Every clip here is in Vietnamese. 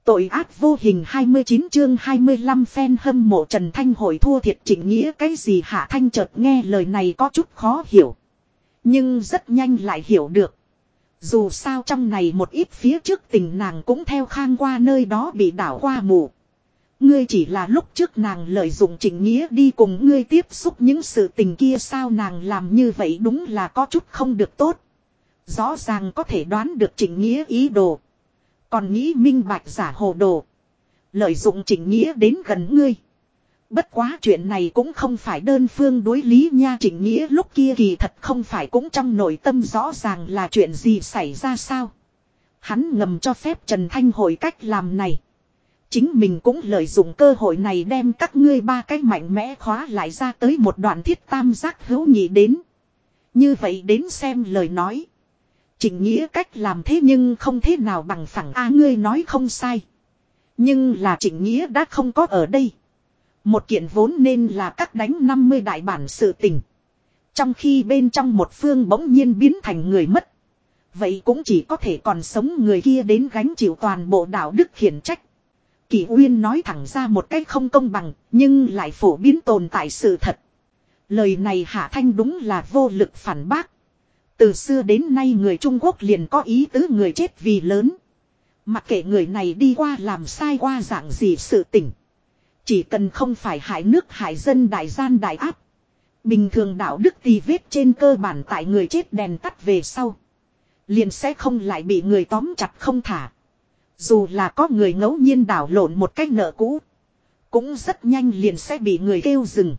Tội ác vô hình 29 chương 25 fan hâm mộ Trần Thanh Hội thua thiệt Trịnh Nghĩa cái gì. Hạ Thanh chợt nghe lời này có chút khó hiểu. Nhưng rất nhanh lại hiểu được. Dù sao trong này một ít phía trước tình nàng cũng theo Khang qua nơi đó bị đảo qua mù. Ngươi chỉ là lúc trước nàng lợi dụng Trịnh Nghĩa đi cùng ngươi tiếp xúc những sự tình kia, sao nàng làm như vậy đúng là có chút không được tốt. Rõ ràng có thể đoán được Trịnh Nghĩa ý đồ. Còn nghĩ minh bạch giả hồ đồ. Lợi dụng Trịnh Nghĩa đến gần ngươi. Bất quá chuyện này cũng không phải đơn phương đối lý nha. Trịnh Nghĩa lúc kia kỳ thật không phải cũng trong nội tâm rõ ràng là chuyện gì xảy ra sao. Hắn ngầm cho phép Trần Thanh Hội cách làm này. Chính mình cũng lợi dụng cơ hội này đem các ngươi ba cái mạnh mẽ khóa lại ra tới một đoạn thiết tam giác hữu nghị đến. Như vậy đến xem lời nói. Trịnh Nghĩa cách làm thế nhưng không thế nào bằng phẳng ngươi nói không sai. Nhưng là Trịnh Nghĩa đã không có ở đây. Một kiện vốn nên là các đánh 50 đại bản sự tình. Trong khi bên trong một phương bỗng nhiên biến thành người mất. Vậy cũng chỉ có thể còn sống người kia đến gánh chịu toàn bộ đạo đức khiển trách. Kỷ Uyên nói thẳng ra một cách không công bằng, nhưng lại phổ biến tồn tại sự thật. Lời này Hạ Thanh đúng là vô lực phản bác. Từ xưa đến nay người Trung Quốc liền có ý tứ người chết vì lớn. Mặc kệ người này đi qua làm sai qua dạng gì sự tình. Chỉ cần không phải hại nước hại dân đại gian đại áp. Bình thường đạo đức tì vết trên cơ bản tại người chết đèn tắt về sau. Liền sẽ không lại bị người tóm chặt không thả. Dù là có người ngẫu nhiên đảo lộn một cách nợ cũ. Cũng rất nhanh liền sẽ bị người kêu dừng.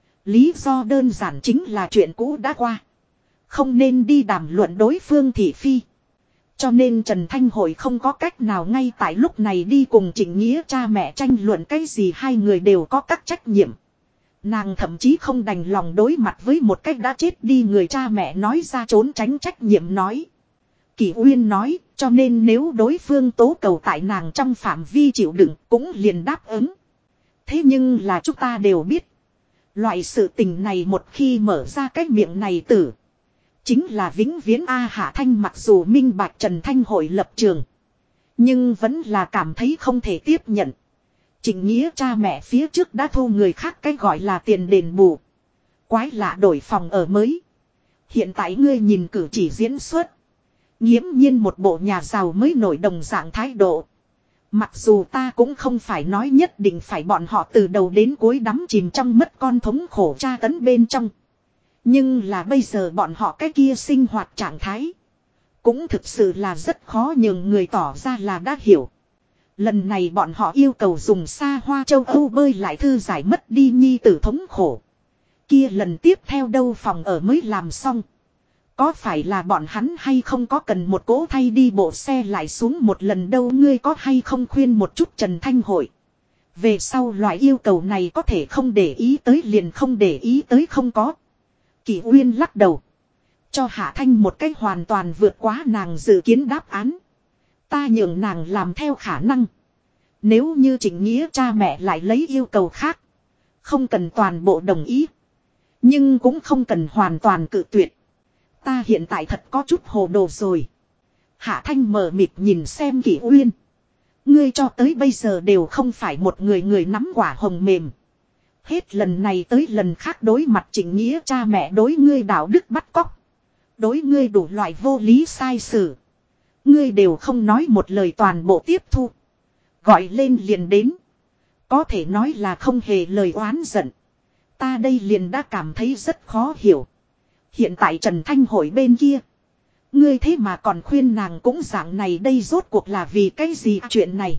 Lý do đơn giản chính là chuyện cũ đã qua. Không nên đi đàm luận đối phương thị phi. Cho nên Trần Thanh Hội không có cách nào ngay tại lúc này đi cùng Trịnh Nghĩa cha mẹ tranh luận cái gì, hai người đều có các trách nhiệm. Nàng thậm chí không đành lòng đối mặt với một cách đã chết đi người cha mẹ nói ra trốn tránh trách nhiệm nói. Kỷ Uyên nói, cho nên nếu đối phương tố cầu tại nàng trong phạm vi chịu đựng cũng liền đáp ứng. Thế nhưng là chúng ta đều biết. Loại sự tình này một khi mở ra cái miệng này tử. Chính là vĩnh viễn Hạ Thanh mặc dù minh bạch Trần Thanh Hội lập trường. Nhưng vẫn là cảm thấy không thể tiếp nhận. Trịnh Nghĩa cha mẹ phía trước đã thu người khác cái gọi là tiền đền bù. Quái lạ đổi phòng ở mới. Hiện tại ngươi nhìn cử chỉ diễn xuất. Nghiễm nhiên một bộ nhà giàu mới nổi đồng dạng thái độ. Mặc dù ta cũng không phải nói nhất định phải bọn họ từ đầu đến cuối đắm chìm trong mất con thống khổ tra tấn bên trong. Nhưng là bây giờ bọn họ cái kia sinh hoạt trạng thái. Cũng thực sự là rất khó nhường người tỏ ra là đã hiểu. Lần này bọn họ yêu cầu dùng xa hoa châu Âu bơi lại thư giải mất đi nhi tử thống khổ. Kia lần tiếp theo đâu phòng ở mới làm xong. Có phải là bọn hắn hay không có cần một cỗ thay đi bộ xe lại xuống một lần đâu, ngươi có hay không khuyên một chút Trần Thanh Hội. Về sau loại yêu cầu này có thể không để ý tới liền không để ý tới không có. Kỷ Uyên lắc đầu. Cho Hạ Thanh một cách hoàn toàn vượt quá nàng dự kiến đáp án. Ta nhường nàng làm theo khả năng. Nếu như Trịnh Nghĩa cha mẹ lại lấy yêu cầu khác. Không cần toàn bộ đồng ý. Nhưng cũng không cần hoàn toàn cự tuyệt. Ta hiện tại thật có chút hồ đồ rồi. Hạ Thanh mờ mịt nhìn xem Kỷ Uyên. Ngươi cho tới bây giờ đều không phải một người nắm quả hồng mềm. Hết lần này tới lần khác đối mặt Trịnh Nghĩa cha mẹ đối ngươi đạo đức bắt cóc. Đối ngươi đủ loại vô lý sai sử. Ngươi đều không nói một lời toàn bộ tiếp thu. Gọi lên liền đến. Có thể nói là không hề lời oán giận. Ta đây liền đã cảm thấy rất khó hiểu. Hiện tại Trần Thanh Hội bên kia. Ngươi thế mà còn khuyên nàng cũng dạng này, đây rốt cuộc là vì cái gì chuyện này.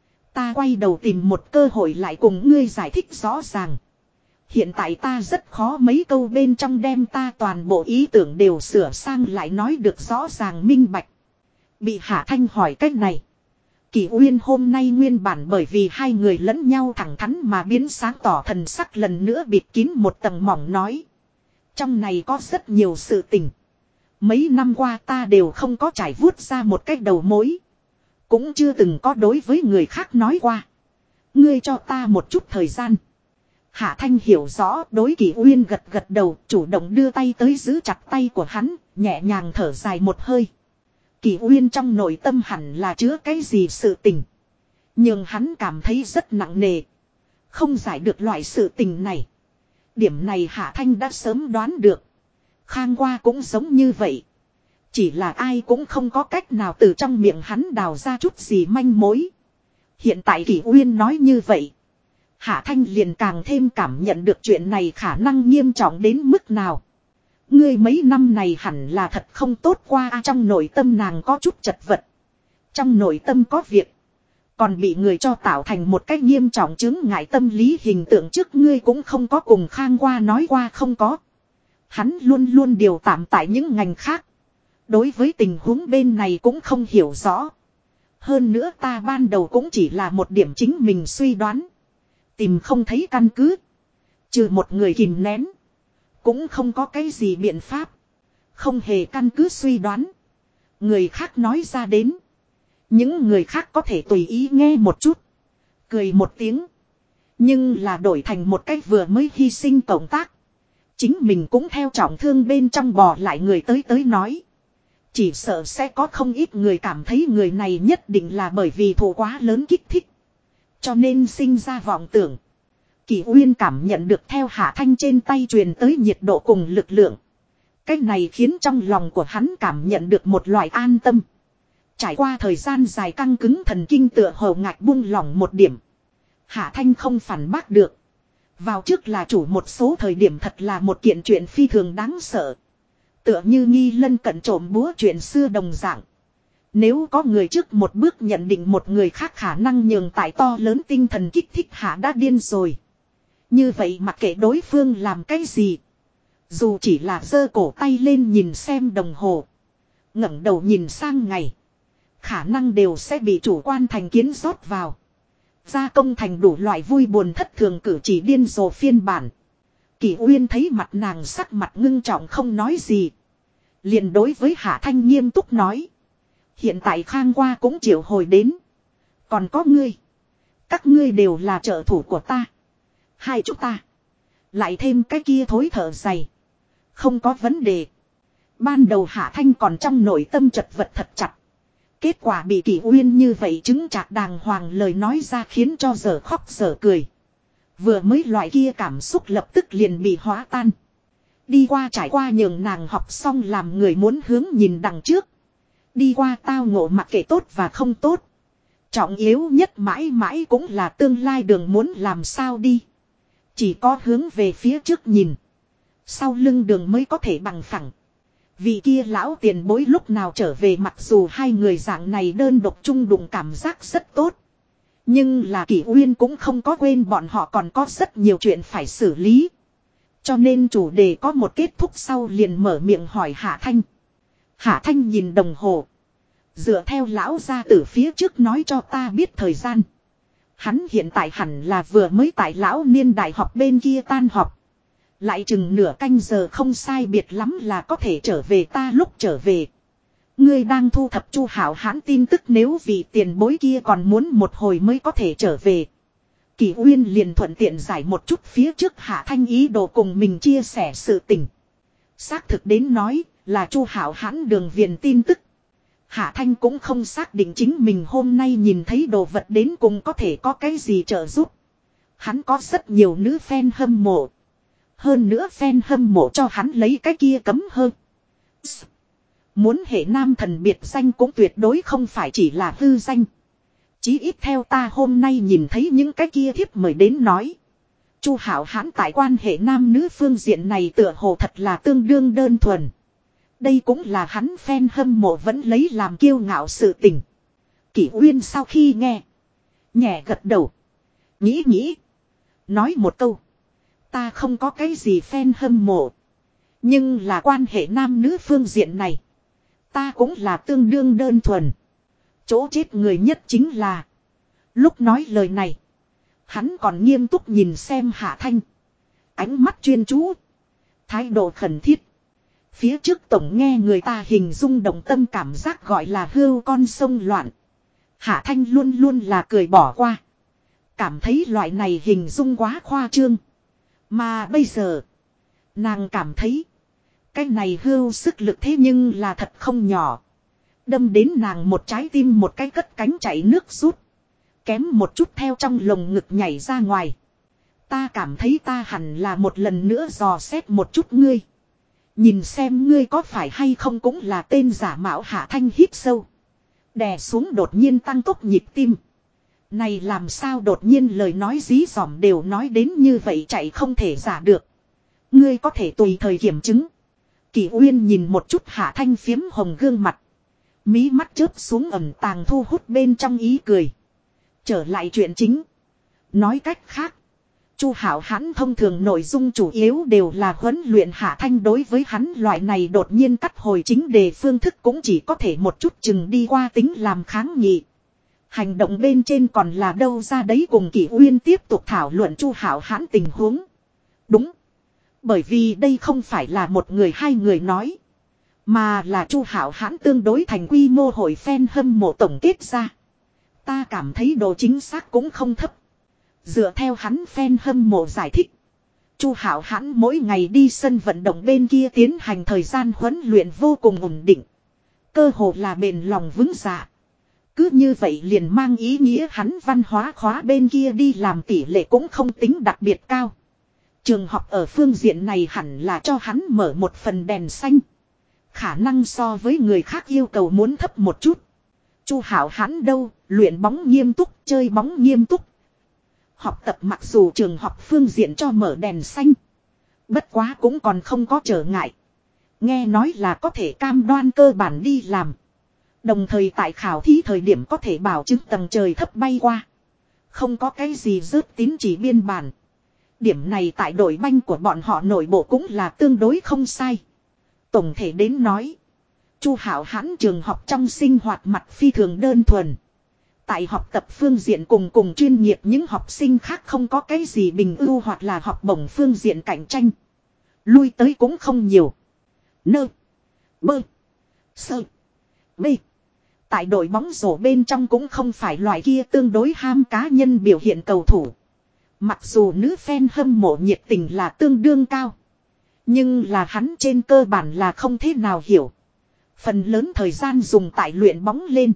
Ta quay đầu tìm một cơ hội lại cùng ngươi giải thích rõ ràng. Hiện tại ta rất khó mấy câu bên trong đem ta toàn bộ ý tưởng đều sửa sang lại nói được rõ ràng minh bạch. Bị Hạ Thanh hỏi cách này. Kỷ Uyên hôm nay nguyên bản bởi vì hai người lẫn nhau thẳng thắn mà biến sáng tỏ thần sắc lần nữa bịt kín một tầng mỏng nói. Trong này có rất nhiều sự tình. Mấy năm qua ta đều không có trải vuốt ra một cách đầu mối. Cũng chưa từng có đối với người khác nói qua. Ngươi cho ta một chút thời gian. Hạ Thanh hiểu rõ, đối Kỷ Uyên gật gật đầu, chủ động đưa tay tới giữ chặt tay của hắn, nhẹ nhàng thở dài một hơi. Kỷ Uyên trong nội tâm hẳn là chứa cái gì sự tình. Nhưng hắn cảm thấy rất nặng nề. Không giải được loại sự tình này. Điểm này Hạ Thanh đã sớm đoán được. Khang Qua cũng giống như vậy. Chỉ là ai cũng không có cách nào từ trong miệng hắn đào ra chút gì manh mối. Hiện tại Kỷ Uyên nói như vậy. Hạ Thanh liền càng thêm cảm nhận được chuyện này khả năng nghiêm trọng đến mức nào. Ngươi mấy năm này hẳn là thật không tốt qua trong nội tâm nàng có chút chật vật. Trong nội tâm có việc. Còn bị người cho tạo thành một cách nghiêm trọng chứng ngại tâm lý hình tượng trước ngươi cũng không có cùng Khang Qua nói qua không có. Hắn luôn luôn điều tạm tại những ngành khác. Đối với tình huống bên này cũng không hiểu rõ. Hơn nữa ta ban đầu cũng chỉ là một điểm chính mình suy đoán. Tìm không thấy căn cứ. Trừ một người kìm nén. Cũng không có cái gì biện pháp. Không hề căn cứ suy đoán. Người khác nói ra đến. Những người khác có thể tùy ý nghe một chút. Cười một tiếng. Nhưng là đổi thành một cách vừa mới hy sinh cộng tác. Chính mình cũng theo trọng thương bên trong bò lại người tới nói. Chỉ sợ sẽ có không ít người cảm thấy người này nhất định là bởi vì thù quá lớn kích thích. Cho nên sinh ra vọng tưởng. Kỷ Uyên cảm nhận được theo Hạ Thanh trên tay truyền tới nhiệt độ cùng lực lượng. Cái này khiến trong lòng của hắn cảm nhận được một loại an tâm. Trải qua thời gian dài căng cứng thần kinh tựa hồ ngạch buông lỏng một điểm. Hạ Thanh không phản bác được. Vào trước là chủ một số thời điểm thật là một kiện chuyện phi thường đáng sợ. Tựa như Nghi Lân cận trộm búa chuyện xưa đồng dạng. Nếu có người trước một bước nhận định một người khác khả năng nhường tại to lớn tinh thần kích thích Hạ đã điên rồi. Như vậy mặc kệ đối phương làm cái gì. Dù chỉ là giơ cổ tay lên nhìn xem đồng hồ. Ngẩng đầu nhìn sang ngày. Khả năng đều sẽ bị chủ quan thành kiến rót vào. Gia công thành đủ loại vui buồn thất thường cử chỉ điên rồ phiên bản. Kỷ Uyên thấy mặt nàng sắc mặt ngưng trọng không nói gì. Liền đối với Hạ Thanh nghiêm túc nói. Hiện tại Khang Qua cũng triệu hồi đến. Còn có ngươi. Các ngươi đều là trợ thủ của ta. Hai chúng ta. Lại thêm cái kia thối thở dày. Không có vấn đề. Ban đầu Hạ Thanh còn trong nội tâm chật vật thật chặt. Kết quả bị Kỷ Uyên như vậy chứng chạc đàng hoàng lời nói ra khiến cho giờ khóc giờ cười. Vừa mới loại kia cảm xúc lập tức liền bị hóa tan. Đi qua trải qua nhường nàng học xong làm người muốn hướng nhìn đằng trước. Đi qua tao ngộ mặc kệ tốt và không tốt. Trọng yếu nhất mãi mãi cũng là tương lai đường muốn làm sao đi. Chỉ có hướng về phía trước nhìn. Sau lưng đường mới có thể bằng phẳng. Vì kia lão tiền bối lúc nào trở về mặc dù hai người dạng này đơn độc chung đụng cảm giác rất tốt. Nhưng là Kỷ Uyên cũng không có quên bọn họ còn có rất nhiều chuyện phải xử lý. Cho nên chủ đề có một kết thúc sau liền mở miệng hỏi Hạ Thanh. Hạ Thanh nhìn đồng hồ. Dựa theo lão gia tử phía trước nói cho ta biết thời gian. Hắn hiện tại hẳn là vừa mới tại lão niên đại học bên kia tan học. Lại chừng nửa canh giờ không sai biệt lắm là có thể trở về ta lúc trở về. Ngươi đang thu thập Chu Hảo Hãn tin tức nếu vì tiền bối kia còn muốn một hồi mới có thể trở về. Kỷ Uyên liền thuận tiện giải một chút phía trước Hạ Thanh ý đồ cùng mình chia sẻ sự tình. Xác thực đến nói là Chu Hảo Hãn đường viền tin tức. Hạ Thanh cũng không xác định chính mình hôm nay nhìn thấy đồ vật đến cùng có thể có cái gì trợ giúp. Hắn có rất nhiều nữ fan hâm mộ. Hơn nữa fan hâm mộ cho hắn lấy cái kia cấm hơn. Muốn hệ nam thần biệt danh cũng tuyệt đối không phải chỉ là hư danh. Chí ít theo ta hôm nay nhìn thấy những cái kia thiếp mời đến nói. Chu Hảo Hãn tại quan hệ nam nữ phương diện này tựa hồ thật là tương đương đơn thuần. Đây cũng là hắn fan hâm mộ vẫn lấy làm kiêu ngạo sự tình. Kỷ Uyên sau khi nghe. Nhẹ gật đầu. Nghĩ. Nói một câu. Ta không có cái gì fan hâm mộ. Nhưng là quan hệ nam nữ phương diện này. Ta cũng là tương đương đơn thuần. Chỗ chết người nhất chính là. Lúc nói lời này. Hắn còn nghiêm túc nhìn xem Hạ Thanh. Ánh mắt chuyên chú. Thái độ khẩn thiết. Phía trước tổng nghe người ta hình dung động tâm cảm giác gọi là hươu con sông loạn. Hạ Thanh luôn luôn là cười bỏ qua. Cảm thấy loại này hình dung quá khoa trương. Mà bây giờ. Nàng cảm thấy. Cái này hươu sức lực thế nhưng là thật không nhỏ. Đâm đến nàng một trái tim một cái cất cánh chảy nước rút. Kém một chút theo trong lồng ngực nhảy ra ngoài. Ta cảm thấy ta hẳn là một lần nữa dò xét một chút ngươi. Nhìn xem ngươi có phải hay không cũng là tên giả mạo. Hạ Thanh hít sâu. Đè xuống đột nhiên tăng tốc nhịp tim. Này làm sao đột nhiên lời nói dí dỏm đều nói đến như vậy chạy không thể giả được. Ngươi có thể tùy thời kiểm chứng. Kỷ Uyên nhìn một chút Hạ Thanh phiếm hồng gương mặt. Mí mắt chớp xuống ẩn tàng thu hút bên trong ý cười. Trở lại chuyện chính. Nói cách khác. Chu Hảo Hãn thông thường nội dung chủ yếu đều là huấn luyện Hạ Thanh, đối với hắn loại này đột nhiên cắt hồi chính đề phương thức cũng chỉ có thể một chút chừng đi qua tính làm kháng nghị. Hành động bên trên còn là đâu ra đấy, cùng Kỷ Uyên tiếp tục thảo luận Chu Hảo Hãn tình huống. Đúng. Bởi vì đây không phải là một người hai người nói. Mà là Chu Hảo Hãn tương đối thành quy mô hội fan hâm mộ tổng kết ra. Ta cảm thấy độ chính xác cũng không thấp. Dựa theo hắn fan hâm mộ giải thích. Chu Hảo Hãn mỗi ngày đi sân vận động bên kia tiến hành thời gian huấn luyện vô cùng ổn định. Cơ hồ là bền lòng vững dạ. Cứ như vậy liền mang ý nghĩa hắn văn hóa khóa bên kia đi làm tỷ lệ cũng không tính đặc biệt cao. Trường học ở phương diện này hẳn là cho hắn mở một phần đèn xanh. Khả năng so với người khác yêu cầu muốn thấp một chút. Chu Hảo Hãn đâu, luyện bóng nghiêm túc, chơi bóng nghiêm túc. Học tập mặc dù trường học phương diện cho mở đèn xanh. Bất quá cũng còn không có trở ngại. Nghe nói là có thể cam đoan cơ bản đi làm. Đồng thời tại khảo thí thời điểm có thể bảo chứng tầng trời thấp bay qua. Không có cái gì rớt tín chỉ biên bản. Điểm này tại đội banh của bọn họ nội bộ cũng là tương đối không sai. Tổng thể đến nói. Chu Hảo Hãn trường học trong sinh hoạt mặt phi thường đơn thuần. Tại học tập phương diện cùng chuyên nghiệp những học sinh khác không có cái gì bình ưu hoặc là học bổng phương diện cạnh tranh. Lui tới cũng không nhiều. Nơ. Bơ. Sơ. Bê. Tại đội bóng rổ bên trong cũng không phải loại kia tương đối ham cá nhân biểu hiện cầu thủ. Mặc dù nữ fan hâm mộ nhiệt tình là tương đương cao. Nhưng là hắn trên cơ bản là không thế nào hiểu. Phần lớn thời gian dùng tại luyện bóng lên.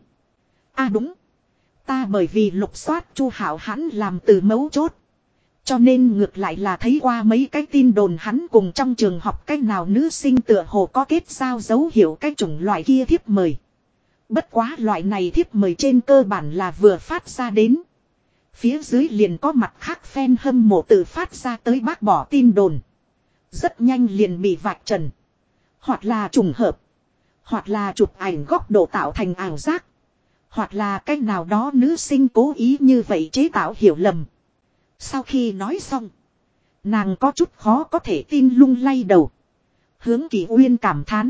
À đúng. Ta bởi vì lục soát Chu Hảo Hãn làm từ mấu chốt. Cho nên ngược lại là thấy qua mấy cái tin đồn hắn cùng trong trường học cách nào nữ sinh tựa hồ có kết giao dấu hiệu cái chủng loại kia thiếp mời. Bất quá loại này thiếp mời trên cơ bản là vừa phát ra đến. Phía dưới liền có mặt khác fan hâm mộ tự phát ra tới bác bỏ tin đồn. Rất nhanh liền bị vạch trần. Hoặc là trùng hợp. Hoặc là chụp ảnh góc độ tạo thành ảo giác. Hoặc là cách nào đó nữ sinh cố ý như vậy chế tạo hiểu lầm. Sau khi nói xong. Nàng có chút khó có thể tin lung lay đầu. Hướng Kỷ Uyên cảm thán.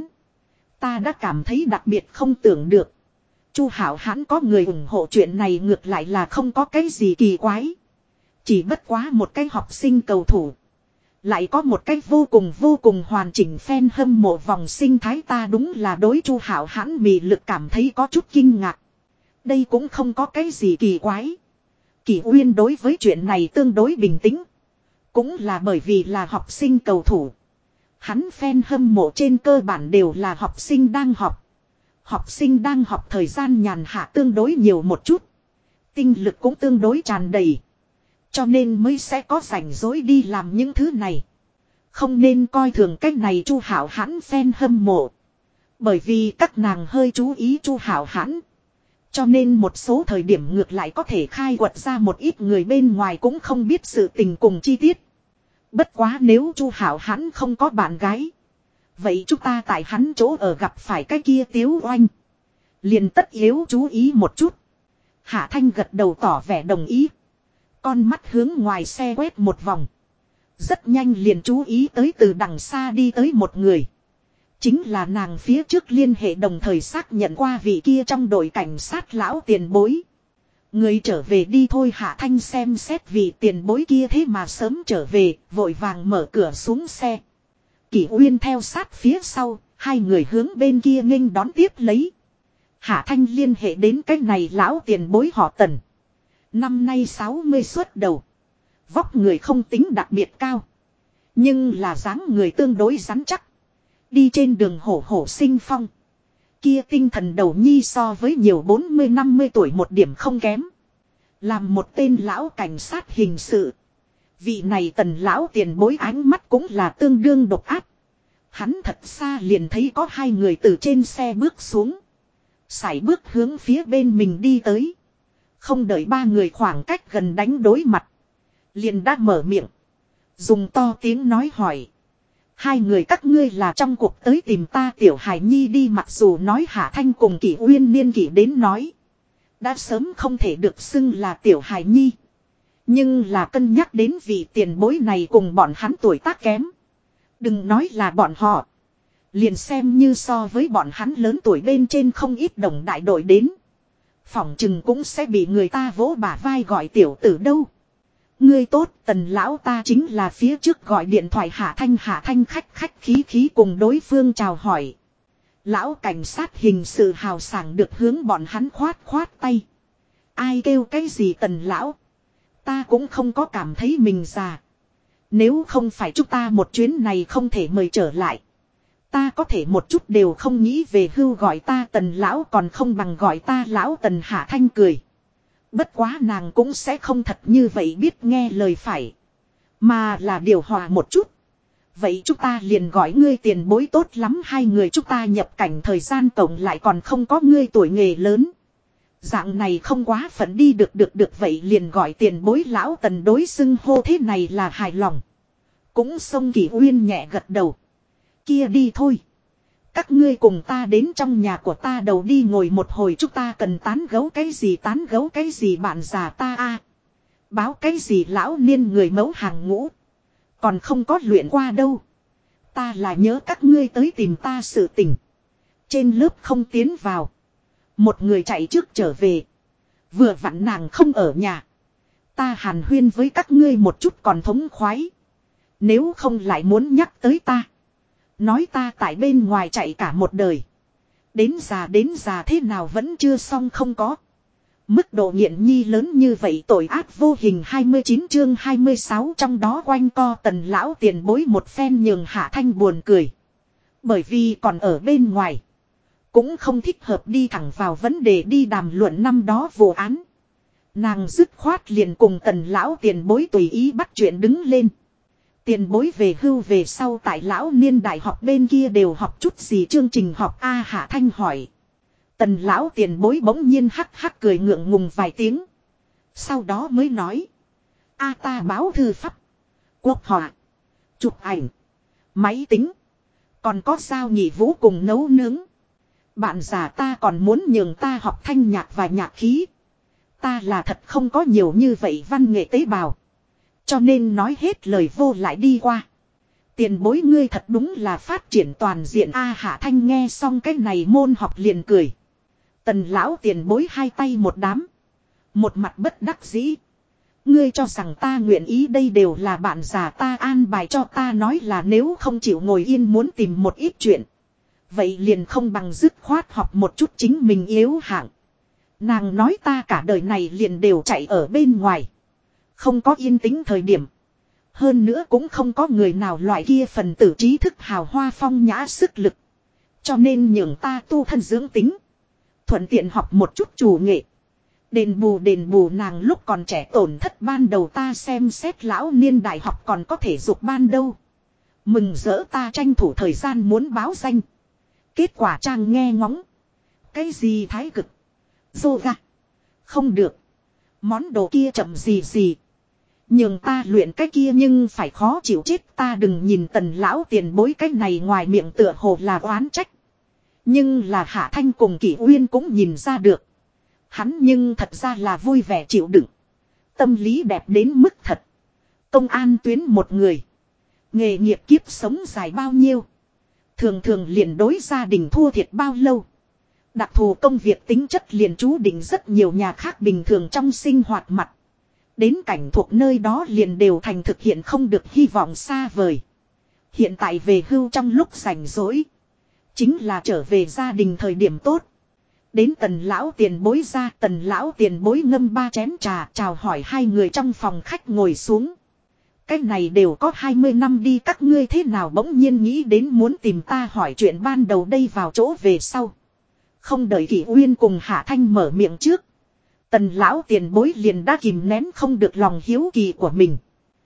Ta đã cảm thấy đặc biệt không tưởng được. Chu Hảo Hãn có người ủng hộ chuyện này ngược lại là không có cái gì kỳ quái. Chỉ bất quá một cái học sinh cầu thủ. Lại có một cách vô cùng hoàn chỉnh fan hâm mộ vòng sinh thái, ta đúng là đối Chu Hảo Hãn mị lực cảm thấy có chút kinh ngạc. Đây cũng không có cái gì kỳ quái. Kỷ Uyên đối với chuyện này tương đối bình tĩnh. Cũng là bởi vì là học sinh cầu thủ. Hắn fan hâm mộ trên cơ bản đều là học sinh đang học. Học sinh đang học thời gian nhàn hạ tương đối nhiều một chút. Tinh lực cũng tương đối tràn đầy. Cho nên mới sẽ có rảnh rỗi đi làm những thứ này. Không nên coi thường cách này Chu Hảo Hãn fan hâm mộ. Bởi vì các nàng hơi chú ý Chu Hảo Hãn. Cho nên một số thời điểm ngược lại có thể khai quật ra một ít người bên ngoài cũng không biết sự tình cùng chi tiết. Bất quá nếu Chu Hảo Hãn không có bạn gái. Vậy chúng ta tại hắn chỗ ở gặp phải cái kia Tiếu Oanh. Liền tất yếu chú ý một chút. Hạ Thanh gật đầu tỏ vẻ đồng ý. Con mắt hướng ngoài xe quét một vòng. Rất nhanh liền chú ý tới từ đằng xa đi tới một người. Chính là nàng phía trước liên hệ đồng thời xác nhận qua vị kia trong đội cảnh sát lão tiền bối. Người trở về đi thôi. Hạ Thanh xem xét vị tiền bối kia thế mà sớm trở về, vội vàng mở cửa xuống xe. Kỷ Uyên theo sát phía sau, hai người hướng bên kia nghênh đón tiếp lấy. Hạ Thanh liên hệ đến cái này lão tiền bối họ Tần. Năm nay 60 xuất đầu. Vóc người không tính đặc biệt cao. Nhưng là dáng người tương đối rắn chắc. Đi trên đường hổ hổ sinh phong. Kia tinh thần đầu nhi so với nhiều 40-50 tuổi một điểm không kém. Làm một tên lão cảnh sát hình sự. Vị này Tần lão tiền bối ánh mắt cũng là tương đương độc ác. Hắn thật xa liền thấy có hai người từ trên xe bước xuống. Sải bước hướng phía bên mình đi tới. Không đợi ba người khoảng cách gần đánh đối mặt. Liền đã mở miệng. Dùng to tiếng nói hỏi. Hai người các ngươi là trong cuộc tới tìm ta Tiểu Hải Nhi đi, mặc dù nói Hạ Thanh cùng Kỷ Uyên niên kỷ đến nói. Đã sớm không thể được xưng là Tiểu Hải Nhi. Nhưng là cân nhắc đến vị tiền bối này cùng bọn hắn tuổi tác kém. Đừng nói là bọn họ. Liền xem như so với bọn hắn lớn tuổi bên trên không ít đồng đại đội đến. Phỏng chừng cũng sẽ bị người ta vỗ bả vai gọi tiểu tử đâu. Ngươi tốt, Tần lão, ta chính là phía trước gọi điện thoại Hạ Thanh khách khí khí cùng đối phương chào hỏi. Lão cảnh sát hình sự hào sảng được hướng bọn hắn khoát tay. Ai kêu cái gì Tần lão? Ta cũng không có cảm thấy mình già. Nếu không phải chúng ta một chuyến này không thể mời trở lại. Ta có thể một chút đều không nghĩ về hưu, gọi ta Tần lão còn không bằng gọi ta lão Tần. Hạ Thanh cười. Bất quá nàng cũng sẽ không thật như vậy biết nghe lời phải. Mà là điều hòa một chút. Vậy chúng ta liền gọi ngươi tiền bối tốt lắm. Hai người chúng ta nhập cảnh thời gian tổng lại còn không có ngươi tuổi nghề lớn. Dạng này không quá phận đi, được vậy liền gọi tiền bối lão Tần, đối xưng hô thế này là hài lòng. Cũng xông Kỷ Uyên nhẹ gật đầu. Kia đi thôi. Các ngươi cùng ta đến trong nhà của ta đầu đi ngồi một hồi, chúng ta cần tán gấu cái gì bạn già ta a. Báo cái gì lão niên người mẫu hàng ngũ. Còn không có luyện qua đâu. Ta là nhớ các ngươi tới tìm ta sự tình. Trên lớp không tiến vào. Một người chạy trước trở về. Vừa vặn nàng không ở nhà. Ta hàn huyên với các ngươi một chút còn thống khoái. Nếu không lại muốn nhắc tới ta. Nói ta tại bên ngoài chạy cả một đời. Đến già thế nào vẫn chưa xong không có. Mức độ nghiện nhi lớn như vậy tội ác vô hình. 29 chương 26 trong đó quanh co Tần lão tiền bối một phen nhường Hạ Thanh buồn cười. Bởi vì còn ở bên ngoài. Cũng không thích hợp đi thẳng vào vấn đề đi đàm luận năm đó vụ án. Nàng dứt khoát liền cùng Tần lão tiền bối tùy ý bắt chuyện đứng lên. Tiền bối về hưu về sau tại lão niên đại học bên kia đều học chút gì chương trình học a? Hạ Thanh hỏi. Tần lão tiền bối bỗng nhiên hắc cười ngượng ngùng vài tiếng. Sau đó mới nói. A ta báo thư pháp. Quốc họa. Chụp ảnh. Máy tính. Còn có sao nhị vũ cùng nấu nướng. Bạn già ta còn muốn nhường ta học thanh nhạc và nhạc khí. Ta là thật không có nhiều như vậy văn nghệ tế bào. Cho nên nói hết lời vô lại đi qua. Tiền bối ngươi thật đúng là phát triển toàn diện a. Hạ Thanh nghe xong cái này môn học liền cười. Tần lão tiền bối hai tay một đám. Một mặt bất đắc dĩ. Ngươi cho rằng ta nguyện ý, đây đều là bạn già ta an bài cho ta, nói là nếu không chịu ngồi yên muốn tìm một ít chuyện. Vậy liền không bằng dứt khoát học một chút chính mình yếu hạng. Nàng nói ta cả đời này liền đều chạy ở bên ngoài. Không có yên tĩnh thời điểm. Hơn nữa cũng không có người nào loại kia phần tử trí thức hào hoa phong nhã sức lực. Cho nên nhường ta tu thân dưỡng tính. Thuận tiện học một chút chủ nghệ. Đền bù nàng lúc còn trẻ tổn thất ban đầu, ta xem xét lão niên đại học còn có thể dục ban đâu. Mừng rỡ ta tranh thủ thời gian muốn báo danh. Kết quả trang nghe ngóng. Cái gì thái cực. Yoga. Không được. Món đồ kia chậm gì. Nhường ta luyện cái kia nhưng phải khó chịu chết. Ta đừng nhìn Tần lão tiền bối cái này ngoài miệng tựa hồ là oán trách. Nhưng là Hạ Thanh cùng Kỷ Uyên cũng nhìn ra được. Hắn nhưng thật ra là vui vẻ chịu đựng. Tâm lý đẹp đến mức thật. Công an tuyến một người. Nghề nghiệp kiếp sống dài bao nhiêu. Thường liền đối gia đình thua thiệt bao lâu. Đặc thù công việc tính chất liền chú định rất nhiều nhà khác bình thường trong sinh hoạt mặt. Đến cảnh thuộc nơi đó liền đều thành thực hiện không được hy vọng xa vời. Hiện tại về hưu trong lúc rảnh rỗi. Chính là trở về gia đình thời điểm tốt. Đến Tần lão tiền bối ra, Tần lão tiền bối ngâm 3 chén trà, chào hỏi hai người trong phòng khách ngồi xuống. Cái này đều có 20 năm đi, các ngươi thế nào bỗng nhiên nghĩ đến muốn tìm ta hỏi chuyện ban đầu đây? Vào chỗ về sau. Không đợi Kỷ Uyên cùng Hạ Thanh mở miệng trước. Tần lão tiền bối liền đã kìm nén không được lòng hiếu kỳ của mình.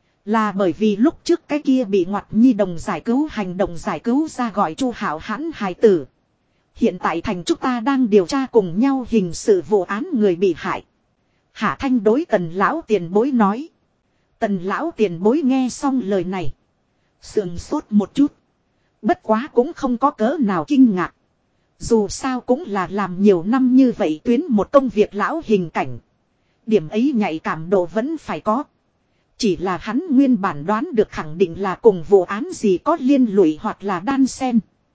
Là bởi vì lúc trước cái kia bị Ngoặt Nhi đồng giải cứu hành động giải cứu ra gọi Chu Hạo Hãn hài tử. Hiện tại thành chúng ta đang điều tra cùng nhau hình sự vụ án người bị hại. Hạ Thanh đối tần lão tiền bối nói. Tần lão tiền bối nghe xong lời này. Sườn sốt một chút. Bất quá cũng không có cỡ nào kinh ngạc. Dù sao cũng là làm nhiều năm như vậy tuyến một công việc lão hình cảnh. Điểm ấy nhạy cảm độ vẫn phải có. Chỉ là hắn nguyên bản đoán được khẳng định là cùng vụ án gì có liên lụy hoặc là đan xen.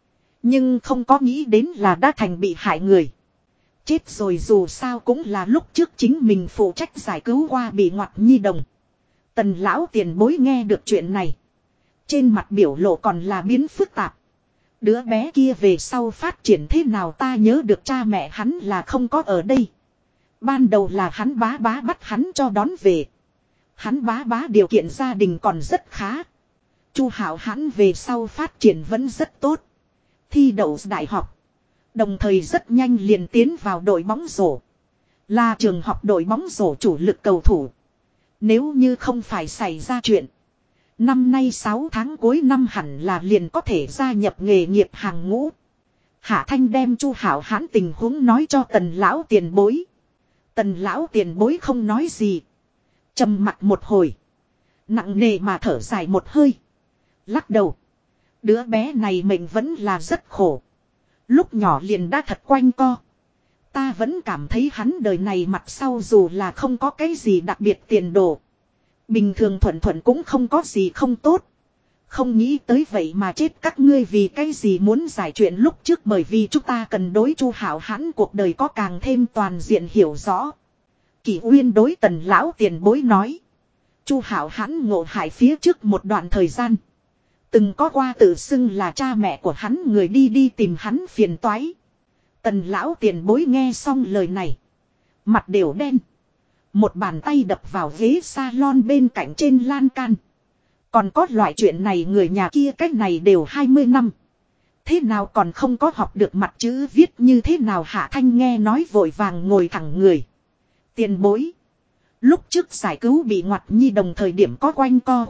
Nhưng không có nghĩ đến là đã thành bị hại người. Chết rồi dù sao cũng là lúc trước chính mình phụ trách giải cứu qua bị Ngoặt Nhi đồng. Tần lão tiền bối nghe được chuyện này. Trên mặt biểu lộ còn là biến phức tạp. Đứa bé kia về sau phát triển thế nào ta nhớ được cha mẹ hắn là không có ở đây. Ban đầu là hắn bá bá bắt hắn cho đón về. Hắn bá bá điều kiện gia đình còn rất khá. Chu Hạo Hãn về sau phát triển vẫn rất tốt. Thi đậu đại học. Đồng thời rất nhanh liền tiến vào đội bóng rổ. Là trường học đội bóng rổ chủ lực cầu thủ. Nếu như không phải xảy ra chuyện. Năm nay 6 tháng cuối năm hẳn là liền có thể gia nhập nghề nghiệp hàng ngũ. Hạ Thanh đem Chu Hạo Hãn tình huống nói cho tần lão tiền bối. Tần lão tiền bối không nói gì. Trầm mặt một hồi. Nặng nề mà thở dài một hơi. Lắc đầu. Đứa bé này mình vẫn là rất khổ. Lúc nhỏ liền đã thật quanh co. Ta vẫn cảm thấy hắn đời này mặt sau dù là không có cái gì đặc biệt tiền đồ. Bình thường thuận thuận cũng không có gì không tốt. Không nghĩ tới vậy mà chết các ngươi vì cái gì muốn giải chuyện lúc trước bởi vì chúng ta cần đối Chu Hạo Hãn cuộc đời có càng thêm toàn diện hiểu rõ. Kỷ Uyên đối tần lão tiền bối nói. Chu Hạo Hãn ngộ hại phía trước một đoạn thời gian. Từng có qua tự xưng là cha mẹ của hắn người đi tìm hắn phiền toái. Tần lão tiền bối nghe xong lời này. Mặt đều đen. Một bàn tay đập vào ghế salon bên cạnh trên lan can. Còn có loại chuyện này người nhà kia cách này đều 20 năm. Thế nào còn không có học được mặt chữ viết như thế nào Hạ Thanh nghe nói vội vàng ngồi thẳng người. Tiền bối. Lúc trước giải cứu bị Ngoặt Nhi đồng thời điểm có quanh co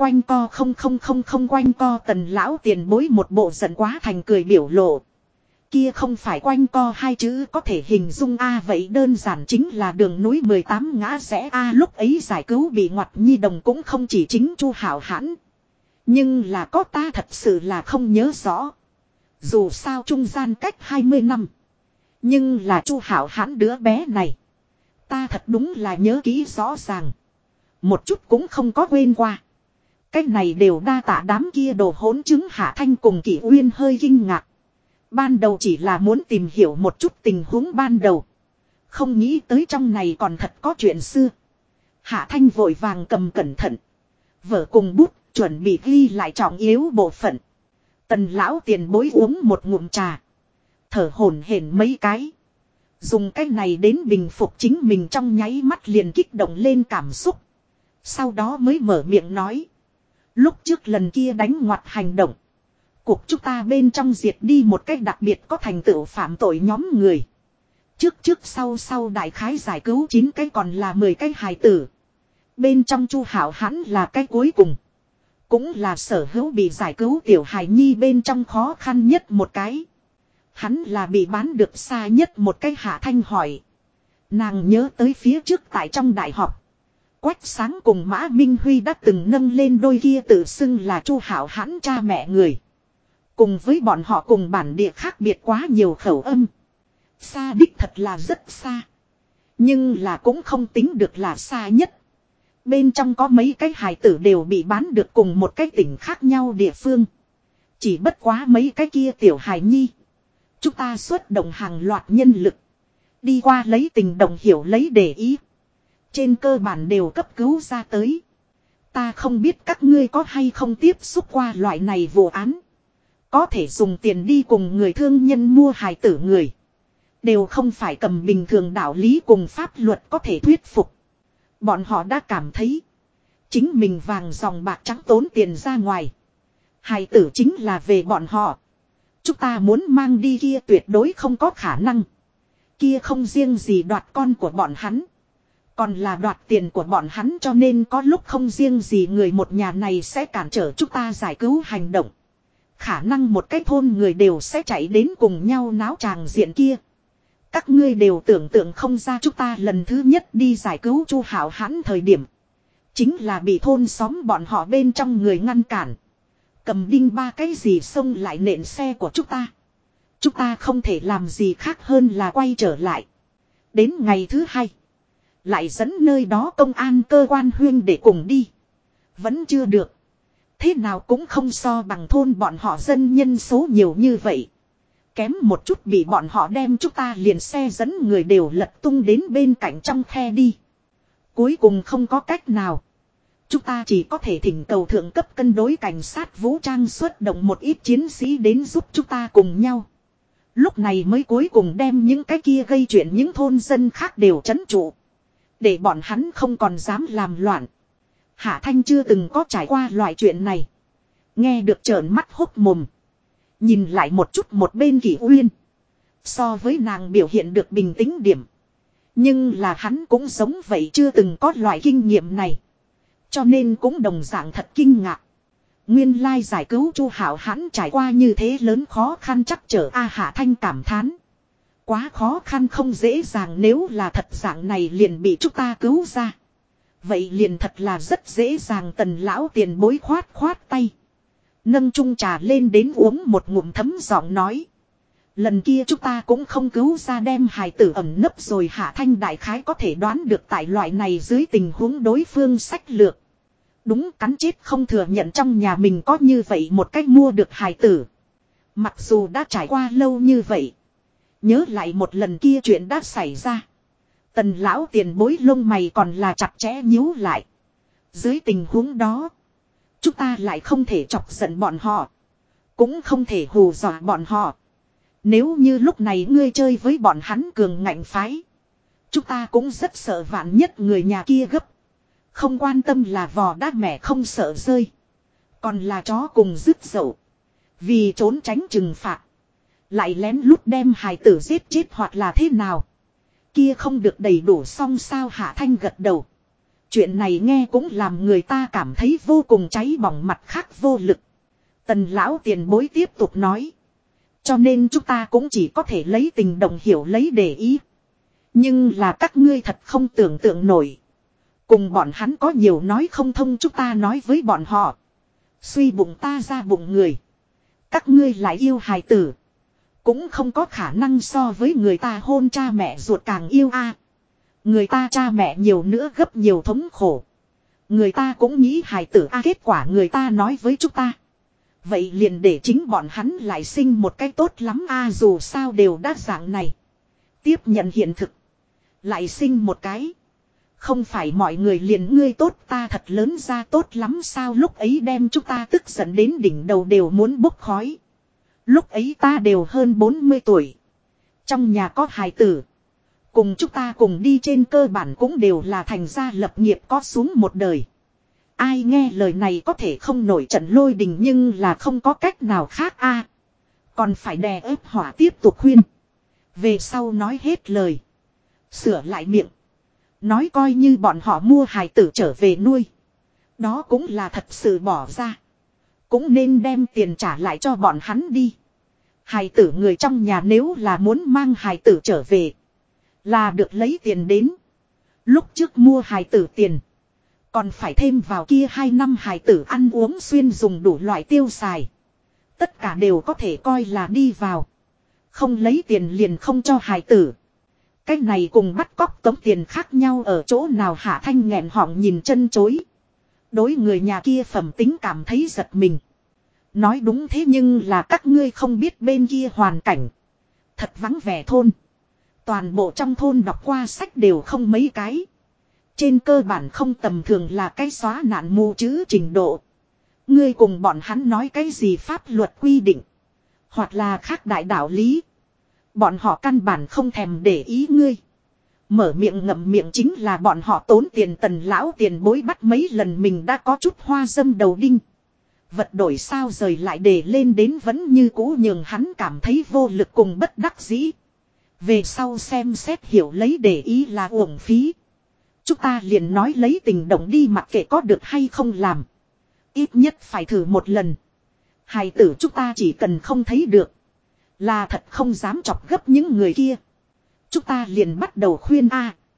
không quanh co tần lão tiền bối một bộ giận quá thành cười biểu lộ. Kia không phải quanh co hai chữ có thể hình dung a vậy đơn giản chính là đường núi 18 ngã rẽ a lúc ấy giải cứu bị Ngoặt Nhi đồng cũng không chỉ chính Chu Hạo Hãn. Nhưng là có ta thật sự là không nhớ rõ. Dù sao trung gian cách 20 năm. Nhưng là Chu Hạo Hãn đứa bé này. Ta thật đúng là nhớ kỹ rõ ràng. Một chút cũng không có quên qua. Cái này đều đa tạ đám kia đồ hỗn chứng Hạ Thanh cùng Kỷ Uyên hơi kinh ngạc. Ban đầu chỉ là muốn tìm hiểu một chút tình huống ban đầu. Không nghĩ tới trong này còn thật có chuyện xưa. Hạ Thanh vội vàng cầm cẩn thận. Vở cùng bút chuẩn bị ghi lại trọng yếu bộ phận. Tần lão tiền bối uống một ngụm trà. Thở hổn hển mấy cái. Dùng cái này đến bình phục chính mình trong nháy mắt liền kích động lên cảm xúc. Sau đó mới mở miệng nói. Lúc trước lần kia đánh ngoặt hành động. Cuộc chúng ta bên trong diệt đi một cách đặc biệt có thành tựu phạm tội nhóm người. Trước sau đại khái giải cứu 9 cái còn là 10 cái hài tử. Bên trong Chu Hạo Hãn là cái cuối cùng. Cũng là sở hữu bị giải cứu tiểu hài nhi bên trong khó khăn nhất một cái. Hắn là bị bán được xa nhất một cái. Hạ Thanh hỏi. Nàng nhớ tới phía trước tại trong đại học. Quách Sáng cùng Mã Minh Huy đã từng nâng lên đôi kia tự xưng là Chu Hạo Hãn cha mẹ người. Cùng với bọn họ cùng bản địa khác biệt quá nhiều khẩu âm. Xa đích thật là rất xa. Nhưng là cũng không tính được là xa nhất. Bên trong có mấy cái hài tử đều bị bán được cùng một cái tỉnh khác nhau địa phương. Chỉ bất quá mấy cái kia tiểu hài nhi. Chúng ta xuất động hàng loạt nhân lực. Đi qua lấy tình đồng hiểu lấy để ý. Trên cơ bản đều cấp cứu ra tới. Ta không biết các ngươi có hay không tiếp xúc qua loại này vụ án. Có thể dùng tiền đi cùng người thương nhân mua hài tử người. Đều không phải cầm bình thường đạo lý cùng pháp luật có thể thuyết phục. Bọn họ đã cảm thấy. Chính mình vàng dòng bạc trắng tốn tiền ra ngoài. Hài tử chính là về bọn họ. Chúng ta muốn mang đi kia tuyệt đối không có khả năng. Kia không riêng gì đoạt con của bọn hắn. Còn là đoạt tiền của bọn hắn, cho nên có lúc không riêng gì người một nhà này sẽ cản trở chúng ta giải cứu hành động. Khả năng một cái thôn người đều sẽ chạy đến cùng nhau náo tràng diện kia. Các ngươi đều tưởng tượng không ra chúng ta lần thứ nhất đi giải cứu Chu Hảo Hãn thời điểm. Chính là bị thôn xóm bọn họ bên trong người ngăn cản. Cầm đinh ba cái gì xông lại nện xe của chúng ta. Chúng ta không thể làm gì khác hơn là quay trở lại. Đến ngày thứ hai. Lại dẫn nơi đó công an cơ quan huyên để cùng đi. Vẫn chưa được. Thế nào cũng không so bằng thôn bọn họ dân nhân số nhiều như vậy. Kém một chút bị bọn họ đem chúng ta liền xe dẫn người đều lật tung đến bên cạnh trong khe đi. Cuối cùng không có cách nào. Chúng ta chỉ có thể thỉnh cầu thượng cấp cân đối cảnh sát vũ trang xuất động một ít chiến sĩ đến giúp chúng ta cùng nhau. Lúc này mới cuối cùng đem những cái kia gây chuyện những thôn dân khác đều trấn trụ. Để bọn hắn không còn dám làm loạn. Hạ Thanh chưa từng có trải qua loại chuyện này. Nghe được trợn mắt hốc mồm. Nhìn lại một chút một bên Kỷ Uyên. So với nàng biểu hiện được bình tĩnh điểm. Nhưng là hắn cũng giống vậy chưa từng có loại kinh nghiệm này. Cho nên cũng đồng dạng thật kinh ngạc. Nguyên lai giải cứu Chu Hảo Hãn trải qua như thế lớn khó khăn chắc trở Hạ Thanh cảm thán. Quá khó khăn không dễ dàng, nếu là thật dạng này liền bị chúng ta cứu ra. Vậy liền thật là rất dễ dàng. Tần lão tiền bối khoát khoát tay. Nâng chung trà lên đến uống một ngụm thấm giọng nói. Lần kia chúng ta cũng không cứu ra đem hài tử ẩn nấp rồi. Hạ Thanh đại khái có thể đoán được tại loại này dưới tình huống đối phương sách lược. Đúng, cắn chết không thừa nhận trong nhà mình có như vậy một cách mua được hài tử. Mặc dù đã trải qua lâu như vậy. Nhớ lại một lần kia chuyện đã xảy ra. Tần lão tiền bối lông mày còn là chặt chẽ nhíu lại. Dưới tình huống đó. Chúng ta lại không thể chọc giận bọn họ. Cũng không thể hù dọa bọn họ. Nếu như lúc này ngươi chơi với bọn hắn cường ngạnh phái. Chúng ta cũng rất sợ vạn nhất người nhà kia gấp. Không quan tâm là vò đá mẹ không sợ rơi. Còn là chó cùng dứt dậu. Vì trốn tránh trừng phạt. Lại lén lút đem hài tử giết chết hoặc là thế nào. Kia không được đầy đủ xong sao. Hạ Thanh gật đầu. Chuyện này nghe cũng làm người ta cảm thấy vô cùng cháy bỏng, mặt khác vô lực. Tần lão tiền bối tiếp tục nói. Cho nên chúng ta cũng chỉ có thể lấy tình đồng hiểu lấy để ý. Nhưng là các ngươi thật không tưởng tượng nổi. Cùng bọn hắn có nhiều nói không thông, chúng ta nói với bọn họ. Suy bụng ta ra bụng người. Các ngươi lại yêu hài tử. Cũng không có khả năng so với người ta hôn cha mẹ ruột càng yêu a. Người ta cha mẹ nhiều nữa gấp nhiều thống khổ. Người ta cũng nghĩ hài tử a, kết quả người ta nói với chúng ta. Vậy liền để chính bọn hắn lại sinh một cái tốt lắm a, dù sao đều đã dạng này. Tiếp nhận hiện thực. Lại sinh một cái. Không phải mọi người liền ngươi tốt ta thật lớn ra tốt lắm sao, lúc ấy đem chúng ta tức giận đến đỉnh đầu đều muốn bốc khói. Lúc ấy ta đều hơn 40 tuổi. Trong nhà có hài tử. Cùng chúng ta cùng đi trên cơ bản cũng đều là thành gia lập nghiệp có xuống một đời. Ai nghe lời này có thể không nổi trận lôi đình, nhưng là không có cách nào khác a. Còn phải đè ép hỏa tiếp tục khuyên. Về sau nói hết lời. Sửa lại miệng. Nói coi như bọn họ mua hài tử trở về nuôi. Đó cũng là thật sự bỏ ra. Cũng nên đem tiền trả lại cho bọn hắn đi. Hài tử người trong nhà nếu là muốn mang hài tử trở về. Là được lấy tiền đến. Lúc trước mua hài tử tiền. Còn phải thêm vào kia 2 năm hài tử ăn uống xuyên dùng đủ loại tiêu xài. Tất cả đều có thể coi là đi vào. Không lấy tiền liền không cho hài tử. Cái này cùng bắt cóc tống tiền khác nhau ở chỗ nào. Hạ Thanh nghẹn họng nhìn chân chối. Đối người nhà kia phẩm tính cảm thấy giật mình. Nói đúng thế, nhưng là các ngươi không biết bên kia hoàn cảnh. Thật vắng vẻ thôn. Toàn bộ trong thôn đọc qua sách đều không mấy cái. Trên cơ bản không tầm thường là cái xóa nạn mù chữ trình độ. Ngươi cùng bọn hắn nói cái gì pháp luật quy định. Hoặc là khác đại đạo lý. Bọn họ căn bản không thèm để ý ngươi. Mở miệng ngậm miệng chính là bọn họ tốn tiền. Tần lão tiền bối bắt mấy lần mình đã có chút hoa dâm đầu đinh. Vật đổi sao rời lại để lên đến vẫn như cũ, nhường hắn cảm thấy vô lực cùng bất đắc dĩ. Về sau xem xét hiểu lấy để ý là uổng phí. Chúng ta liền nói lấy tình động đi, mặc kệ có được hay không làm. Ít nhất phải thử một lần. Hài tử chúng ta chỉ cần không thấy được. Là thật không dám chọc gấp những người kia. Chúng ta liền bắt đầu khuyên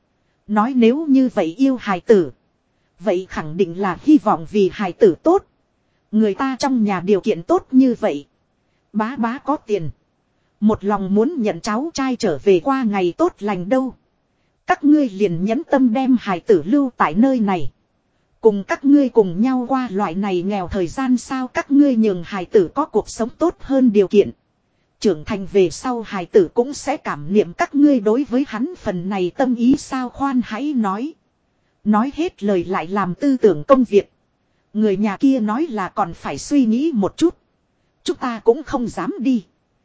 nói nếu như vậy yêu hài tử. Vậy khẳng định là hy vọng vì hài tử tốt. Người ta trong nhà điều kiện tốt như vậy. Bá bá có tiền. Một lòng muốn nhận cháu trai trở về qua ngày tốt lành đâu. Các ngươi liền nhẫn tâm đem hài tử lưu tại nơi này. Cùng các ngươi cùng nhau qua loại này nghèo thời gian sao, các ngươi nhường hài tử có cuộc sống tốt hơn điều kiện. Trưởng thành về sau hài tử cũng sẽ cảm niệm các ngươi đối với hắn phần này tâm ý sao, khoan hãy nói. Nói hết lời lại làm tư tưởng công việc. Người nhà kia nói là còn phải suy nghĩ một chút. Chúng ta cũng không dám đi.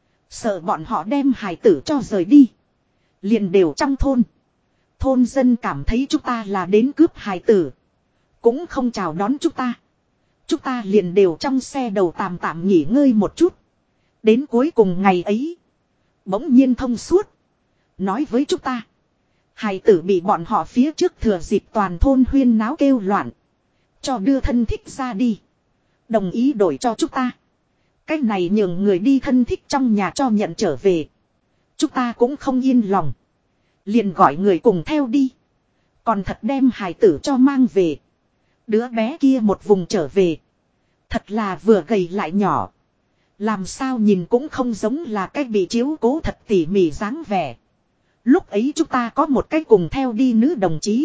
Sợ bọn họ đem hài tử cho rời đi. Liền đều trong thôn. Thôn dân cảm thấy chúng ta là đến cướp hài tử. Cũng không chào đón chúng ta. Chúng ta liền đều trong xe đầu tạm tạm nghỉ ngơi một chút. Đến cuối cùng ngày ấy. Bỗng nhiên thông suốt. Nói với chúng ta. Hài tử bị bọn họ phía trước thừa dịp toàn thôn huyên náo kêu loạn. Cho đưa thân thích ra đi. Đồng ý đổi cho chúng ta. Cái này nhường người đi thân thích trong nhà cho nhận trở về. Chúng ta cũng không yên lòng. Liền gọi người cùng theo đi. Còn thật đem hài tử cho mang về. Đứa bé kia một vùng trở về. Thật là vừa gầy lại nhỏ. Làm sao nhìn cũng không giống là cái bị chiếu cố thật tỉ mỉ dáng vẻ. Lúc ấy chúng ta có một cái cùng theo đi nữ đồng chí.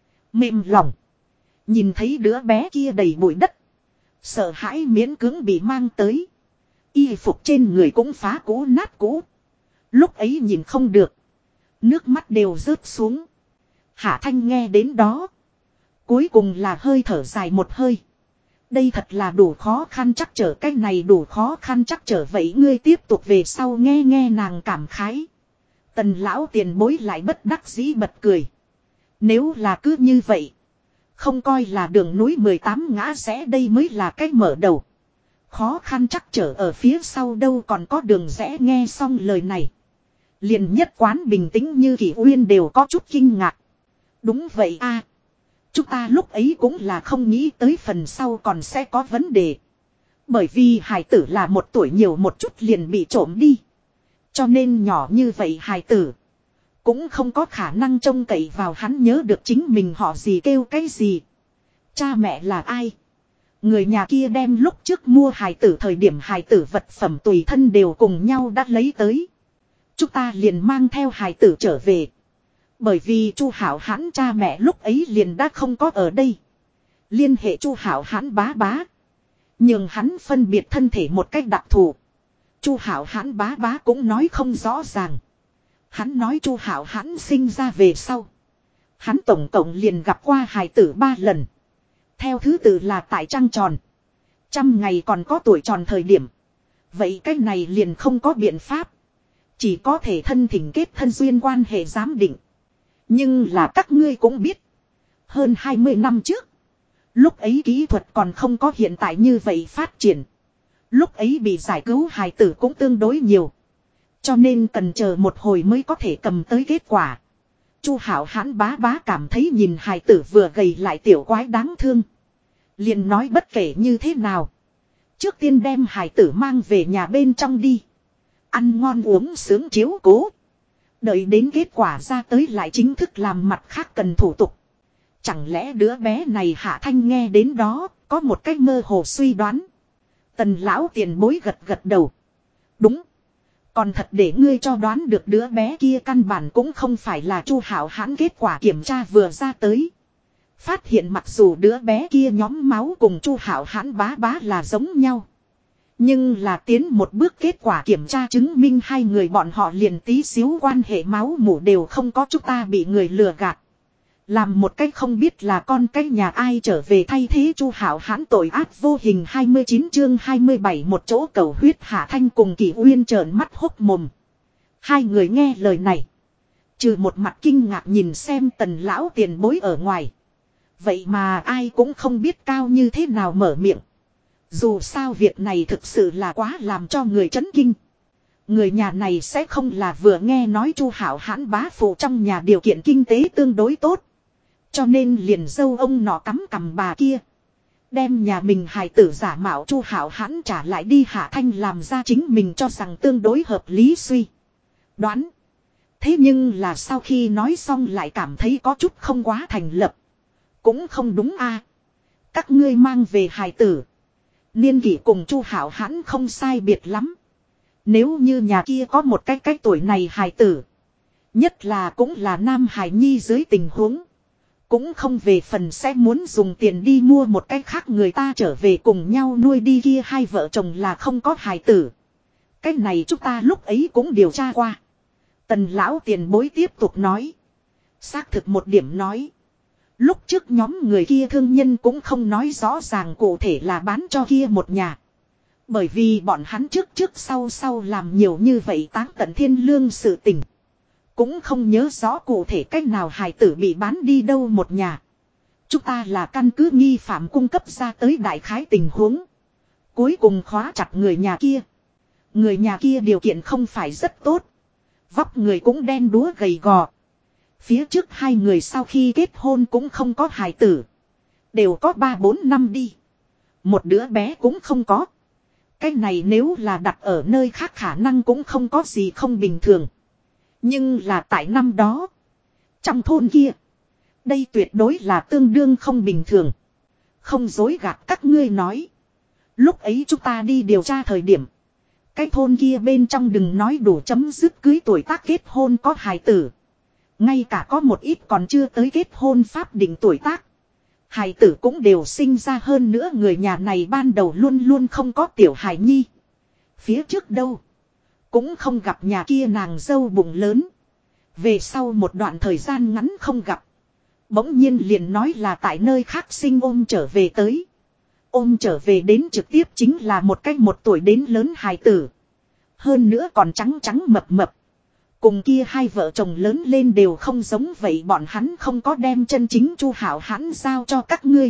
Mềm lòng. Nhìn thấy đứa bé kia đầy bụi đất. Sợ hãi miễn cưỡng bị mang tới. Y phục trên người cũng phá cũ nát cũ. Lúc ấy nhìn không được. Nước mắt đều rớt xuống. Hạ Thanh nghe đến đó. Cuối cùng là hơi thở dài một hơi. Đây thật là đủ khó khăn chắc trở, cái này đủ khó khăn chắc trở, vậy ngươi tiếp tục về sau nghe nghe nàng cảm khái. Tần lão tiền bối lại bất đắc dĩ bật cười. Nếu là cứ như vậy. Không coi là đường núi 18 ngã rẽ, đây mới là cái mở đầu. Khó khăn chắc trở ở phía sau đâu còn có đường rẽ, nghe xong lời này. Liền nhất quán bình tĩnh như Kỷ Uyên đều có chút kinh ngạc. Đúng vậy chúng ta lúc ấy cũng là không nghĩ tới phần sau còn sẽ có vấn đề. Bởi vì hài tử là 1 tuổi nhiều một chút liền bị trộm đi. Cho nên nhỏ như vậy hài tử cũng không có khả năng trông cậy vào hắn nhớ được chính mình họ gì kêu cái gì. Cha mẹ là ai? Người nhà kia đem lúc trước mua hài tử thời điểm hài tử vật phẩm tùy thân đều cùng nhau đã lấy tới. Chúng ta liền mang theo hài tử trở về. Bởi vì Chu Hảo Hãn cha mẹ lúc ấy liền đã không có ở đây. Liên hệ Chu Hảo Hãn bá bá. Nhưng hắn phân biệt thân thể một cách đặc thù. Chu Hảo Hãn bá bá cũng nói không rõ ràng. Hắn nói Chu Hảo Hãn sinh ra về sau. Hắn tổng cộng liền gặp qua hài tử 3 lần. Theo thứ tự là tại trăng tròn. 100 ngày còn có tuổi tròn thời điểm. Vậy cái này liền không có biện pháp. Chỉ có thể thân thỉnh kết thân duyên quan hệ giám định. Nhưng là các ngươi cũng biết. Hơn 20 năm trước. Lúc ấy kỹ thuật còn không có hiện tại như vậy phát triển. Lúc ấy bị giải cứu hài tử cũng tương đối nhiều. Cho nên cần chờ một hồi mới có thể cầm tới kết quả. Chu Hảo Hãn bá bá cảm thấy nhìn hài tử vừa gầy lại tiểu quái đáng thương. Liền nói bất kể như thế nào. Trước tiên đem hài tử mang về nhà bên trong đi. Ăn ngon uống sướng chiếu cố. Đợi đến kết quả ra tới lại chính thức làm mặt khác cần thủ tục. Chẳng lẽ đứa bé này Hạ Thanh nghe đến đó, có một cách mơ hồ suy đoán. Tần lão tiền bối gật gật đầu. Đúng. Còn thật để ngươi cho đoán được đứa bé kia căn bản cũng không phải là Chu Hảo Hãn, kết quả kiểm tra vừa ra tới. Phát hiện mặc dù đứa bé kia nhóm máu cùng Chu Hảo Hãn bá bá là giống nhau. Nhưng là tiến một bước kết quả kiểm tra chứng minh hai người bọn họ liền tí xíu quan hệ máu mủ đều không có, chúng ta bị người lừa gạt. Làm một cách không biết là con cái nhà ai trở về thay thế Chu Hảo Hãn tội ác vô hình. 29 chương 27 một chỗ cầu huyết. Hạ Thanh cùng Kỷ Uyên trợn mắt hốc mồm. Hai người nghe lời này. Trừ một mặt kinh ngạc nhìn xem Tần lão tiền bối ở ngoài. Vậy mà ai cũng không biết cao như thế nào mở miệng. Dù sao việc này thực sự là quá làm cho người chấn kinh. Người nhà này sẽ không là vừa nghe nói Chu Hảo Hãn bá phụ trong nhà điều kiện kinh tế tương đối tốt. Cho nên liền dâu ông nọ cắm cằm bà kia. Đem nhà mình hài tử giả mạo Chu Hạo Hãn trả lại đi Hạ Thanh làm ra chính mình cho rằng tương đối hợp lý suy đoán. Thế nhưng là sau khi nói xong lại cảm thấy có chút không quá thành lập. Cũng không đúng a. Các ngươi mang về hài tử. Niên kỷ cùng Chu Hạo Hãn không sai biệt lắm. Nếu như nhà kia có một cái tuổi này hài tử. Nhất là cũng là nam hài nhi dưới tình huống. Cũng không về phần sẽ muốn dùng tiền đi mua một cái khác người ta trở về cùng nhau nuôi đi kia hai vợ chồng là không có hài tử. Cái này chúng ta lúc ấy cũng điều tra qua. Tần lão tiền bối tiếp tục nói. Xác thực một điểm nói. Lúc trước nhóm người kia thương nhân cũng không nói rõ ràng cụ thể là bán cho kia một nhà. Bởi vì bọn hắn trước sau làm nhiều như vậy táng tận thiên lương sự tình. Cũng không nhớ rõ cụ thể cách nào hài tử bị bán đi đâu một nhà. Chúng ta là căn cứ nghi phạm cung cấp ra tới đại khái tình huống. Cuối cùng khóa chặt người nhà kia. Người nhà kia điều kiện không phải rất tốt. Vóc người cũng đen đúa gầy gò. Phía trước hai người sau khi kết hôn cũng không có hài tử. Đều có 3-4 năm đi. Một đứa bé cũng không có. Cái này nếu là đặt ở nơi khác khả năng cũng không có gì không bình thường. Nhưng là tại năm đó. Trong thôn kia. Đây tuyệt đối là tương đương không bình thường. Không dối gạt các ngươi nói. Lúc ấy chúng ta đi điều tra thời điểm. Cái thôn kia bên trong đừng nói đủ chấm dứt cưới tuổi tác kết hôn có hài tử. Ngay cả có một ít còn chưa tới kết hôn pháp định tuổi tác. Hài tử cũng đều sinh ra hơn nữa người nhà này ban đầu luôn luôn không có tiểu hài nhi. Phía trước đâu. Cũng không gặp nhà kia nàng dâu bụng lớn. Về sau một đoạn thời gian ngắn không gặp. Bỗng nhiên liền nói là tại nơi khác sinh ôm trở về tới. Ôm trở về đến trực tiếp chính là một cách 1 tuổi đến lớn hài tử. Hơn nữa còn trắng trắng mập mập. Cùng kia hai vợ chồng lớn lên đều không giống vậy bọn hắn không có đem chân chính Chu Hạo Hãn giao cho các ngươi.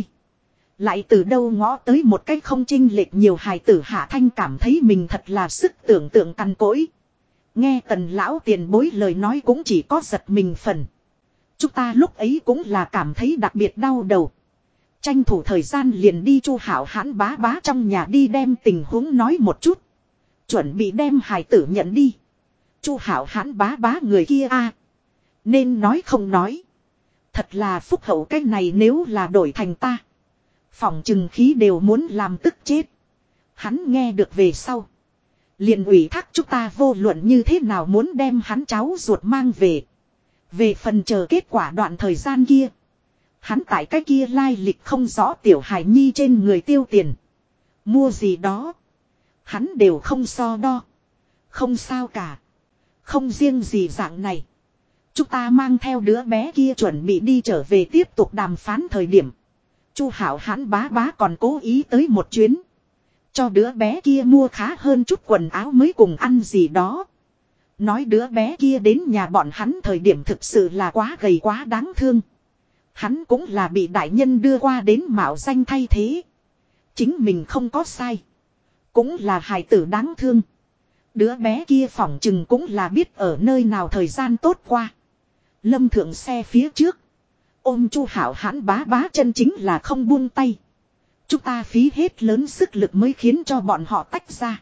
Lại từ đâu ngó tới một cách không chênh lệch nhiều hài tử Hạ Thanh cảm thấy mình thật là sức tưởng tượng cằn cỗi. Nghe Tần lão tiền bối lời nói cũng chỉ có giật mình phần. Chúng ta lúc ấy cũng là cảm thấy đặc biệt đau đầu. Tranh thủ thời gian liền đi Chu Hạo Hãn bá bá trong nhà đi đem tình huống nói một chút. Chuẩn bị đem hài tử nhận đi. Chu Hạo Hãn bá bá người kia a, nên nói không nói. Thật là phúc hậu cái này nếu là đổi thành ta. Phỏng chừng khí đều muốn làm tức chết. Hắn nghe được về sau. Liền ủy thác chúng ta vô luận như thế nào muốn đem hắn cháu ruột mang về. Về phần chờ kết quả đoạn thời gian kia. Hắn tại cái kia lai lịch không rõ tiểu hài nhi trên người tiêu tiền. Mua gì đó. Hắn đều không so đo. Không sao cả. Không riêng gì dạng này. Chúng ta mang theo đứa bé kia chuẩn bị đi trở về tiếp tục đàm phán thời điểm. Chu Hạo Hãn bá bá còn cố ý tới một chuyến. Cho đứa bé kia mua khá hơn chút quần áo mới cùng ăn gì đó. Nói đứa bé kia đến nhà bọn hắn thời điểm thực sự là quá gầy quá đáng thương. Hắn cũng là bị đại nhân đưa qua đến mạo danh thay thế. Chính mình không có sai. Cũng là hài tử đáng thương. Đứa bé kia phỏng chừng cũng là biết ở nơi nào thời gian tốt qua. Lâm thượng xe phía trước. Ôm Chu Hạo Hãn bá bá chân chính là không buông tay. Chúng ta phí hết lớn sức lực mới khiến cho bọn họ tách ra.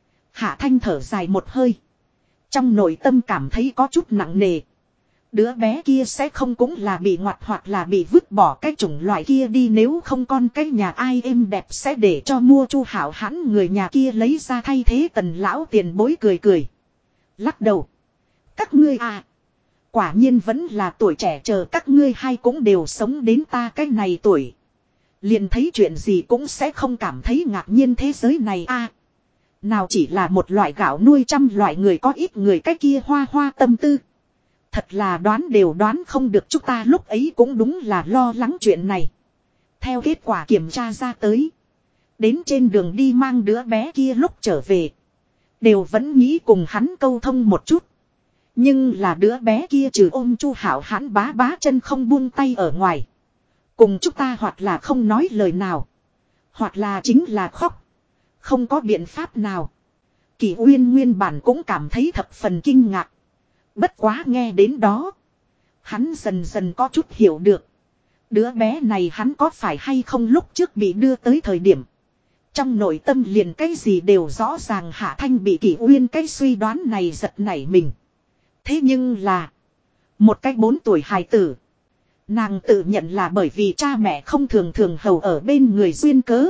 Hạ Thanh thở dài một hơi. Trong nội tâm cảm thấy có chút nặng nề. Đứa bé kia sẽ không cũng là bị ngoặt hoặc là bị vứt bỏ cái chủng loại kia đi, nếu không con cái nhà ai êm đẹp sẽ để cho mua Chu Hạo Hãn người nhà kia lấy ra thay thế. Tần lão tiền bối cười cười. Lắc đầu. Các ngươi à. Quả nhiên vẫn là tuổi trẻ, chờ các ngươi hai cũng đều sống đến ta cái này tuổi. Liền thấy chuyện gì cũng sẽ không cảm thấy ngạc nhiên thế giới này a. Nào chỉ là một loại gạo nuôi trăm loại người, có ít người cái kia hoa hoa tâm tư. Thật là đoán đều đoán không được, chúng ta lúc ấy cũng đúng là lo lắng chuyện này. Theo kết quả kiểm tra ra tới. Đến trên đường đi mang đứa bé kia lúc trở về. Đều vẫn nghĩ cùng hắn câu thông một chút. Nhưng là đứa bé kia trừ ôm Chu Hạo Hãn bá bá chân không buông tay ở ngoài. Cùng chúng ta hoặc là không nói lời nào. Hoặc là chính là khóc. Không có biện pháp nào. Kỷ Uyên nguyên bản cũng cảm thấy thập phần kinh ngạc. Bất quá nghe đến đó. Hắn dần dần có chút hiểu được. Đứa bé này hắn có phải hay không lúc trước bị đưa tới thời điểm. Trong nội tâm liền cái gì đều rõ ràng Hạ Thanh bị Kỷ Uyên cái suy đoán này giật nảy mình. Thế nhưng là. Một cái 4 tuổi hài tử. Nàng tự nhận là bởi vì cha mẹ không thường thường hầu ở bên người duyên cớ.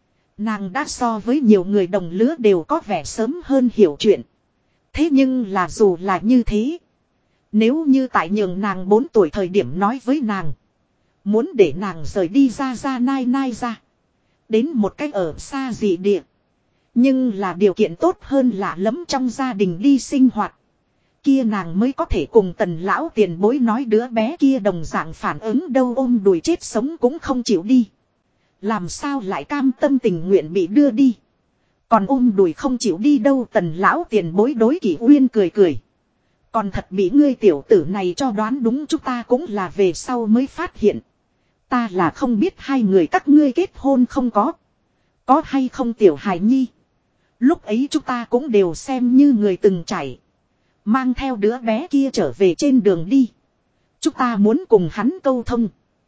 Nàng đã so với nhiều người đồng lứa đều có vẻ sớm hơn hiểu chuyện. Thế nhưng là dù là như thế. Nếu như tại nhường nàng 4 tuổi thời điểm nói với nàng. Muốn để nàng rời đi ra nai ra. Đến một cách ở xa dị địa. Nhưng là điều kiện tốt hơn lạ lắm trong gia đình đi sinh hoạt. Kia nàng mới có thể cùng Tần lão tiền bối nói đứa bé kia đồng dạng phản ứng đâu ôm đùi chết sống cũng không chịu đi. Làm sao lại cam tâm tình nguyện bị đưa đi. Còn ôm đùi không chịu đi đâu Tần lão tiền bối đối Kỷ Uyên cười cười. Còn thật bị ngươi tiểu tử này cho đoán đúng chúng ta cũng là về sau mới phát hiện. Ta là không biết hai người các ngươi kết hôn không có. Có hay không tiểu hài nhi. Lúc ấy chúng ta cũng đều xem như người từng trải. Mang theo đứa bé kia trở về trên đường đi. Chúng ta muốn cùng hắn câu thông.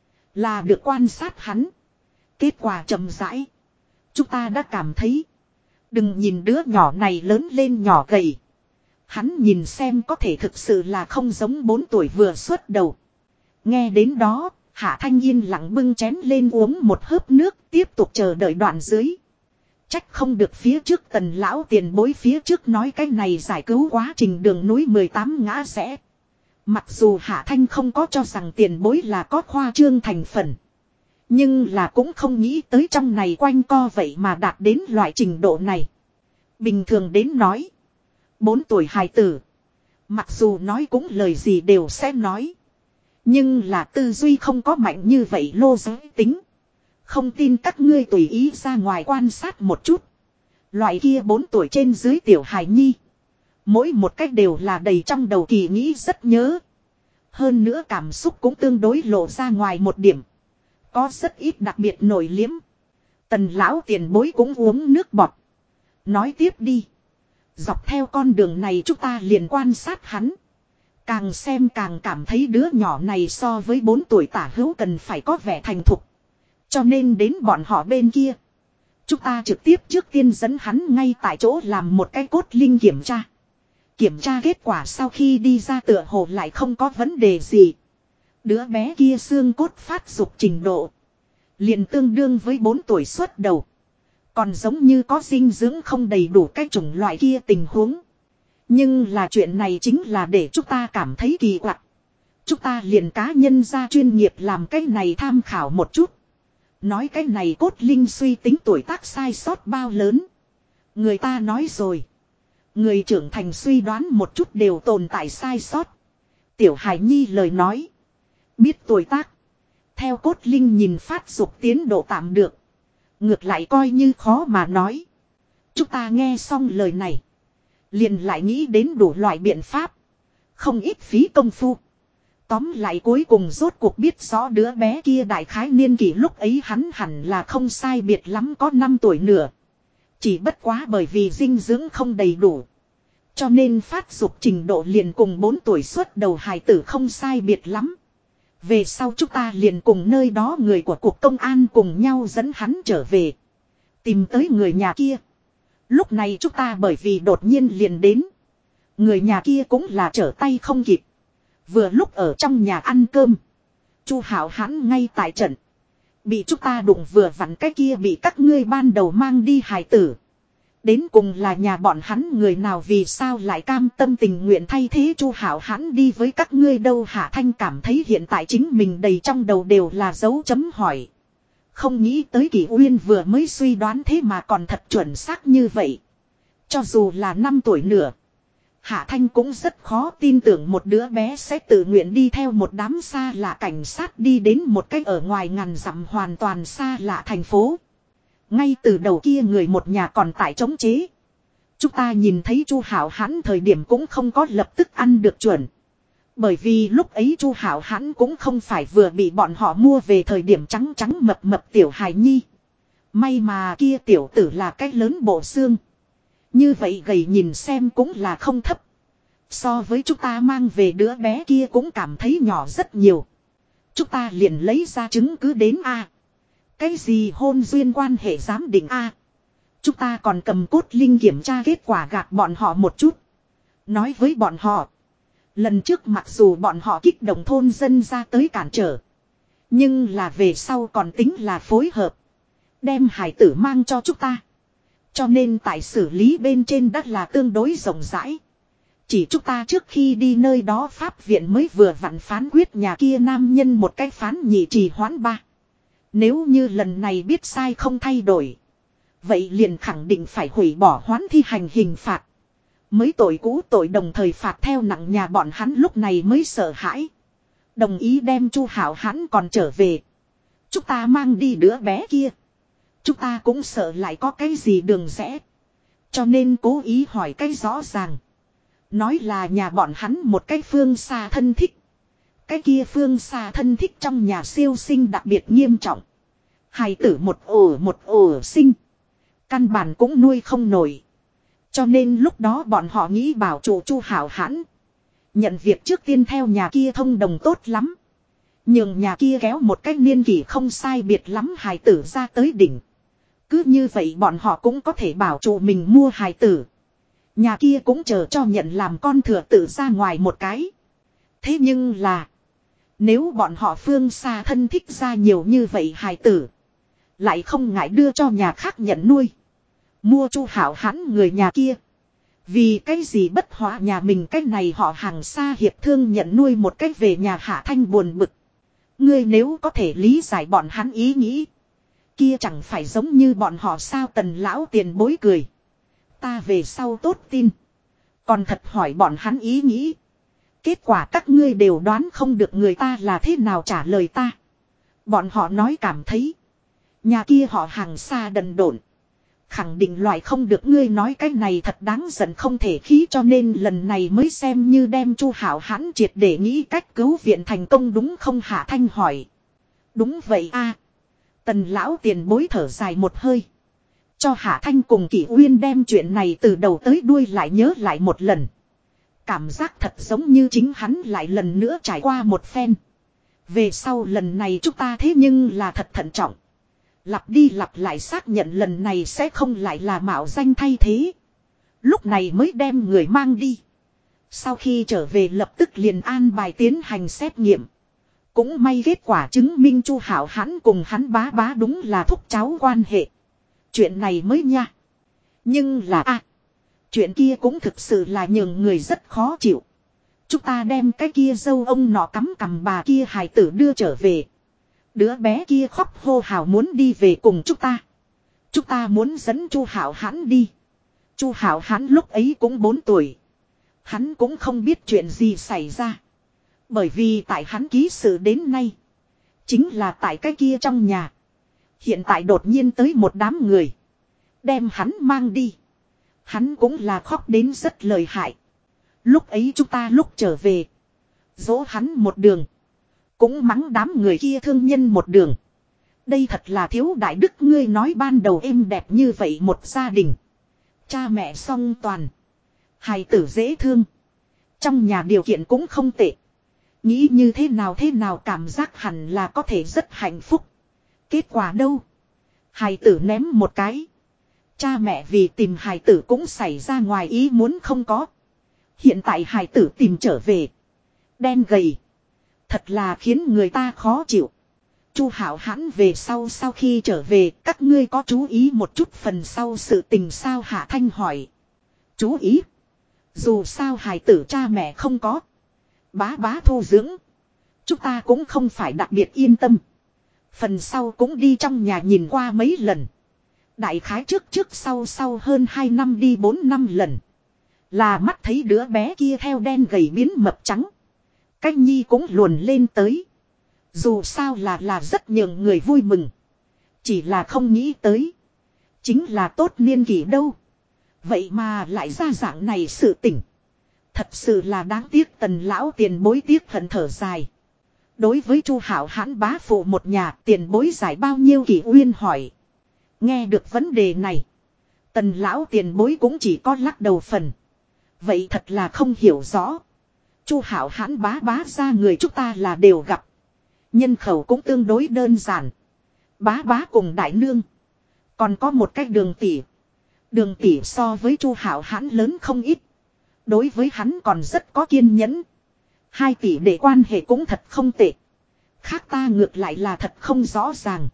Là được quan sát hắn. Kết quả chậm rãi. Chúng ta đã cảm thấy. Đừng nhìn đứa nhỏ này lớn lên nhỏ gầy. Hắn nhìn xem có thể thực sự là không giống 4 tuổi vừa xuất đầu. Nghe đến đó, Hạ Thanh yên lặng bưng chén lên uống một hớp nước tiếp tục chờ đợi đoạn dưới. Trách không được phía trước Tần lão tiền bối phía trước nói cái này giải cứu quá trình đường núi 18 ngã rẽ. Mặc dù Hạ Thanh không có cho rằng tiền bối là có khoa trương thành phần. Nhưng là cũng không nghĩ tới trong này quanh co vậy mà đạt đến loại trình độ này. Bình thường đến nói. 4 tuổi hài tử. Mặc dù nói cũng lời gì đều sẽ nói. Nhưng là tư duy không có mạnh như vậy lô giới tính. Không tin các ngươi tùy ý ra ngoài quan sát một chút. Loại kia 4 tuổi trên dưới tiểu hài nhi. Mỗi một cách đều là đầy trong đầu kỳ nghĩ rất nhớ. Hơn nữa cảm xúc cũng tương đối lộ ra ngoài một điểm. Có rất ít đặc biệt nổi liếm. Tần lão tiền bối cũng uống nước bọt. Nói tiếp đi. Dọc theo con đường này chúng ta liền quan sát hắn. Càng xem càng cảm thấy đứa nhỏ này so với 4 tuổi tả hữu cần phải có vẻ thành thục. Cho nên đến bọn họ bên kia. Chúng ta trực tiếp trước tiên dẫn hắn ngay tại chỗ làm một cái cốt linh kiểm tra. Kiểm tra kết quả sau khi đi ra tựa hồ lại không có vấn đề gì. Đứa bé kia xương cốt phát dục trình độ. Liền tương đương với 4 tuổi xuất đầu. Còn giống như có dinh dưỡng không đầy đủ cái chủng loại kia tình huống. Nhưng là chuyện này chính là để chúng ta cảm thấy kỳ quặc. Chúng ta liền cá nhân ra chuyên nghiệp làm cái này tham khảo một chút. Nói cái này cốt linh suy tính tuổi tác sai sót bao lớn. Người ta nói rồi. Người trưởng thành suy đoán một chút đều tồn tại sai sót. Tiểu Hải Nhi lời nói. Biết tuổi tác. Theo cốt linh nhìn phát dục tiến độ tạm được. Ngược lại coi như khó mà nói. Chúng ta nghe xong lời này. Liền lại nghĩ đến đủ loại biện pháp. Không ít phí công phu. Tóm lại cuối cùng rốt cuộc biết rõ đứa bé kia đại khái niên kỷ lúc ấy hắn hẳn là không sai biệt lắm có 5 tuổi nữa. Chỉ bất quá bởi vì dinh dưỡng không đầy đủ. Cho nên phát dục trình độ liền cùng 4 tuổi xuất đầu hài tử không sai biệt lắm. Về sau chúng ta liền cùng nơi đó người của cục công an cùng nhau dẫn hắn trở về. Tìm tới người nhà kia. Lúc này chúng ta bởi vì đột nhiên liền đến. Người nhà kia cũng là trở tay không kịp. Vừa lúc ở trong nhà ăn cơm. Chu Hảo hắn ngay tại trận. Bị chúng ta đụng vừa vặn cái kia bị các ngươi ban đầu mang đi hài tử. Đến cùng là nhà bọn hắn người nào vì sao lại cam tâm tình nguyện thay thế Chu Hảo hắn đi với các ngươi đâu. Hạ Thanh cảm thấy hiện tại chính mình đầy trong đầu đều là dấu chấm hỏi. Không nghĩ tới Kỷ Uyên vừa mới suy đoán thế mà còn thật chuẩn xác như vậy. Cho dù là 5 tuổi nữa. Hạ Thanh cũng rất khó tin tưởng một đứa bé sẽ tự nguyện đi theo một đám xa lạ cảnh sát đi đến một cách ở ngoài ngàn dặm hoàn toàn xa lạ thành phố. Ngay từ đầu kia người một nhà còn tại chống chế. Chúng ta nhìn thấy Chu Hảo hắn thời điểm cũng không có lập tức ăn được chuẩn. Bởi vì lúc ấy Chu Hảo hắn cũng không phải vừa bị bọn họ mua về thời điểm trắng trắng mập mập tiểu hài nhi. May mà kia tiểu tử là cái lớn bộ xương. Như vậy gầy nhìn xem cũng là không thấp. So với chúng ta mang về đứa bé kia cũng cảm thấy nhỏ rất nhiều. Chúng ta liền lấy ra chứng cứ đến a. Cái gì hôn duyên quan hệ giám định a. Chúng ta còn cầm cốt linh kiểm tra kết quả gạt bọn họ một chút. Nói với bọn họ. Lần trước mặc dù bọn họ kích động thôn dân ra tới cản trở. Nhưng là về sau còn tính là phối hợp. Đem hải tử mang cho chúng ta. Cho nên tại xử lý bên trên đất là tương đối rộng rãi. Chỉ chúng ta trước khi đi nơi đó pháp viện mới vừa vặn phán quyết nhà kia nam nhân một cái phán nhị trì hoãn ba. Nếu như lần này biết sai không thay đổi. Vậy liền khẳng định phải hủy bỏ hoãn thi hành hình phạt. Mới tội cũ tội đồng thời phạt theo nặng nhà bọn hắn lúc này mới sợ hãi. Đồng ý đem Chu Hảo hắn còn trở về. Chúng ta mang đi đứa bé kia. Chúng ta cũng sợ lại có cái gì đường rẽ. Cho nên cố ý hỏi cái rõ ràng. Nói là nhà bọn hắn một cái phương xa thân thích. Cái kia phương xa thân thích trong nhà siêu sinh đặc biệt nghiêm trọng. Hài tử một ổ sinh. Căn bản cũng nuôi không nổi. Cho nên lúc đó bọn họ nghĩ bảo chủ Chu Hảo hãn. Nhận việc trước tiên theo nhà kia thông đồng tốt lắm. Nhưng nhà kia kéo một cách niên kỷ không sai biệt lắm hài tử ra tới đỉnh. Cứ như vậy bọn họ cũng có thể bảo chủ mình mua hài tử. Nhà kia cũng chờ cho nhận làm con thừa tự ra ngoài một cái. Thế nhưng là. Nếu bọn họ phương xa thân thích ra nhiều như vậy hài tử. Lại không ngại đưa cho nhà khác nhận nuôi. Mua Chu Hảo hắn người nhà kia. Vì cái gì bất hóa nhà mình cái này họ hàng xa hiệp thương nhận nuôi một cách về nhà Hạ Thanh buồn bực. Ngươi nếu có thể lý giải bọn hắn ý nghĩ. Kia chẳng phải giống như bọn họ sao Tần lão tiền bối cười. Ta về sau tốt tin. Còn thật hỏi bọn hắn ý nghĩ. Kết quả các ngươi đều đoán không được người ta là thế nào trả lời ta. Bọn họ nói cảm thấy. Nhà kia họ hàng xa đần độn. Khẳng định loại không được ngươi nói cái này thật đáng giận không thể khí cho nên lần này mới xem như đem Chu Hảo hãn triệt để nghĩ cách cứu viện thành công đúng không Hạ Thanh hỏi. Đúng vậy a. Tần lão tiền bối thở dài một hơi. Cho Hạ Thanh cùng Kỷ Uyên đem chuyện này từ đầu tới đuôi lại nhớ lại một lần. Cảm giác thật giống như chính hắn lại lần nữa trải qua một phen. Về sau lần này chúng ta thế nhưng là thật thận trọng. Lặp đi lặp lại xác nhận lần này sẽ không lại là mạo danh thay thế. Lúc này mới đem người mang đi. Sau khi trở về lập tức liền an bài tiến hành xét nghiệm. Cũng may kết quả chứng minh Chu Hảo hắn cùng hắn bá bá đúng là thúc cháu quan hệ. Chuyện này mới nha. Nhưng là chuyện kia cũng thực sự là nhường người rất khó chịu. Chúng ta đem cái kia dâu ông nọ cắm cằm bà kia hài tử đưa trở về. Đứa bé kia khóc hô hào muốn đi về cùng chúng ta. Chúng ta muốn dẫn Chu Hảo hãn đi. Chu Hảo hãn lúc ấy cũng 4 tuổi. Hắn cũng không biết chuyện gì xảy ra. Bởi vì tại hắn ký sự đến nay. Chính là tại cái kia trong nhà. Hiện tại đột nhiên tới một đám người. Đem hắn mang đi. Hắn cũng là khóc đến rất lợi hại. Lúc ấy chúng ta lúc trở về. Dỗ hắn một đường. Cũng mắng đám người kia thương nhân một đường. Đây thật là thiếu đại đức ngươi nói ban đầu êm đẹp như vậy một gia đình. Cha mẹ song toàn. Hài tử dễ thương. Trong nhà điều kiện cũng không tệ. Nghĩ như thế nào cảm giác hẳn là có thể rất hạnh phúc. Kết quả đâu? Hài tử ném một cái. Cha mẹ vì tìm hài tử cũng xảy ra ngoài ý muốn không có. Hiện tại hài tử tìm trở về. Đen gầy. Thật là khiến người ta khó chịu. Chu Hảo hãn về sau khi trở về các ngươi có chú ý một chút phần sau sự tình sao Hạ Thanh hỏi. Chú ý. Dù sao hài tử cha mẹ không có. Bá bá thu dưỡng. Chúng ta cũng không phải đặc biệt yên tâm. Phần sau cũng đi trong nhà nhìn qua mấy lần. Đại khái trước sau hơn 2 năm đi 4 năm lần. Là mắt thấy đứa bé kia theo đen gầy biến mập trắng. Cách nhi cũng luồn lên tới. Dù sao là rất nhường người vui mừng. Chỉ là không nghĩ tới. Chính là tốt niên kỷ đâu. Vậy mà lại ra dạng này sự tỉnh. Thật sự là đáng tiếc Tần lão tiền bối tiếc hận thở dài. Đối với Chu Hảo hãn bá phụ một nhà tiền bối giải bao nhiêu Kỷ Uyên hỏi. Nghe được vấn đề này. Tần lão tiền bối cũng chỉ có lắc đầu phần. Vậy thật là không hiểu rõ. Chu Hảo hãn bá ra người chúng ta là đều gặp. Nhân khẩu cũng tương đối đơn giản. Bá bá cùng đại nương. Còn có một cái Đường tỷ. Đường tỷ so với Chu Hạo Hãn lớn không ít. Đối với hắn còn rất có kiên nhẫn. 2 tỷ để quan hệ cũng thật không tệ. Khác ta ngược lại là thật không rõ ràng.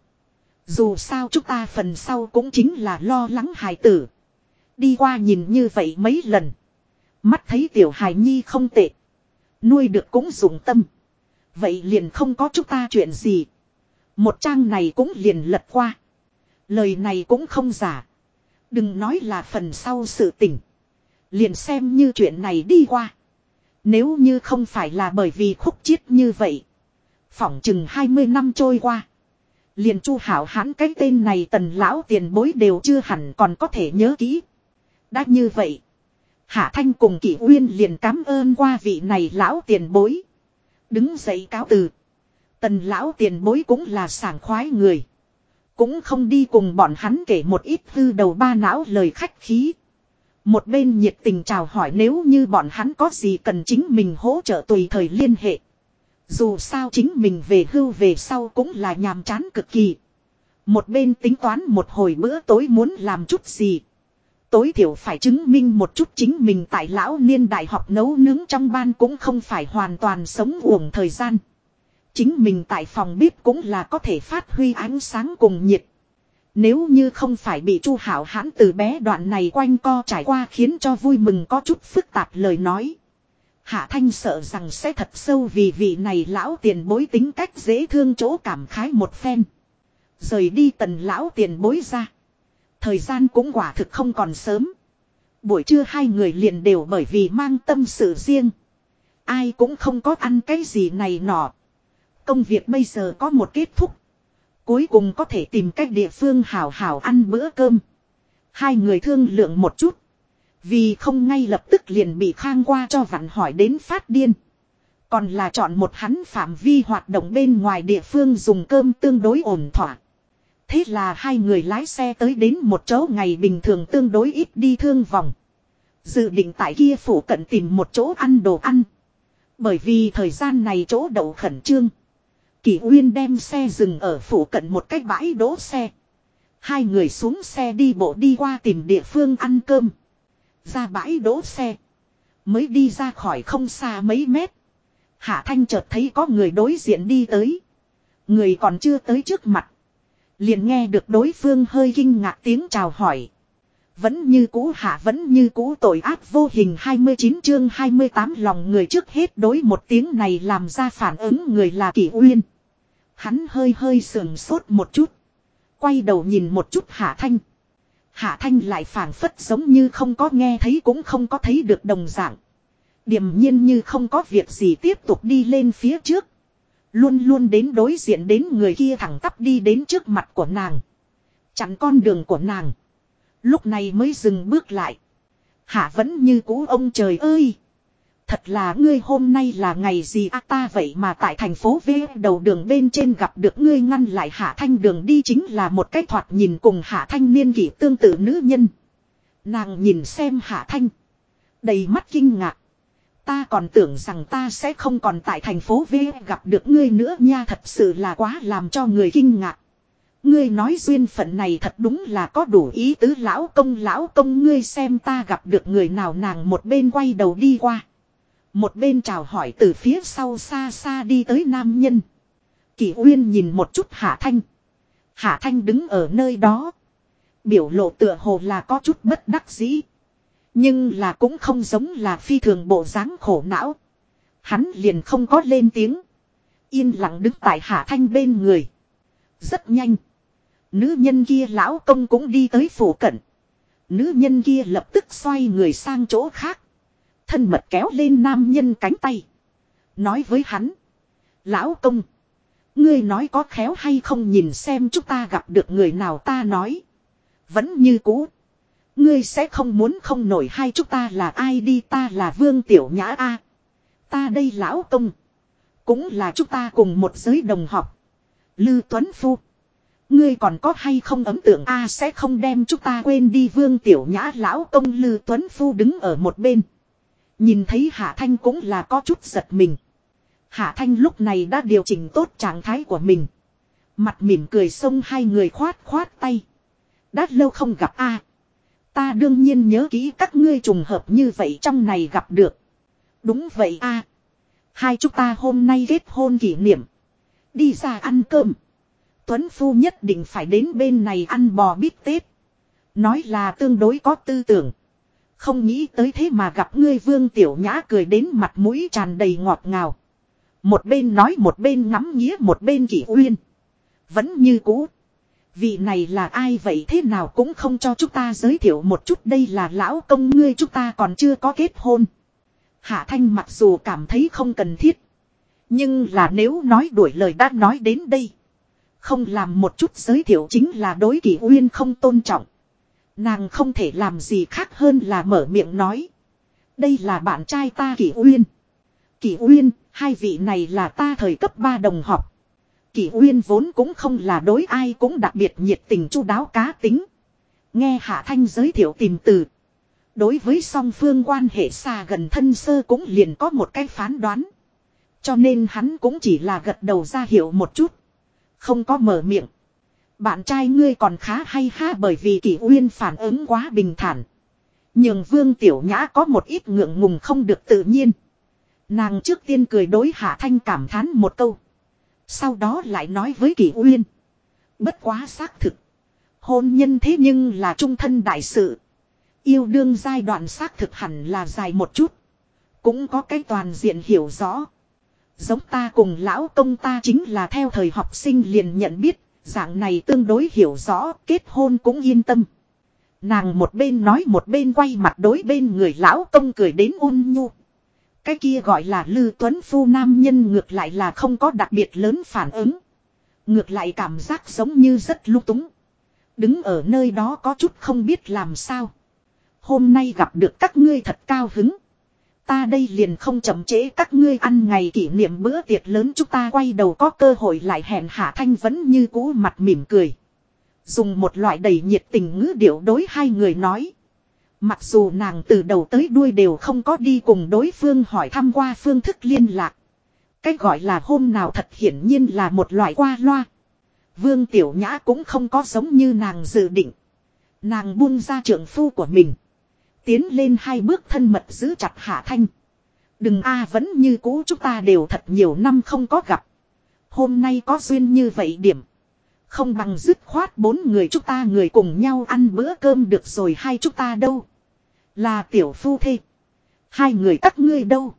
Dù sao chúng ta phần sau cũng chính là lo lắng hài tử. Đi qua nhìn như vậy mấy lần. Mắt thấy tiểu hài nhi không tệ. Nuôi được cũng dụng tâm. Vậy liền không có chúng ta chuyện gì. Một trang này cũng liền lật qua. Lời này cũng không giả. Đừng nói là phần sau sự tình. Liền xem như chuyện này đi qua. Nếu như không phải là bởi vì khúc chiết như vậy. Phỏng chừng 20 năm trôi qua. Liền Chu Hạo Hãn cái tên này Tần lão tiền bối đều chưa hẳn còn có thể nhớ kỹ. Đã như vậy. Hạ Thanh cùng Kỷ Uyên liền cảm ơn qua vị này lão tiền bối. Đứng dậy cáo từ. Tần lão tiền bối cũng là sảng khoái người. Cũng không đi cùng bọn hắn kể một ít hư đầu ba não lời khách khí. Một bên nhiệt tình chào hỏi nếu như bọn hắn có gì cần chính mình hỗ trợ tùy thời liên hệ. Dù sao chính mình về hưu về sau cũng là nhàm chán cực kỳ. Một bên tính toán một hồi bữa tối muốn làm chút gì. Tối thiểu phải chứng minh một chút chính mình tại lão niên đại học nấu nướng trong ban cũng không phải hoàn toàn sống uổng thời gian. Chính mình tại phòng bếp cũng là có thể phát huy ánh sáng cùng nhiệt. Nếu như không phải bị Chu Hạo Hãn từ bé đoạn này quanh co trải qua khiến cho vui mừng có chút phức tạp lời nói. Hạ Thanh sợ rằng sẽ thật sâu vì vị này lão tiền bối tính cách dễ thương chỗ cảm khái một phen. Rời đi Tần lão tiền bối ra. Thời gian cũng quả thực không còn sớm. Buổi trưa 2 người liền đều bởi vì mang tâm sự riêng. Ai cũng không có ăn cái gì này nọ. Công việc bây giờ có một kết thúc. Cuối cùng có thể tìm cách địa phương hảo hảo ăn bữa cơm. 2 người thương lượng một chút. Vì không ngay lập tức liền bị Khang qua cho vặn hỏi đến phát điên. Còn là chọn một hắn phạm vi hoạt động bên ngoài địa phương dùng cơm tương đối ổn thỏa. Thế là 2 người lái xe tới đến một chỗ ngày bình thường tương đối ít đi thương vòng. Dự định tại kia phủ cận tìm một chỗ ăn đồ ăn. Bởi vì thời gian này chỗ đậu khẩn trương. Kỷ Uyên đem xe dừng ở phủ cận một cái bãi đỗ xe. 2 người xuống xe đi bộ đi qua tìm địa phương ăn cơm. Ra bãi đỗ xe. Mới đi ra khỏi không xa mấy mét. Hạ Thanh chợt thấy có người đối diện đi tới. Người còn chưa tới trước mặt. Liền nghe được đối phương hơi kinh ngạc tiếng chào hỏi. Vẫn như cũ hạ vẫn như cũ tội ác vô hình 29 chương 28 lòng người trước hết đối một tiếng này làm ra phản ứng người là Kỷ Uyên. Hắn hơi sườn sốt một chút. Quay đầu nhìn một chút Hạ Thanh. Hạ Thanh lại phảng phất giống như không có nghe thấy cũng không có thấy được đồng dạng. Điềm nhiên như không có việc gì tiếp tục đi lên phía trước. Luôn luôn đến đối diện đến người kia thẳng tắp đi đến trước mặt của nàng. Chặn con đường của nàng. Lúc này mới dừng bước lại. Hạ vẫn như cũ ông trời ơi. Thật là ngươi hôm nay là ngày gì ta vậy mà tại thành phố V đầu đường bên trên gặp được ngươi ngăn lại Hạ Thanh đường đi chính là một cái thoạt nhìn cùng Hạ Thanh niên kỷ tương tự nữ nhân. Nàng nhìn xem Hạ Thanh. Đầy mắt kinh ngạc. Ta còn tưởng rằng ta sẽ không còn tại thành phố V gặp được ngươi nữa nha thật sự là quá làm cho người kinh ngạc. Ngươi nói duyên phận này thật đúng là có đủ ý tứ lão công ngươi xem ta gặp được người nào nàng một bên quay đầu đi qua. Một bên chào hỏi từ phía sau xa xa đi tới nam nhân. Kỷ Uyên nhìn một chút Hạ Thanh. Hạ Thanh đứng ở nơi đó. Biểu lộ tựa hồ là có chút bất đắc dĩ. Nhưng là cũng không giống là phi thường bộ dáng khổ não. Hắn liền không có lên tiếng. Yên lặng đứng tại Hạ Thanh bên người. Rất nhanh. Nữ nhân kia lão công cũng đi tới phủ cận. Nữ nhân kia lập tức xoay người sang chỗ khác. Thân mật kéo lên nam nhân cánh tay. Nói với hắn. Lão công. Ngươi nói có khéo hay không nhìn xem chúng ta gặp được người nào ta nói. Vẫn như cũ. Ngươi sẽ không muốn không nổi hai chúng ta là ai đi ta là Vương Tiểu Nhã a. Ta đây lão công. Cũng là chúng ta cùng một giới đồng học. Lư Tuấn Phu. Ngươi còn có hay không ấn tượng a sẽ không đem chúng ta quên đi Vương Tiểu Nhã lão công Lư Tuấn Phu đứng ở một bên. Nhìn thấy Hạ Thanh cũng là có chút giật mình. Hạ Thanh lúc này đã điều chỉnh tốt trạng thái của mình. Mặt mỉm cười xông hai người khoát khoát tay. Đã lâu không gặp a, ta đương nhiên nhớ kỹ các ngươi trùng hợp như vậy trong này gặp được. Đúng vậy a, hai chúng ta hôm nay kết hôn kỷ niệm. Đi ra ăn cơm. Tuấn Phu nhất định phải đến bên này ăn bò bít tết. Nói là tương đối có tư tưởng. Không nghĩ tới thế mà gặp ngươi. Vương Tiểu Nhã cười đến mặt mũi tràn đầy ngọt ngào. Một bên nói một bên ngắm nghía một bên Kỷ Uyên. Vẫn như cũ. Vị này là ai vậy, thế nào cũng không cho chúng ta giới thiệu một chút, đây là lão công ngươi, chúng ta còn chưa có kết hôn. Hạ Thanh mặc dù cảm thấy không cần thiết. Nhưng là nếu nói đuổi lời đã nói đến đây. Không làm một chút giới thiệu chính là đối Kỷ Uyên không tôn trọng. Nàng không thể làm gì khác hơn là mở miệng nói. Đây là bạn trai ta Kỷ Uyên. Kỷ Uyên, hai vị này là ta thời cấp 3 đồng học. Kỷ Uyên vốn cũng không là đối ai cũng đặc biệt nhiệt tình chu đáo cá tính. Nghe Hạ Thanh giới thiệu tìm từ. Đối với song phương quan hệ xa gần thân sơ cũng liền có một cái phán đoán. Cho nên hắn cũng chỉ là gật đầu ra hiệu một chút. Không có mở miệng. Bạn trai ngươi còn khá hay ha, bởi vì Kỷ Uyên phản ứng quá bình thản. Nhưng Vương Tiểu Nhã có một ít ngượng ngùng không được tự nhiên. Nàng trước tiên cười đối Hạ Thanh cảm thán một câu. Sau đó lại nói với Kỷ Uyên. Bất quá xác thực. Hôn nhân thế nhưng là trung thân đại sự. Yêu đương giai đoạn xác thực hẳn là dài một chút. Cũng có cái toàn diện hiểu rõ. Giống ta cùng lão công ta chính là theo thời học sinh liền nhận biết. Dạng này tương đối hiểu rõ, kết hôn cũng yên tâm. Nàng một bên nói một bên quay mặt đối bên người lão công cười đến ôn nhu. Cái kia gọi là Lư Tuấn Phu nam nhân ngược lại là không có đặc biệt lớn phản ứng. Ngược lại cảm giác giống như rất lung túng. Đứng ở nơi đó có chút không biết làm sao. Hôm nay gặp được các ngươi thật cao hứng. Ta đây liền không chậm trễ các ngươi ăn ngày kỷ niệm bữa tiệc lớn, chúng ta quay đầu có cơ hội lại hẹn. Hạ Thanh vẫn như cũ mặt mỉm cười. Dùng một loại đầy nhiệt tình ngữ điệu đối hai người nói. Mặc dù nàng từ đầu tới đuôi đều không có đi cùng đối phương hỏi thăm qua phương thức liên lạc. Cái gọi là hôm nào thật hiển nhiên là một loại qua loa. Vương Tiểu Nhã cũng không có giống như nàng dự định. Nàng buông ra trượng phu của mình. Tiến lên hai bước thân mật giữ chặt Hạ Thanh. Đừng a, vẫn như cũ chúng ta đều thật nhiều năm không có gặp. Hôm nay có duyên như vậy điểm. Không bằng dứt khoát bốn người chúng ta người cùng nhau ăn bữa cơm được rồi. Hai chúng ta đâu? Là tiểu phu thê. Hai người các ngươi đâu?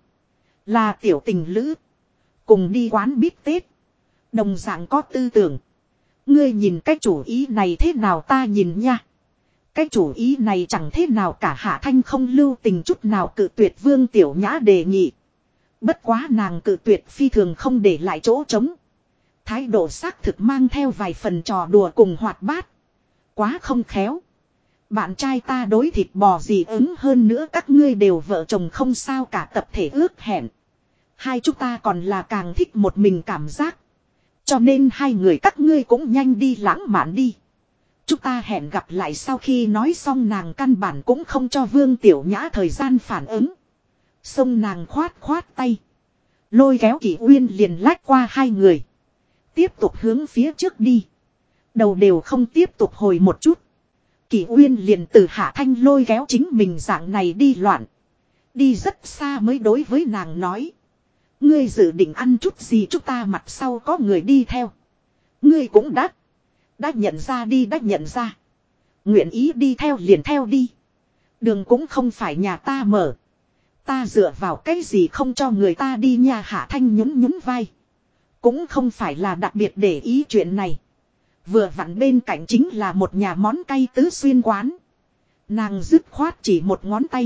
Là tiểu tình lữ. Cùng đi quán bít tết. Đồng dạng có tư tưởng. Ngươi nhìn cái chủ ý này thế nào, ta nhìn nha. Cái chủ ý này chẳng thế nào cả. Hạ Thanh không lưu tình chút nào cự tuyệt Vương Tiểu Nhã đề nghị. Bất quá nàng cự tuyệt phi thường không để lại chỗ trống. Thái độ xác thực mang theo vài phần trò đùa cùng hoạt bát. Quá không khéo. Bạn trai ta đối thịt bò gì ứng hơn nữa, các ngươi đều vợ chồng không sao cả, tập thể ước hẹn. Hai chúng ta còn là càng thích một mình cảm giác. Cho nên hai người các ngươi cũng nhanh đi lãng mạn đi. Chúng ta hẹn gặp lại. Sau khi nói xong nàng căn bản cũng không cho Vương Tiểu Nhã thời gian phản ứng. Xông nàng khoát khoát tay. Lôi kéo Kỷ Uyên liền lách qua hai người. Tiếp tục hướng phía trước đi. Đầu đều không tiếp tục hồi một chút. Kỷ Uyên liền từ Hạ Thanh lôi kéo chính mình dạng này đi loạn. Đi rất xa mới đối với nàng nói. Ngươi dự định ăn chút gì, chúng ta mặt sau có người đi theo. Ngươi cũng đã nhận ra đi, đã nhận ra. Nguyện ý đi theo liền theo đi. Đường cũng không phải nhà ta mở. Ta dựa vào cái gì không cho người ta đi nha. Hạ Thanh nhún nhún vai. Cũng không phải là đặc biệt để ý chuyện này. Vừa vặn bên cạnh chính là một nhà món cay tứ xuyên quán. Nàng dứt khoát chỉ một ngón tay.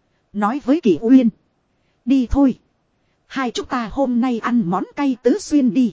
Nói với Kỷ Uyên. Đi thôi. Hai chúng ta hôm nay ăn món cay tứ xuyên đi.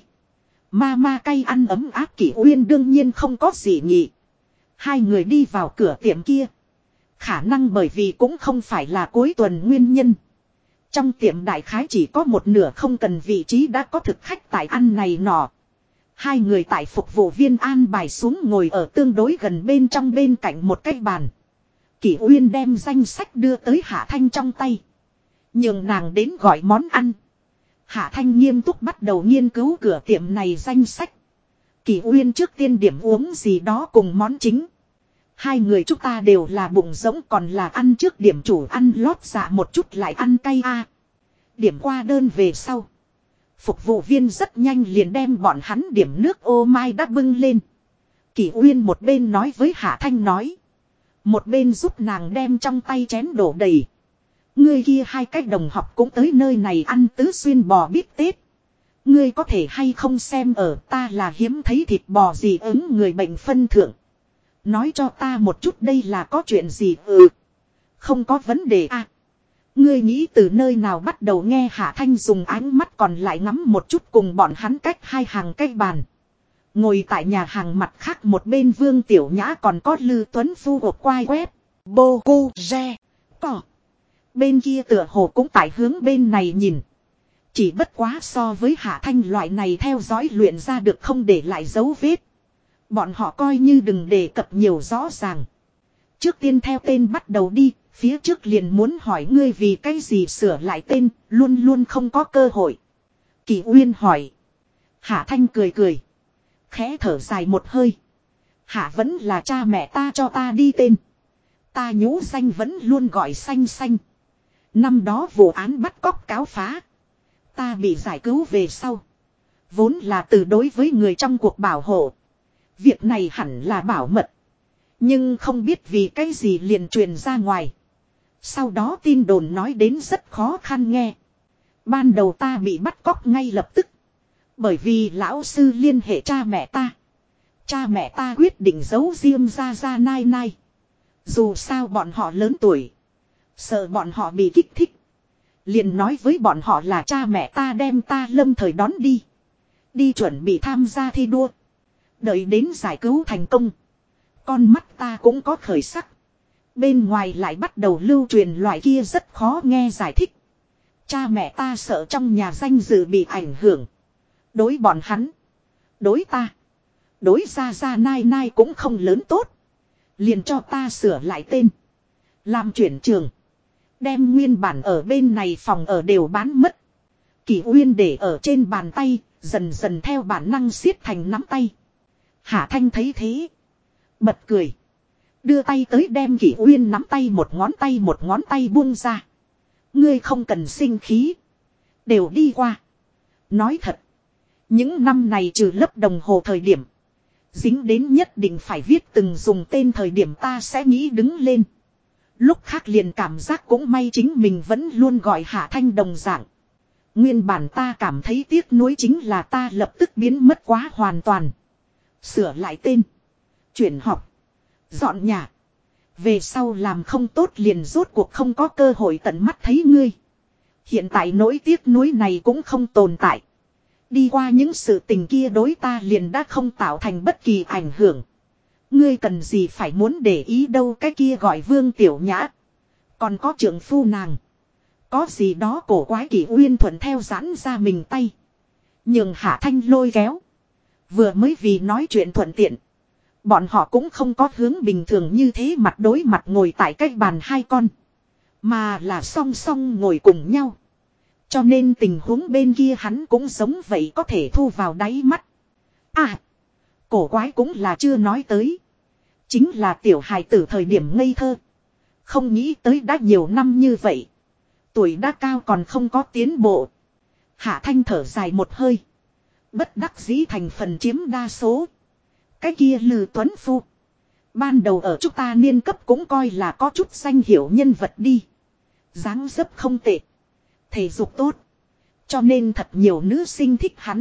Ma cay ăn ấm áp. Kỷ Uyên đương nhiên không có gì nhỉ. Hai người đi vào cửa tiệm kia. Khả năng bởi vì cũng không phải là cuối tuần nguyên nhân. Trong tiệm đại khái chỉ có một nửa không cần vị trí đã có thực khách tại ăn này nọ. Hai người tại phục vụ viên an bài xuống ngồi ở tương đối gần bên trong bên cạnh một cái bàn. Kỷ Uyên đem danh sách đưa tới Hạ Thanh trong tay. Nhường nàng đến gọi món ăn. Hạ Thanh nghiêm túc bắt đầu nghiên cứu cửa tiệm này danh sách. Kỳ Uyên trước tiên điểm uống gì đó cùng món chính. Hai người chúng ta đều là bụng rỗng, còn là ăn trước điểm chủ ăn lót dạ một chút lại ăn cay a. Điểm qua đơn về sau. Phục vụ viên rất nhanh liền đem bọn hắn điểm nước ô mai đã bưng lên. Kỳ Uyên một bên nói với Hạ Thanh nói. Một bên giúp nàng đem trong tay chén đổ đầy. Ngươi kia hai cái đồng học cũng tới nơi này ăn tứ xuyên bò bít tết. Ngươi có thể hay không xem ở ta là hiếm thấy thịt bò gì ứng người bệnh phân thượng. Nói cho ta một chút đây là có chuyện gì. Không có vấn đề à. Ngươi nghĩ từ nơi nào bắt đầu nghe Hạ Thanh dùng ánh mắt còn lại ngắm một chút cùng bọn hắn cách hai hàng cái bàn. Ngồi tại nhà hàng mặt khác một bên Vương Tiểu Nhã còn có Lư Tuấn Phu hộp quai quép. Bô cu re. Cỏ. Bên kia tựa hồ cũng tại hướng bên này nhìn. Chỉ bất quá so với Hạ Thanh loại này theo dõi luyện ra được không để lại dấu vết. Bọn họ coi như đừng đề cập nhiều rõ ràng. Trước tiên theo tên bắt đầu đi. Phía trước liền muốn hỏi ngươi vì cái gì sửa lại tên. Luôn luôn không có cơ hội. Kỳ Uyên hỏi. Hạ Thanh cười cười. Khẽ thở dài một hơi. Hạ vẫn là cha mẹ ta cho ta đi tên. Ta nhũ danh vẫn luôn gọi xanh xanh. Năm đó vụ án bắt cóc cáo phá. Ta bị giải cứu về sau. Vốn là từ đối với người trong cuộc bảo hộ. Việc này hẳn là bảo mật. Nhưng không biết vì cái gì liền truyền ra ngoài. Sau đó tin đồn nói đến rất khó khăn nghe. Ban đầu ta bị bắt cóc ngay lập tức. Bởi vì lão sư liên hệ cha mẹ ta. Cha mẹ ta quyết định giấu riêng ra nai nai. Dù sao bọn họ lớn tuổi. Sợ bọn họ bị kích thích. Liền nói với bọn họ là cha mẹ ta đem ta lâm thời đón đi. Đi chuẩn bị tham gia thi đua. Đợi đến giải cứu thành công. Con mắt ta cũng có khởi sắc. Bên ngoài lại bắt đầu lưu truyền loại kia rất khó nghe giải thích. Cha mẹ ta sợ trong nhà danh dự bị ảnh hưởng. Đối bọn hắn. Đối ta. Đối ra nai nai cũng không lớn tốt. Liền cho ta sửa lại tên. Làm chuyển trường. Đem nguyên bản ở bên này phòng ở đều bán mất. Kỳ Uyên để ở trên bàn tay. Dần dần theo bản năng siết thành nắm tay. Hạ Thanh thấy thế. Bật cười. Đưa tay tới đem Kỳ Uyên nắm tay một ngón tay buông ra. Ngươi không cần sinh khí. Đều đi qua. Nói thật. Những năm này trừ lấp đồng hồ thời điểm. Dính đến nhất định phải viết từng dùng tên thời điểm ta sẽ nghĩ đứng lên. Lúc khác liền cảm giác cũng may chính mình vẫn luôn gọi Hạ Thanh đồng dạng. Nguyên bản ta cảm thấy tiếc nuối chính là ta lập tức biến mất quá hoàn toàn. Sửa lại tên. Chuyển học. Dọn nhà. Về sau làm không tốt liền rốt cuộc không có cơ hội tận mắt thấy ngươi. Hiện tại nỗi tiếc nuối này cũng không tồn tại. Đi qua những sự tình kia đối ta liền đã không tạo thành bất kỳ ảnh hưởng. Ngươi cần gì phải muốn để ý đâu, cái kia gọi Vương Tiểu Nhã. Còn có trưởng phu nàng. Có gì đó cổ quái. Kỳ Uyên thuận theo giãn ra mình tay. Nhưng Hạ Thanh lôi kéo. Vừa mới vì nói chuyện thuận tiện. Bọn họ cũng không có hướng bình thường như thế mặt đối mặt ngồi tại cái bàn hai con. Mà là song song ngồi cùng nhau. Cho nên tình huống bên kia hắn cũng giống vậy có thể thu vào đáy mắt. À, cổ quái cũng là chưa nói tới. Chính là tiểu hài tử thời điểm ngây thơ. Không nghĩ tới đã nhiều năm như vậy. Tuổi đã cao còn không có tiến bộ. Hạ Thanh thở dài một hơi. Bất đắc dĩ thành phần chiếm đa số. Cái kia Lư Tuấn Phu. Ban đầu ở chúng ta niên cấp cũng coi là có chút danh hiệu nhân vật đi. Dáng dấp không tệ. Thể dục tốt. Cho nên thật nhiều nữ sinh thích hắn.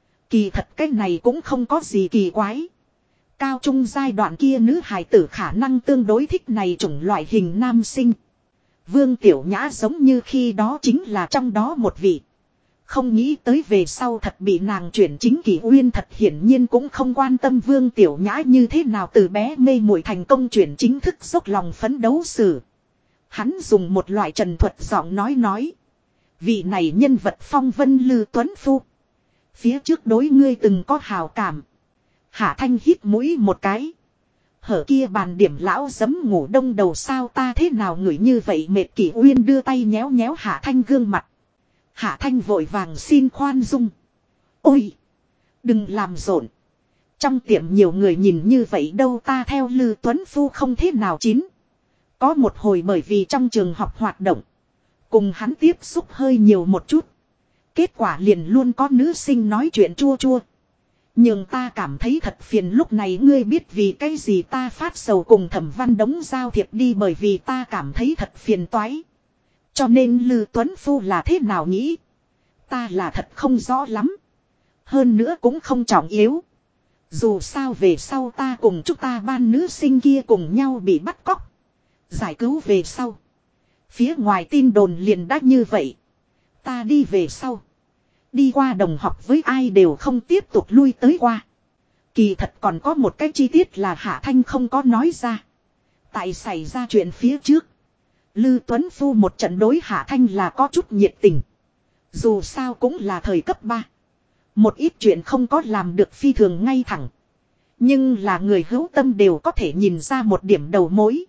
Kỳ thật cái này cũng không có gì kỳ quái. Cao trung giai đoạn kia nữ hài tử khả năng tương đối thích này chủng loại hình nam sinh. Vương Tiểu Nhã giống như khi đó chính là trong đó một vị. Không nghĩ tới về sau thật bị nàng chuyển chính. Kỳ Uyên thật hiển nhiên cũng không quan tâm Vương Tiểu Nhã như thế nào từ bé mê muội thành công chuyển chính thức dốc lòng phấn đấu xử. Hắn dùng một loại trần thuật giọng nói. Vị này nhân vật phong vân Lư Tuấn Phu. Phía trước đối ngươi từng có hào cảm. Hạ Thanh hít mũi một cái. Hở kia bàn điểm lão giấm ngủ đông đầu sao ta thế nào ngửi như vậy mệt. Kỳ Uyên đưa tay nhéo nhéo Hạ Thanh gương mặt. Hạ Thanh vội vàng xin khoan dung. Ôi! Đừng làm rộn. Trong tiệm nhiều người nhìn như vậy đâu, ta theo Lư Tuấn Phu không thế nào chín. Có một hồi bởi vì trong trường học hoạt động. Cùng hắn tiếp xúc hơi nhiều một chút. Kết quả liền luôn có nữ sinh nói chuyện chua chua. Nhưng ta cảm thấy thật phiền, lúc này ngươi biết vì cái gì ta phát sầu cùng Thẩm Văn Đống giao thiệp đi, bởi vì ta cảm thấy thật phiền toái. Cho nên Lư Tuấn Phu là thế nào nghĩ? Ta là thật không rõ lắm. Hơn nữa cũng không trọng yếu. Dù sao về sau ta cùng chúng ta ban nữ sinh kia cùng nhau bị bắt cóc. Giải cứu về sau. Phía ngoài tin đồn liền đã như vậy. Ta đi về sau. Đi qua đồng học với ai đều không tiếp tục lui tới qua. Kỳ thật còn có một cái chi tiết là Hạ Thanh không có nói ra. Tại xảy ra chuyện phía trước. Lư Tuấn Phu một trận đối Hạ Thanh là có chút nhiệt tình. Dù sao cũng là thời cấp 3. Một ít chuyện không có làm được phi thường ngay thẳng. Nhưng là người hữu tâm đều có thể nhìn ra một điểm đầu mối.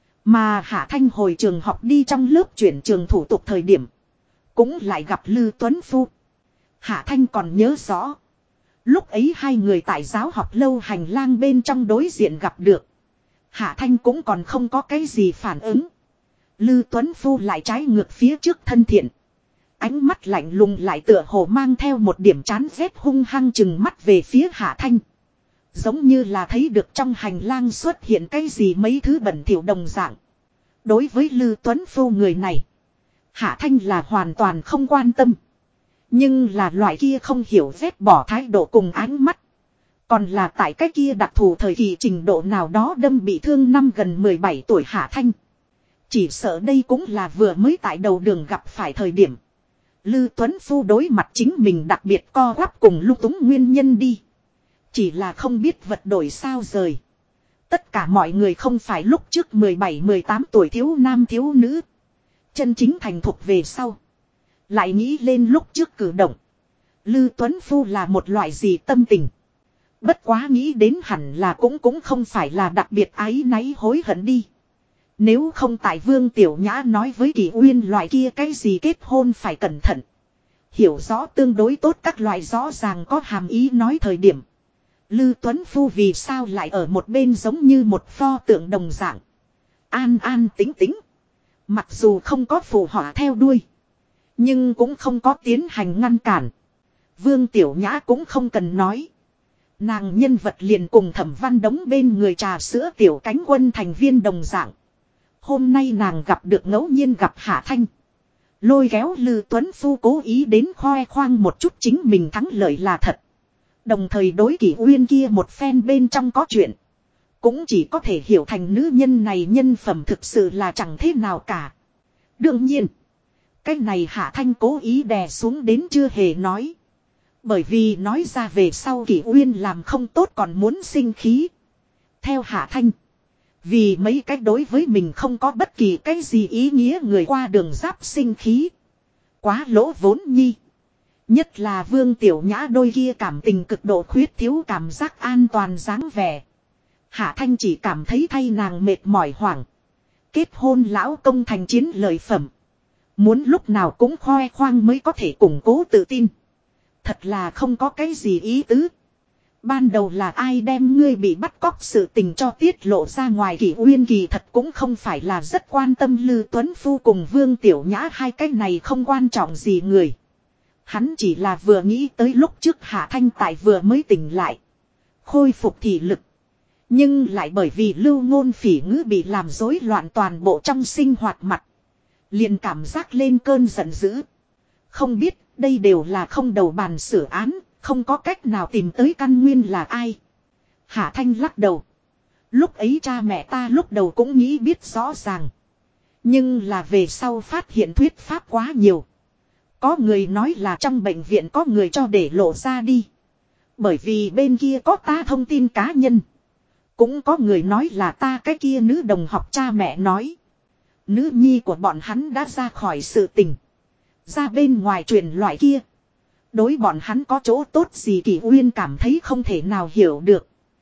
Mà Hạ Thanh hồi trường học đi trong lớp chuyển trường thủ tục thời điểm. Cũng lại gặp Lư Tuấn Phu. Hạ Thanh còn nhớ rõ. Lúc ấy hai người tại giáo học lâu hành lang bên trong đối diện gặp được. Hạ Thanh cũng còn không có cái gì phản ứng. Lư Tuấn Phu lại trái ngược phía trước thân thiện. Ánh mắt lạnh lùng lại tựa hồ mang theo một điểm chán ghét, hung hăng chừng mắt về phía Hạ Thanh. Giống như là thấy được trong hành lang xuất hiện cái gì mấy thứ bẩn thỉu đồng dạng. Đối với Lư Tuấn Phu người này, Hạ Thanh là hoàn toàn không quan tâm. Nhưng là loại kia không hiểu ghét bỏ thái độ cùng ánh mắt. Còn là tại cái kia đặc thù thời kỳ trình độ nào đó đâm bị thương năm gần 17 tuổi Hạ Thanh. Chỉ sợ đây cũng là vừa mới tại đầu đường gặp phải thời điểm. Lư Tuấn Phu đối mặt chính mình đặc biệt co quắp cùng lung túng nguyên nhân đi. Chỉ là không biết vật đổi sao rời. Tất cả mọi người không phải lúc trước 17-18 tuổi thiếu nam thiếu nữ. Chân chính thành thục về sau. Lại nghĩ lên lúc trước cử động. Lư Tuấn Phu là một loại gì tâm tình. Bất quá nghĩ đến hẳn là cũng không phải là đặc biệt áy náy hối hận đi. Nếu không tại Vương Tiểu Nhã nói với Kỳ Uyên loại kia cái gì kết hôn phải cẩn thận. Hiểu rõ tương đối tốt các loại rõ ràng có hàm ý nói thời điểm. Lư Tuấn Phu vì sao lại ở một bên giống như một pho tượng đồng dạng. An an tính tính. Mặc dù không có phù họa theo đuôi. Nhưng cũng không có tiến hành ngăn cản. Vương Tiểu Nhã cũng không cần nói. Nàng nhân vật liền cùng Thẩm Văn Đống bên người trà sữa tiểu cánh quân thành viên đồng dạng. Hôm nay nàng gặp được ngẫu nhiên gặp Hạ Thanh. Lôi kéo Lư Tuấn Phu cố ý đến khoe khoang một chút chính mình thắng lợi là thật. Đồng thời đối Kỷ Uyên kia một phen bên trong có chuyện. Cũng chỉ có thể hiểu thành nữ nhân này nhân phẩm thực sự là chẳng thế nào cả. Đương nhiên. Cái này Hạ Thanh cố ý đè xuống đến chưa hề nói. Bởi vì nói ra về sau Kỷ Uyên làm không tốt còn muốn sinh khí. Theo Hạ Thanh. Vì mấy cách đối với mình không có bất kỳ cái gì ý nghĩa người qua đường giáp sinh khí. Quá lỗ vốn nhi. Nhất là Vương Tiểu Nhã đôi kia cảm tình cực độ khuyết thiếu cảm giác an toàn dáng vẻ. Hạ Thanh chỉ cảm thấy thay nàng mệt mỏi hoảng. Kết hôn lão công thành chiến lợi phẩm. Muốn lúc nào cũng khoe khoang mới có thể củng cố tự tin. Thật là không có cái gì ý tứ. Ban đầu là ai đem ngươi bị bắt cóc sự tình cho tiết lộ ra ngoài, Kỷ Uyên kỳ thật cũng không phải là rất quan tâm Lư Tuấn Phu cùng Vương Tiểu Nhã hai cái này không quan trọng gì người. Hắn chỉ là vừa nghĩ tới lúc trước Hạ Thanh tại vừa mới tỉnh lại. Khôi phục thị lực. Nhưng lại bởi vì lưu ngôn phỉ ngữ bị làm rối loạn toàn bộ trong sinh hoạt mặt. Liền cảm giác lên cơn giận dữ. Không biết đây đều là không đầu bàn sửa án. Không có cách nào tìm tới căn nguyên là ai. Hạ Thanh lắc đầu. Lúc ấy cha mẹ ta lúc đầu cũng nghĩ biết rõ ràng. Nhưng là về sau phát hiện thuyết pháp quá nhiều. Có người nói là trong bệnh viện có người cho để lộ ra đi. Bởi vì bên kia có ta thông tin cá nhân. Cũng có người nói là ta cái kia nữ đồng học cha mẹ nói. Nữ nhi của bọn hắn đã ra khỏi sự tình. Ra bên ngoài truyền loại kia. Đối bọn hắn có chỗ tốt gì Kỷ Uyên cảm thấy không thể nào hiểu được.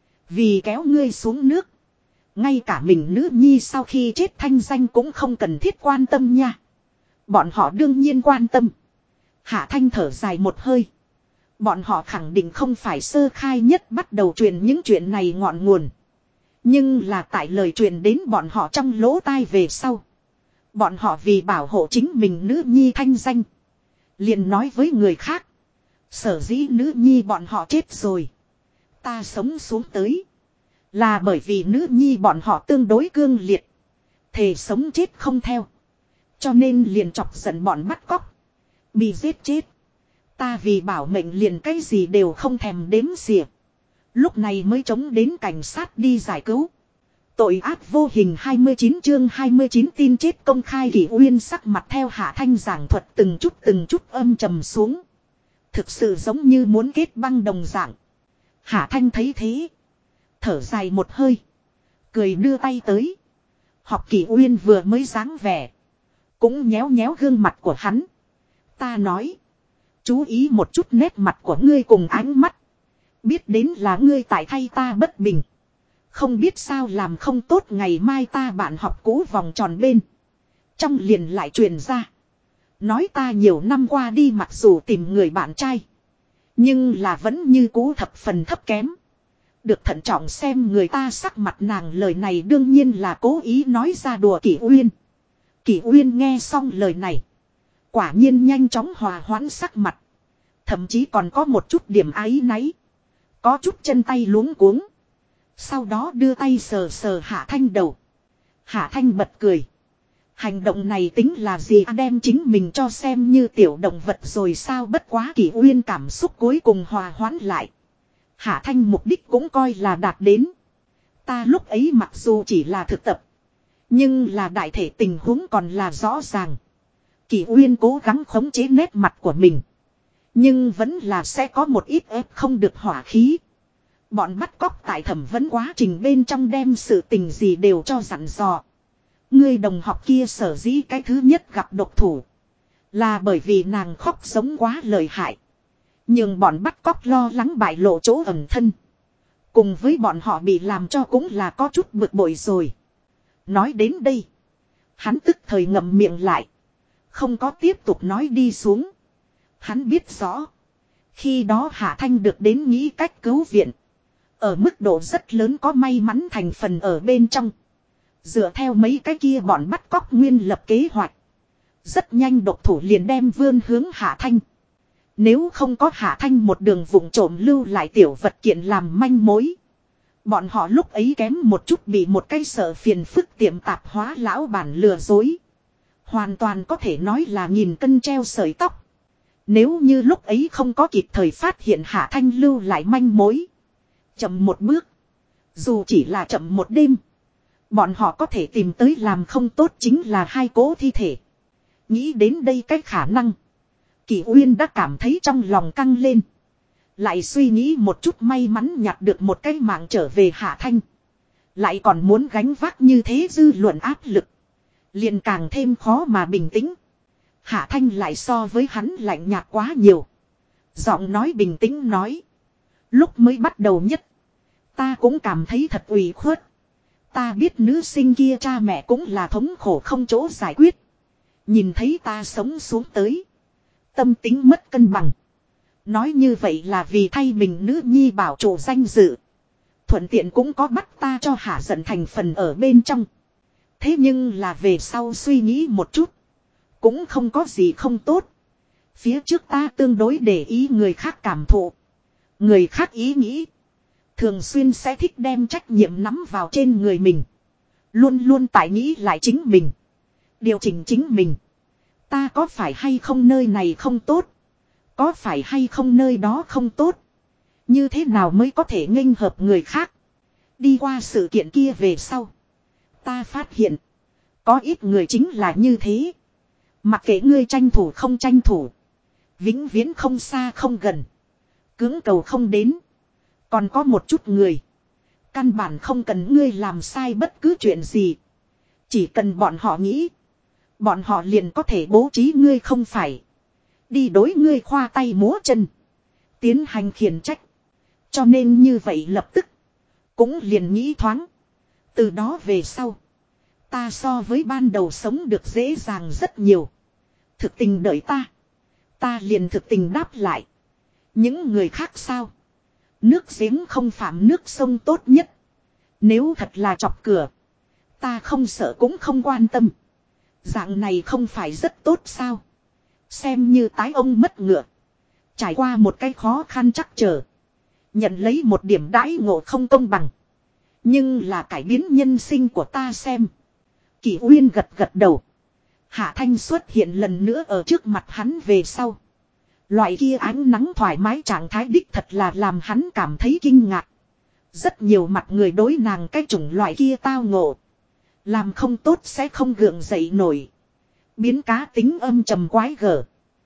Vì kéo ngươi xuống nước. Ngay cả mình nữ nhi sau khi chết thanh danh cũng không cần thiết quan tâm nha. Bọn họ đương nhiên quan tâm. Hạ Thanh thở dài một hơi. Bọn họ khẳng định không phải sơ khai nhất bắt đầu truyền những chuyện này ngọn nguồn. Nhưng là tại lời truyền đến bọn họ trong lỗ tai về sau. Bọn họ vì bảo hộ chính mình nữ nhi thanh danh. Liền nói với người khác. Sở dĩ nữ nhi bọn họ chết rồi. Ta sống xuống tới. Là bởi vì nữ nhi bọn họ tương đối cương liệt. Thề sống chết không theo. Cho nên liền chọc giận bọn bắt cóc. Bị giết chết. Ta vì bảo mệnh liền cái gì đều không thèm đếm xỉa. Lúc này mới chống đến cảnh sát đi giải cứu. Tội ác vô hình 29 chương 29 tin chết công khai. Kỷ Uyên sắc mặt theo Hạ Thanh giảng thuật từng chút âm trầm xuống. Thực sự giống như muốn kết băng đồng dạng. Hạ Thanh thấy thế. Thở dài một hơi. Cười đưa tay tới. Học Kỷ Uyên vừa mới dáng vẻ. Cũng nhéo nhéo gương mặt của hắn. Ta nói. Chú ý một chút nét mặt của ngươi cùng ánh mắt. Biết đến là ngươi tại thay ta bất bình. Không biết sao làm không tốt ngày mai ta bạn học cũ vòng tròn bên. Trong liền lại truyền ra. Nói ta nhiều năm qua đi mặc dù tìm người bạn trai. Nhưng là vẫn như cũ thập phần thấp kém. Được thận trọng xem người ta sắc mặt nàng lời này đương nhiên là cố ý nói ra đùa Kỷ Uyên. Kỷ Uyên nghe xong lời này. Quả nhiên nhanh chóng hòa hoãn sắc mặt. Thậm chí còn có một chút điểm áy náy. Có chút chân tay luống cuống. Sau đó đưa tay sờ sờ Hạ Thanh đầu. Hạ Thanh bật cười. Hành động này tính là gì đem chính mình cho xem như tiểu động vật rồi sao bất quá Kỷ Uyên cảm xúc cuối cùng hòa hoãn lại. Hạ Thanh mục đích cũng coi là đạt đến. Ta lúc ấy mặc dù chỉ là thực tập. Nhưng là đại thể tình huống còn là rõ ràng. Kỷ Uyên cố gắng khống chế nét mặt của mình. Nhưng vẫn là sẽ có một ít ép không được hỏa khí. Bọn bắt cóc tại thẩm vấn quá trình bên trong đem sự tình gì đều cho dặn dò. Người đồng học kia sở dĩ cái thứ nhất gặp độc thủ. Là bởi vì nàng khóc giống quá lợi hại. Nhưng bọn bắt cóc lo lắng bại lộ chỗ ẩn thân. Cùng với bọn họ bị làm cho cũng là có chút bực bội rồi. Nói đến đây. Hắn tức thời ngậm miệng lại. Không có tiếp tục nói đi xuống. Hắn biết rõ. Khi đó Hạ Thanh được đến nghĩ cách cứu viện. Ở mức độ rất lớn có may mắn thành phần ở bên trong. Dựa theo mấy cái kia bọn bắt cóc nguyên lập kế hoạch. Rất nhanh độc thủ liền đem vươn hướng Hạ Thanh. Nếu không có Hạ Thanh một đường vụng trộm lưu lại tiểu vật kiện làm manh mối. Bọn họ lúc ấy kém một chút bị một cái sợ phiền phức tiệm tạp hóa lão bản lừa dối. Hoàn toàn có thể nói là nghìn cân treo sợi tóc. Nếu như lúc ấy không có kịp thời phát hiện Hạ Thanh lưu lại manh mối. Chậm một bước. Dù chỉ là chậm một đêm. Bọn họ có thể tìm tới làm không tốt chính là hai cố thi thể. Nghĩ đến đây cái khả năng. Kỷ Uyên đã cảm thấy trong lòng căng lên. Lại suy nghĩ một chút may mắn nhặt được một cái mạng trở về Hạ Thanh. Lại còn muốn gánh vác như thế dư luận áp lực. Liền càng thêm khó mà bình tĩnh. Hạ Thanh lại so với hắn lạnh nhạt quá nhiều. Giọng nói bình tĩnh nói. Lúc mới bắt đầu nhất. Ta cũng cảm thấy thật ủy khuất. Ta biết nữ sinh kia cha mẹ cũng là thống khổ không chỗ giải quyết. Nhìn thấy ta sống xuống tới. Tâm tính mất cân bằng. Nói như vậy là vì thay mình nữ nhi bảo trụ danh dự. Thuận tiện cũng có bắt ta cho hạ giận thành phần ở bên trong. Thế nhưng là về sau suy nghĩ một chút. Cũng không có gì không tốt. Phía trước ta tương đối để ý người khác cảm thụ. Người khác ý nghĩ. Thường xuyên sẽ thích đem trách nhiệm nắm vào trên người mình. Luôn luôn tại nghĩ lại chính mình. Điều chỉnh chính mình. Ta có phải hay không nơi này không tốt? Có phải hay không nơi đó không tốt? Như thế nào mới có thể nghênh hợp người khác? Đi qua sự kiện kia về sau. Ta phát hiện. Có ít người chính là như thế. Mặc kệ ngươi tranh thủ không tranh thủ. Vĩnh viễn không xa không gần. Cưỡng cầu không đến. Còn có một chút người. Căn bản không cần ngươi làm sai bất cứ chuyện gì. Chỉ cần bọn họ nghĩ. Bọn họ liền có thể bố trí ngươi không phải. Đi đối ngươi khoa tay múa chân. Tiến hành khiển trách. Cho nên như vậy lập tức. Cũng liền nghĩ thoáng. Từ đó về sau. Ta so với ban đầu sống được dễ dàng rất nhiều. Thực tình đợi ta. Ta liền thực tình đáp lại. Những người khác sao? Nước giếng không phạm nước sông tốt nhất. Nếu thật là chọc cửa. Ta không sợ cũng không quan tâm. Dạng này không phải rất tốt sao? Xem như tái ông mất ngựa. Trải qua một cái khó khăn chắc trở. Nhận lấy một điểm đãi ngộ không công bằng. Nhưng là cải biến nhân sinh của ta xem. Kỷ Uyên gật gật đầu. Hạ Thanh xuất hiện lần nữa ở trước mặt hắn về sau. Loại kia ánh nắng thoải mái trạng thái đích thật là làm hắn cảm thấy kinh ngạc. Rất nhiều mặt người đối nàng cái chủng loại kia tao ngộ. Làm không tốt sẽ không gượng dậy nổi. Biến cá tính âm trầm quái gở.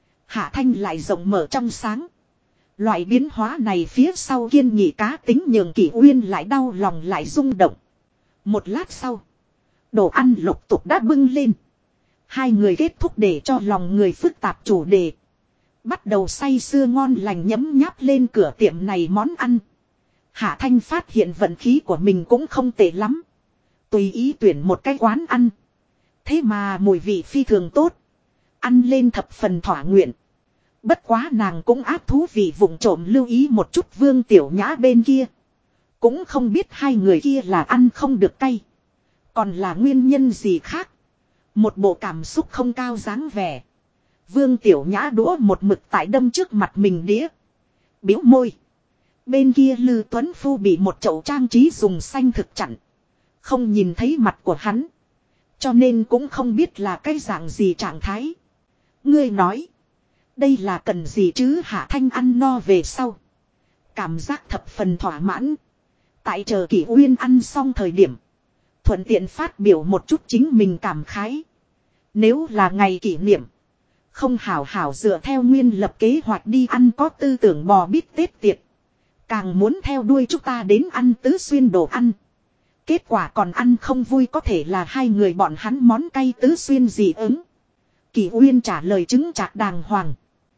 Hạ Thanh lại rộng mở trong sáng. Loại biến hóa này phía sau kiên nghị cá tính nhường Kỷ Uyên lại đau lòng lại rung động. Một lát sau. Đồ ăn lục tục đã bưng lên. Hai người kết thúc để cho lòng người phức tạp chủ đề. Bắt đầu say sưa ngon lành nhấm nháp lên cửa tiệm này món ăn. Hạ Thanh phát hiện vận khí của mình cũng không tệ lắm. Tùy ý tuyển một cái quán ăn. Thế mà mùi vị phi thường tốt. Ăn lên thập phần thỏa nguyện. Bất quá nàng cũng áp thú vị vụng trộm lưu ý một chút Vương Tiểu Nhã bên kia. Cũng không biết hai người kia là ăn không được cay. Còn là nguyên nhân gì khác. Một bộ cảm xúc không cao dáng vẻ. Vương Tiểu Nhã đũa một mực tại đâm trước mặt mình đĩa. Biếu môi. Bên kia Lư Tuấn Phu bị một chậu trang trí dùng xanh thực chặn. Không nhìn thấy mặt của hắn. Cho nên cũng không biết là cái dạng gì trạng thái. Ngươi nói. Đây là cần gì chứ? Hạ Thanh ăn no về sau. Cảm giác thập phần thỏa mãn. Tại chờ Kỷ Uyên ăn xong thời điểm. Thuận tiện phát biểu một chút chính mình cảm khái. Nếu là ngày kỷ niệm. Không hảo hảo dựa theo nguyên lập kế hoạch đi ăn có tư tưởng bò bít tết tiệt. Càng muốn theo đuôi chúng ta đến ăn tứ xuyên đồ ăn. Kết quả còn ăn không vui có thể là hai người bọn hắn món cay tứ xuyên dị ứng. Kỷ Uyên trả lời chứng chạc đàng hoàng.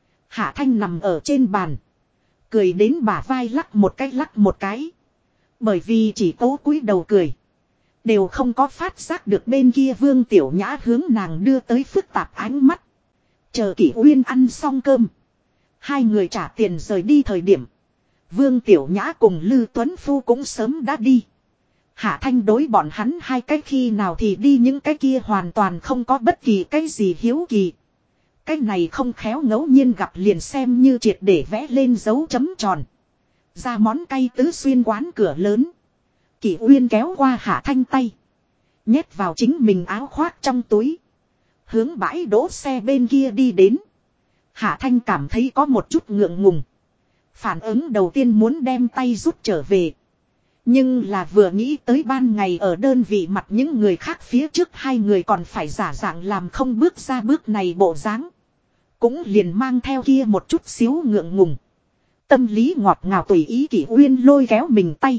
Hạ Thanh nằm ở trên bàn. Cười đến bả vai lắc một cái. Bởi vì chỉ cố cúi đầu cười. Đều không có phát giác được bên kia Vương Tiểu Nhã hướng nàng đưa tới phức tạp ánh mắt. Chờ Kỷ Uyên ăn xong cơm. Hai người trả tiền rời đi thời điểm. Vương Tiểu Nhã cùng Lư Tuấn Phu cũng sớm đã đi. Hạ Thanh đối bọn hắn hai cái khi nào thì đi những cái kia hoàn toàn không có bất kỳ cái gì hiếu kỳ. Cái này không khéo ngẫu nhiên gặp liền xem như triệt để vẽ lên dấu chấm tròn. Ra món cay tứ xuyên quán cửa lớn. Kỷ Uyên kéo qua Hạ Thanh tay. Nhét vào chính mình áo khoác trong túi. Hướng bãi đỗ xe bên kia đi đến. Hạ Thanh cảm thấy có một chút ngượng ngùng. Phản ứng đầu tiên muốn đem tay rút trở về. Nhưng là vừa nghĩ tới ban ngày ở đơn vị mặt những người khác phía trước hai người còn phải giả dạng làm không bước ra bước này bộ dáng. Cũng liền mang theo kia một chút xíu ngượng ngùng. Tâm lý ngọt ngào tùy ý Kỷ Uyên lôi kéo mình tay.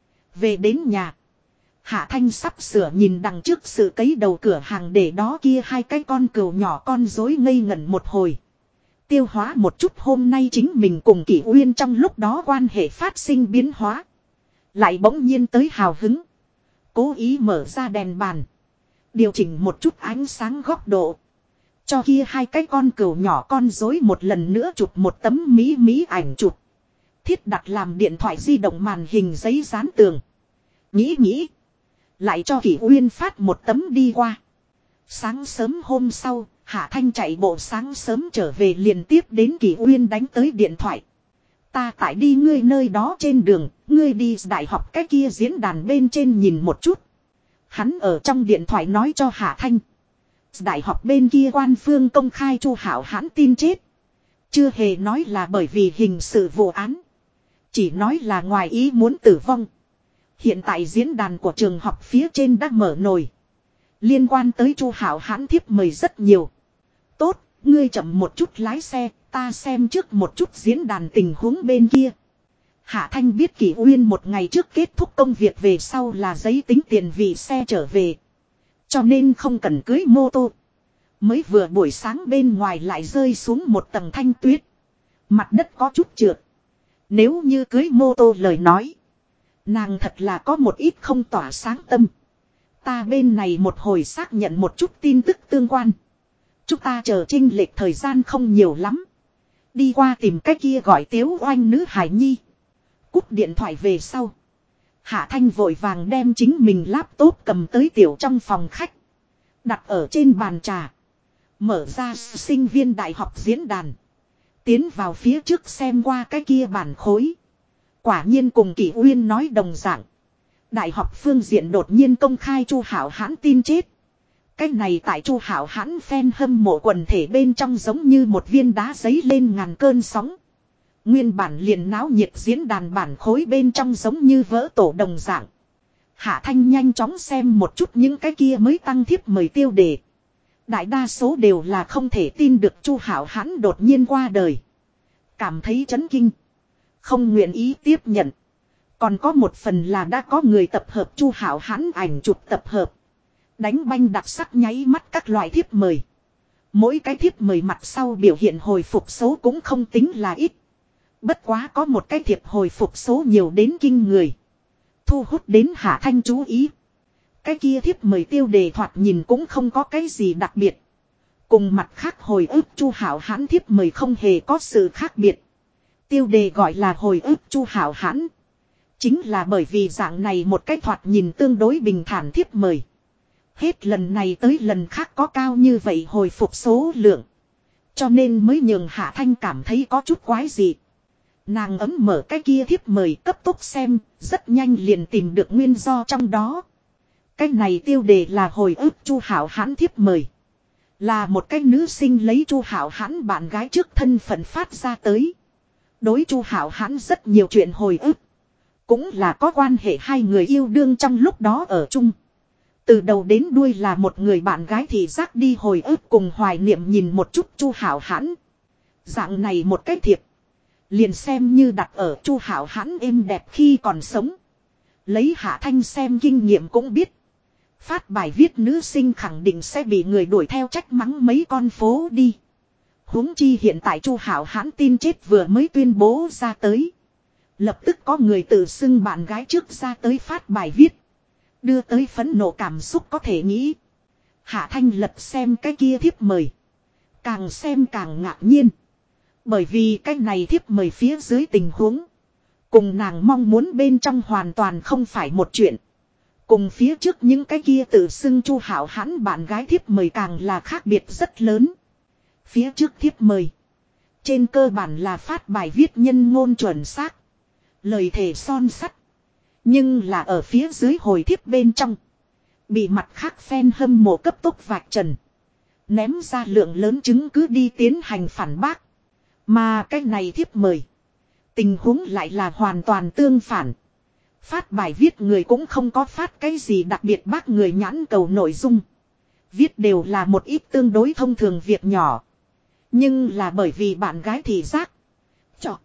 Về đến nhà. Hạ Thanh sắp sửa nhìn đằng trước sự cấy đầu cửa hàng để đó kia hai cái con cừu nhỏ con rối ngây ngẩn một hồi. Tiêu hóa một chút hôm nay chính mình cùng Kỷ Uyên trong lúc đó quan hệ phát sinh biến hóa. Lại bỗng nhiên tới hào hứng. Cố ý mở ra đèn bàn. Điều chỉnh một chút ánh sáng góc độ. Cho kia hai cái con cừu nhỏ con rối một lần nữa chụp một tấm mỹ ảnh chụp. Thiết đặt làm điện thoại di động màn hình giấy dán tường. Nghĩ. Lại cho Kỷ Uyên phát một tấm đi qua. Sáng sớm hôm sau, Hạ Thanh chạy bộ sáng sớm trở về liền tiếp đến Kỷ Uyên đánh tới điện thoại. Ta tại đi ngươi nơi đó trên đường, ngươi đi đại học cái kia diễn đàn bên trên nhìn một chút. Hắn ở trong điện thoại nói cho Hạ Thanh. Đại học bên kia quan phương công khai Chu Hảo Hãn tin chết. Chưa hề nói là bởi vì hình sự vụ án. Chỉ nói là ngoài ý muốn tử vong. Hiện tại diễn đàn của trường học phía trên đã mở nồi. Liên quan tới Chu Hảo Hãn thiếp mời rất nhiều. Tốt, ngươi chậm một chút lái xe, ta xem trước một chút diễn đàn tình huống bên kia. Hạ Thanh biết Kỷ Uyên một ngày trước kết thúc công việc về sau là giấy tính tiền vì xe trở về. Cho nên không cần cưới mô tô. Mới vừa buổi sáng bên ngoài lại rơi xuống một tầng thanh tuyết. Mặt đất có chút trượt. Nếu như cưới mô tô lời nói. Nàng thật là có một ít không tỏa sáng tâm. Ta bên này một hồi xác nhận một chút tin tức tương quan. Chúng ta chờ chênh lệch thời gian không nhiều lắm. Đi qua tìm cái kia gọi Tiếu Oanh nữ hải nhi. Cúp điện thoại về sau. Hạ Thanh vội vàng đem chính mình laptop cầm tới tiểu trong phòng khách. Đặt ở trên bàn trà. Mở ra sinh viên đại học diễn đàn. Tiến vào phía trước xem qua cái kia bản khối. Quả nhiên cùng Kỷ Uyên nói đồng dạng. Đại học phương diện đột nhiên công khai Chu Hảo Hãn tin chết. Cái này tại Chu Hảo Hãn fan hâm mộ quần thể bên trong giống như một viên đá giấy lên ngàn cơn sóng. Nguyên bản liền náo nhiệt diễn đàn bản khối bên trong giống như vỡ tổ đồng dạng. Hạ Thanh nhanh chóng xem một chút những cái kia mới tăng thiếp mời tiêu đề. Đại đa số đều là không thể tin được Chu Hảo Hãn đột nhiên qua đời. Cảm thấy chấn kinh. Không nguyện ý tiếp nhận. Còn có một phần là đã có người tập hợp Chu Hảo Hãn ảnh chụp tập hợp. Đánh banh đặc sắc nháy mắt các loại thiếp mời. Mỗi cái thiếp mời mặt sau biểu hiện hồi phục số cũng không tính là ít. Bất quá có một cái thiệp hồi phục số nhiều đến kinh người. Thu hút đến Hạ Thanh chú ý. Cái kia thiếp mời tiêu đề thoạt nhìn cũng không có cái gì đặc biệt. Cùng mặt khác hồi ức Chu Hảo Hãn thiếp mời không hề có sự khác biệt. Tiêu đề gọi là hồi ức Chu Hảo Hãn. Chính là bởi vì dạng này một cái thoạt nhìn tương đối bình thản thiếp mời. Hết lần này tới lần khác có cao như vậy hồi phục số lượng. Cho nên mới nhường Hạ Thanh cảm thấy có chút quái gì. Nàng ấm mở cái kia thiếp mời cấp tốc xem, rất nhanh liền tìm được nguyên do trong đó. Cái này tiêu đề là hồi ức Chu Hảo Hãn thiếp mời. Là một cái nữ sinh lấy Chu Hảo Hãn bạn gái trước thân phận phát ra tới. Đối Chu Hảo Hãn rất nhiều chuyện hồi ức. Cũng là có quan hệ hai người yêu đương trong lúc đó ở chung. Từ đầu đến đuôi là một người bạn gái thì giác đi hồi ức cùng hoài niệm nhìn một chút Chu Hảo Hãn. Dạng này một cái thiệp. Liền xem như đặt ở Chu Hảo Hãn êm đẹp khi còn sống. Lấy Hạ Thanh xem kinh nghiệm cũng biết. Phát bài viết nữ sinh khẳng định sẽ bị người đuổi theo trách mắng mấy con phố đi. Huống chi hiện tại Chu Hảo Hãn tin chết vừa mới tuyên bố ra tới. Lập tức có người tự xưng bạn gái trước ra tới phát bài viết. Đưa tới phẫn nộ cảm xúc có thể nghĩ. Hạ Thanh lật xem cái kia thiếp mời. Càng xem càng ngạc nhiên. Bởi vì cái này thiếp mời phía dưới tình huống. Cùng nàng mong muốn bên trong hoàn toàn không phải một chuyện. Cùng phía trước những cái kia tự xưng Chu Hảo Hãn bạn gái thiếp mời càng là khác biệt rất lớn. Phía trước thiếp mời. Trên cơ bản là phát bài viết nhân ngôn chuẩn xác. Lời thề son sắt. Nhưng là ở phía dưới hồi thiếp bên trong. Bị mặt khác fan hâm mộ cấp tốc vạch trần. Ném ra lượng lớn chứng cứ đi tiến hành phản bác. Mà cái này thiếp mời. Tình huống lại là hoàn toàn tương phản. Phát bài viết người cũng không có phát cái gì đặc biệt bác người nhãn cầu nội dung. Viết đều là một ít tương đối thông thường việc nhỏ. Nhưng là bởi vì bạn gái thì giác. Chọ.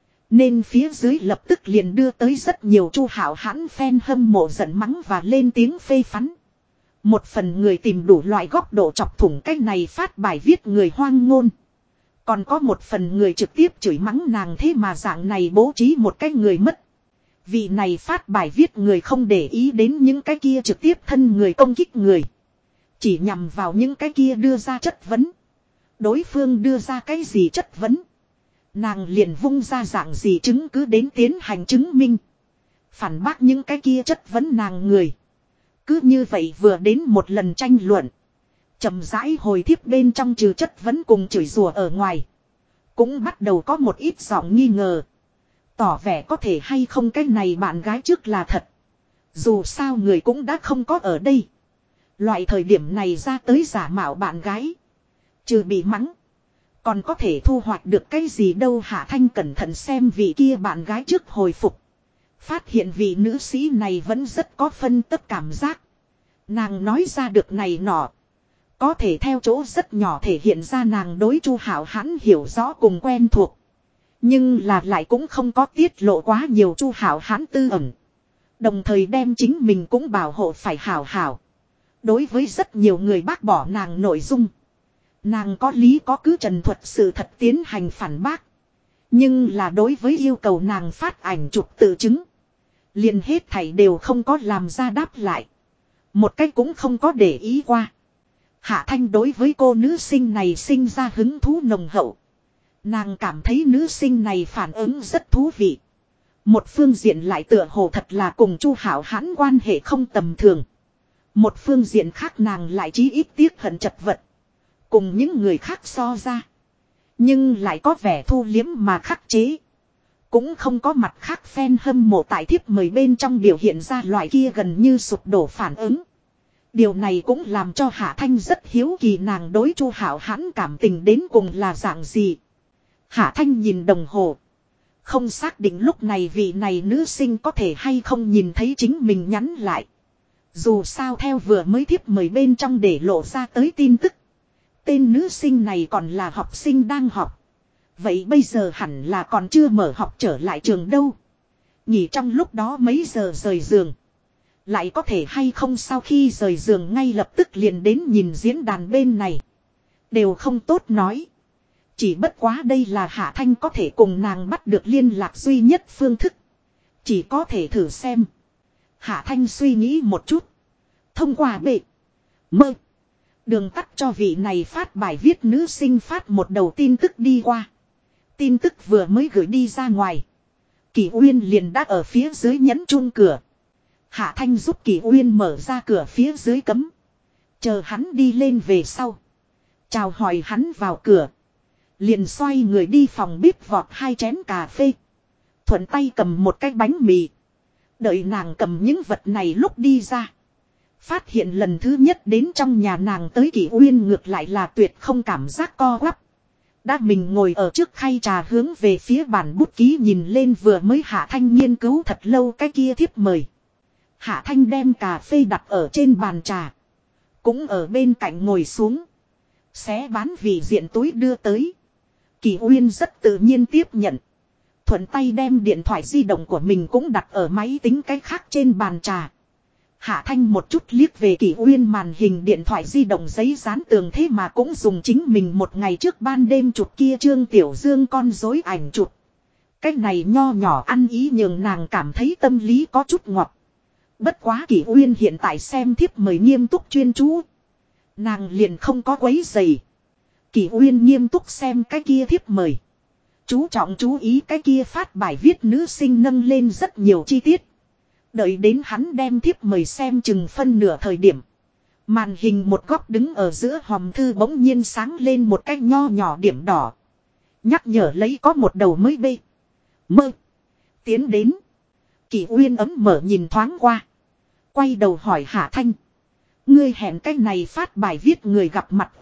Nên phía dưới lập tức liền đưa tới rất nhiều Chu Hảo Hãn fan hâm mộ giận mắng và lên tiếng phê phán. Một phần người tìm đủ loại góc độ chọc thủng cái này phát bài viết người hoang ngôn. Còn có một phần người trực tiếp chửi mắng nàng thế mà dạng này bố trí một cái người mất. Vị này phát bài viết người không để ý đến những cái kia trực tiếp thân người công kích người. Chỉ nhằm vào những cái kia đưa ra chất vấn. Đối phương đưa ra cái gì chất vấn. Nàng liền vung ra dạng gì chứng cứ đến tiến hành chứng minh. Phản bác những cái kia chất vấn nàng người. Cứ như vậy vừa đến một lần tranh luận. Chậm rãi hồi thiếp bên trong trừ chất vấn cùng chửi rủa ở ngoài. Cũng bắt đầu có một ít giọng nghi ngờ. Tỏ vẻ có thể hay không cái này bạn gái trước là thật. Dù sao người cũng đã không có ở đây. Loại thời điểm này ra tới giả mạo bạn gái. Trừ bị mắng. Còn có thể thu hoạch được cái gì đâu. Hạ Thanh cẩn thận xem vị kia bạn gái trước hồi phục. Phát hiện vị nữ sĩ này vẫn rất có phân tích cảm giác. Nàng nói ra được này nọ. Có thể theo chỗ rất nhỏ thể hiện ra nàng đối Chu Hảo Hãn hiểu rõ cùng quen thuộc. Nhưng là lại cũng không có tiết lộ quá nhiều Chu Hảo Hãn tư ẩn. Đồng thời đem chính mình cũng bảo hộ phải hảo hảo. Đối với rất nhiều người bác bỏ nàng nội dung. Nàng có lý có cứ trần thuật sự thật tiến hành phản bác. Nhưng là đối với yêu cầu nàng phát ảnh chụp tự chứng. Liền hết thảy đều không có làm ra đáp lại. Một cách cũng không có để ý qua. Hạ Thanh đối với cô nữ sinh này sinh ra hứng thú nồng hậu. Nàng cảm thấy nữ sinh này phản ứng rất thú vị. Một phương diện lại tựa hồ thật là cùng Chu Hảo Hãn quan hệ không tầm thường. Một phương diện khác nàng lại chí ít tiếc hận chật vật. Cùng những người khác so ra. Nhưng lại có vẻ thu liếm mà khắc chế. Cũng không có mặt khác fan hâm mộ tại thiếp mời bên trong biểu hiện ra loại kia gần như sụp đổ phản ứng. Điều này cũng làm cho Hạ Thanh rất hiếu kỳ nàng đối Chu Hảo Hãn cảm tình đến cùng là dạng gì. Hạ Thanh nhìn đồng hồ. Không xác định lúc này vị này nữ sinh có thể hay không nhìn thấy chính mình nhắn lại. Dù sao theo vừa mới thiếp mời bên trong để lộ ra tới tin tức. Tên nữ sinh này còn là học sinh đang học. Vậy bây giờ hẳn là còn chưa mở học trở lại trường đâu. Nghỉ trong lúc đó mấy giờ rời giường. Lại có thể hay không sau khi rời giường ngay lập tức liền đến nhìn diễn đàn bên này. Đều không tốt nói. Chỉ bất quá đây là Hạ Thanh có thể cùng nàng bắt được liên lạc duy nhất phương thức. Chỉ có thể thử xem. Hạ Thanh suy nghĩ một chút. Thông qua bệ. Mơ. Đường tắt cho vị này phát bài viết nữ sinh phát một đầu tin tức đi qua. Tin tức vừa mới gửi đi ra ngoài. Kỳ Uyên liền đã ở phía dưới nhấn chuông cửa. Hạ Thanh giúp Kỳ Uyên mở ra cửa phía dưới cấm. Chờ hắn đi lên về sau. Chào hỏi hắn vào cửa. Liền xoay người đi phòng bếp vọt 2 chén cà phê. Thuận tay cầm một cái bánh mì. Đợi nàng cầm những vật này lúc đi ra. Phát hiện lần thứ nhất đến trong nhà nàng tới Kỳ Uyên ngược lại là tuyệt không cảm giác co quắp. Đã mình ngồi ở trước khay trà hướng về phía bàn bút ký nhìn lên vừa mới Hạ Thanh nghiên cứu thật lâu cái kia thiếp mời. Hạ Thanh đem cà phê đặt ở trên bàn trà. Cũng ở bên cạnh ngồi xuống. Xé bán vị diện túi đưa tới. Kỳ Uyên rất tự nhiên tiếp nhận. Thuận tay đem điện thoại di động của mình cũng đặt ở máy tính cái khác trên bàn trà. Hạ Thanh một chút liếc về Kỳ Uyên màn hình điện thoại di động giấy dán tường thế mà cũng dùng chính mình một ngày trước ban đêm chụp kia Trương Tiểu Dương con rối ảnh chụp. Cách này nho nhỏ ăn ý nhường nàng cảm thấy tâm lý có chút ngọt. Bất quá Kỳ Uyên hiện tại xem thiếp mời nghiêm túc chuyên chú. Nàng liền không có quấy giày. Kỳ Uyên nghiêm túc xem cái kia thiếp mời. Chú trọng chú ý cái kia phát bài viết nữ sinh nâng lên rất nhiều chi tiết. Đợi đến hắn đem thiếp mời xem chừng phân nửa thời điểm. Màn hình một góc đứng ở giữa hòm thư bỗng nhiên sáng lên một cái nho nhỏ điểm đỏ. Nhắc nhở lấy có một đầu mới bê. Mơ. Tiến đến. Kỳ Uyên ấm mở nhìn thoáng qua. Quay đầu hỏi Hạ Thanh. Ngươi hẹn cái này phát bài viết người gặp mặt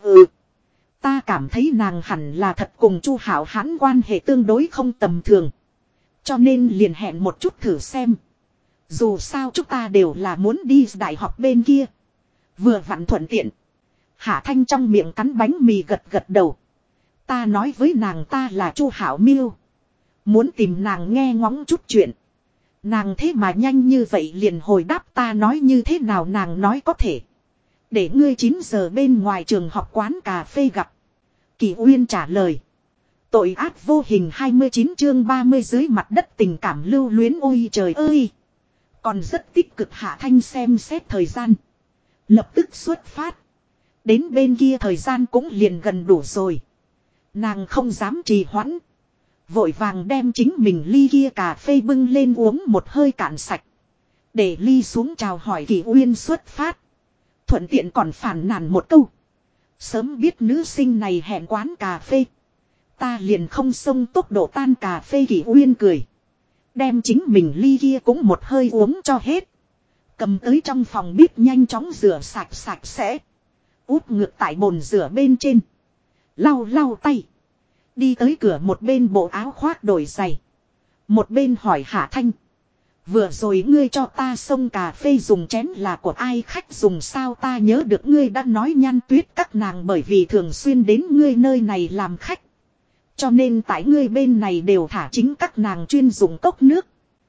Ta cảm thấy nàng hẳn là thật cùng Chu Hảo Hãn quan hệ tương đối không tầm thường. Cho nên liền hẹn một chút thử xem. Dù sao chúng ta đều là muốn đi đại học bên kia. Vừa vặn thuận tiện. Hạ Thanh trong miệng cắn bánh mì gật gật đầu. Ta nói với nàng ta là Chu Hảo Miêu. Muốn tìm nàng nghe ngóng chút chuyện. Nàng thế mà nhanh như vậy liền hồi đáp ta nói như thế nào nàng nói có thể. Để ngươi 9 giờ bên ngoài trường học quán cà phê gặp. Kỳ Uyên trả lời. Tội ác vô hình 29 chương 30 dưới mặt đất tình cảm lưu luyến ôi trời ơi. Còn rất tích cực Hạ Thanh xem xét thời gian. Lập tức xuất phát. Đến bên kia thời gian cũng liền gần đủ rồi. Nàng không dám trì hoãn. Vội vàng đem chính mình ly kia cà phê bưng lên uống một hơi cạn sạch. Để ly xuống chào hỏi Kỳ Uyên xuất phát. Thuận tiện còn phản nàn một câu. Sớm biết nữ sinh này hẹn quán cà phê. Ta liền không xông tốc độ tan cà phê Kỳ Uyên cười. Đem chính mình ly kia cũng một hơi uống cho hết. Cầm tới trong phòng bếp nhanh chóng rửa sạch sạch sẽ. Úp ngược tại bồn rửa bên trên. Lau lau tay. Đi tới cửa một bên bộ áo khoác đổi giày. Một bên hỏi Hạ Thanh. Vừa rồi ngươi cho ta xông cà phê dùng chén là của ai khách dùng sao ta nhớ được ngươi đã nói Nhan Tuyết các nàng bởi vì thường xuyên đến ngươi nơi này làm khách. Cho nên tại ngươi bên này đều thả chính các nàng chuyên dùng cốc nước.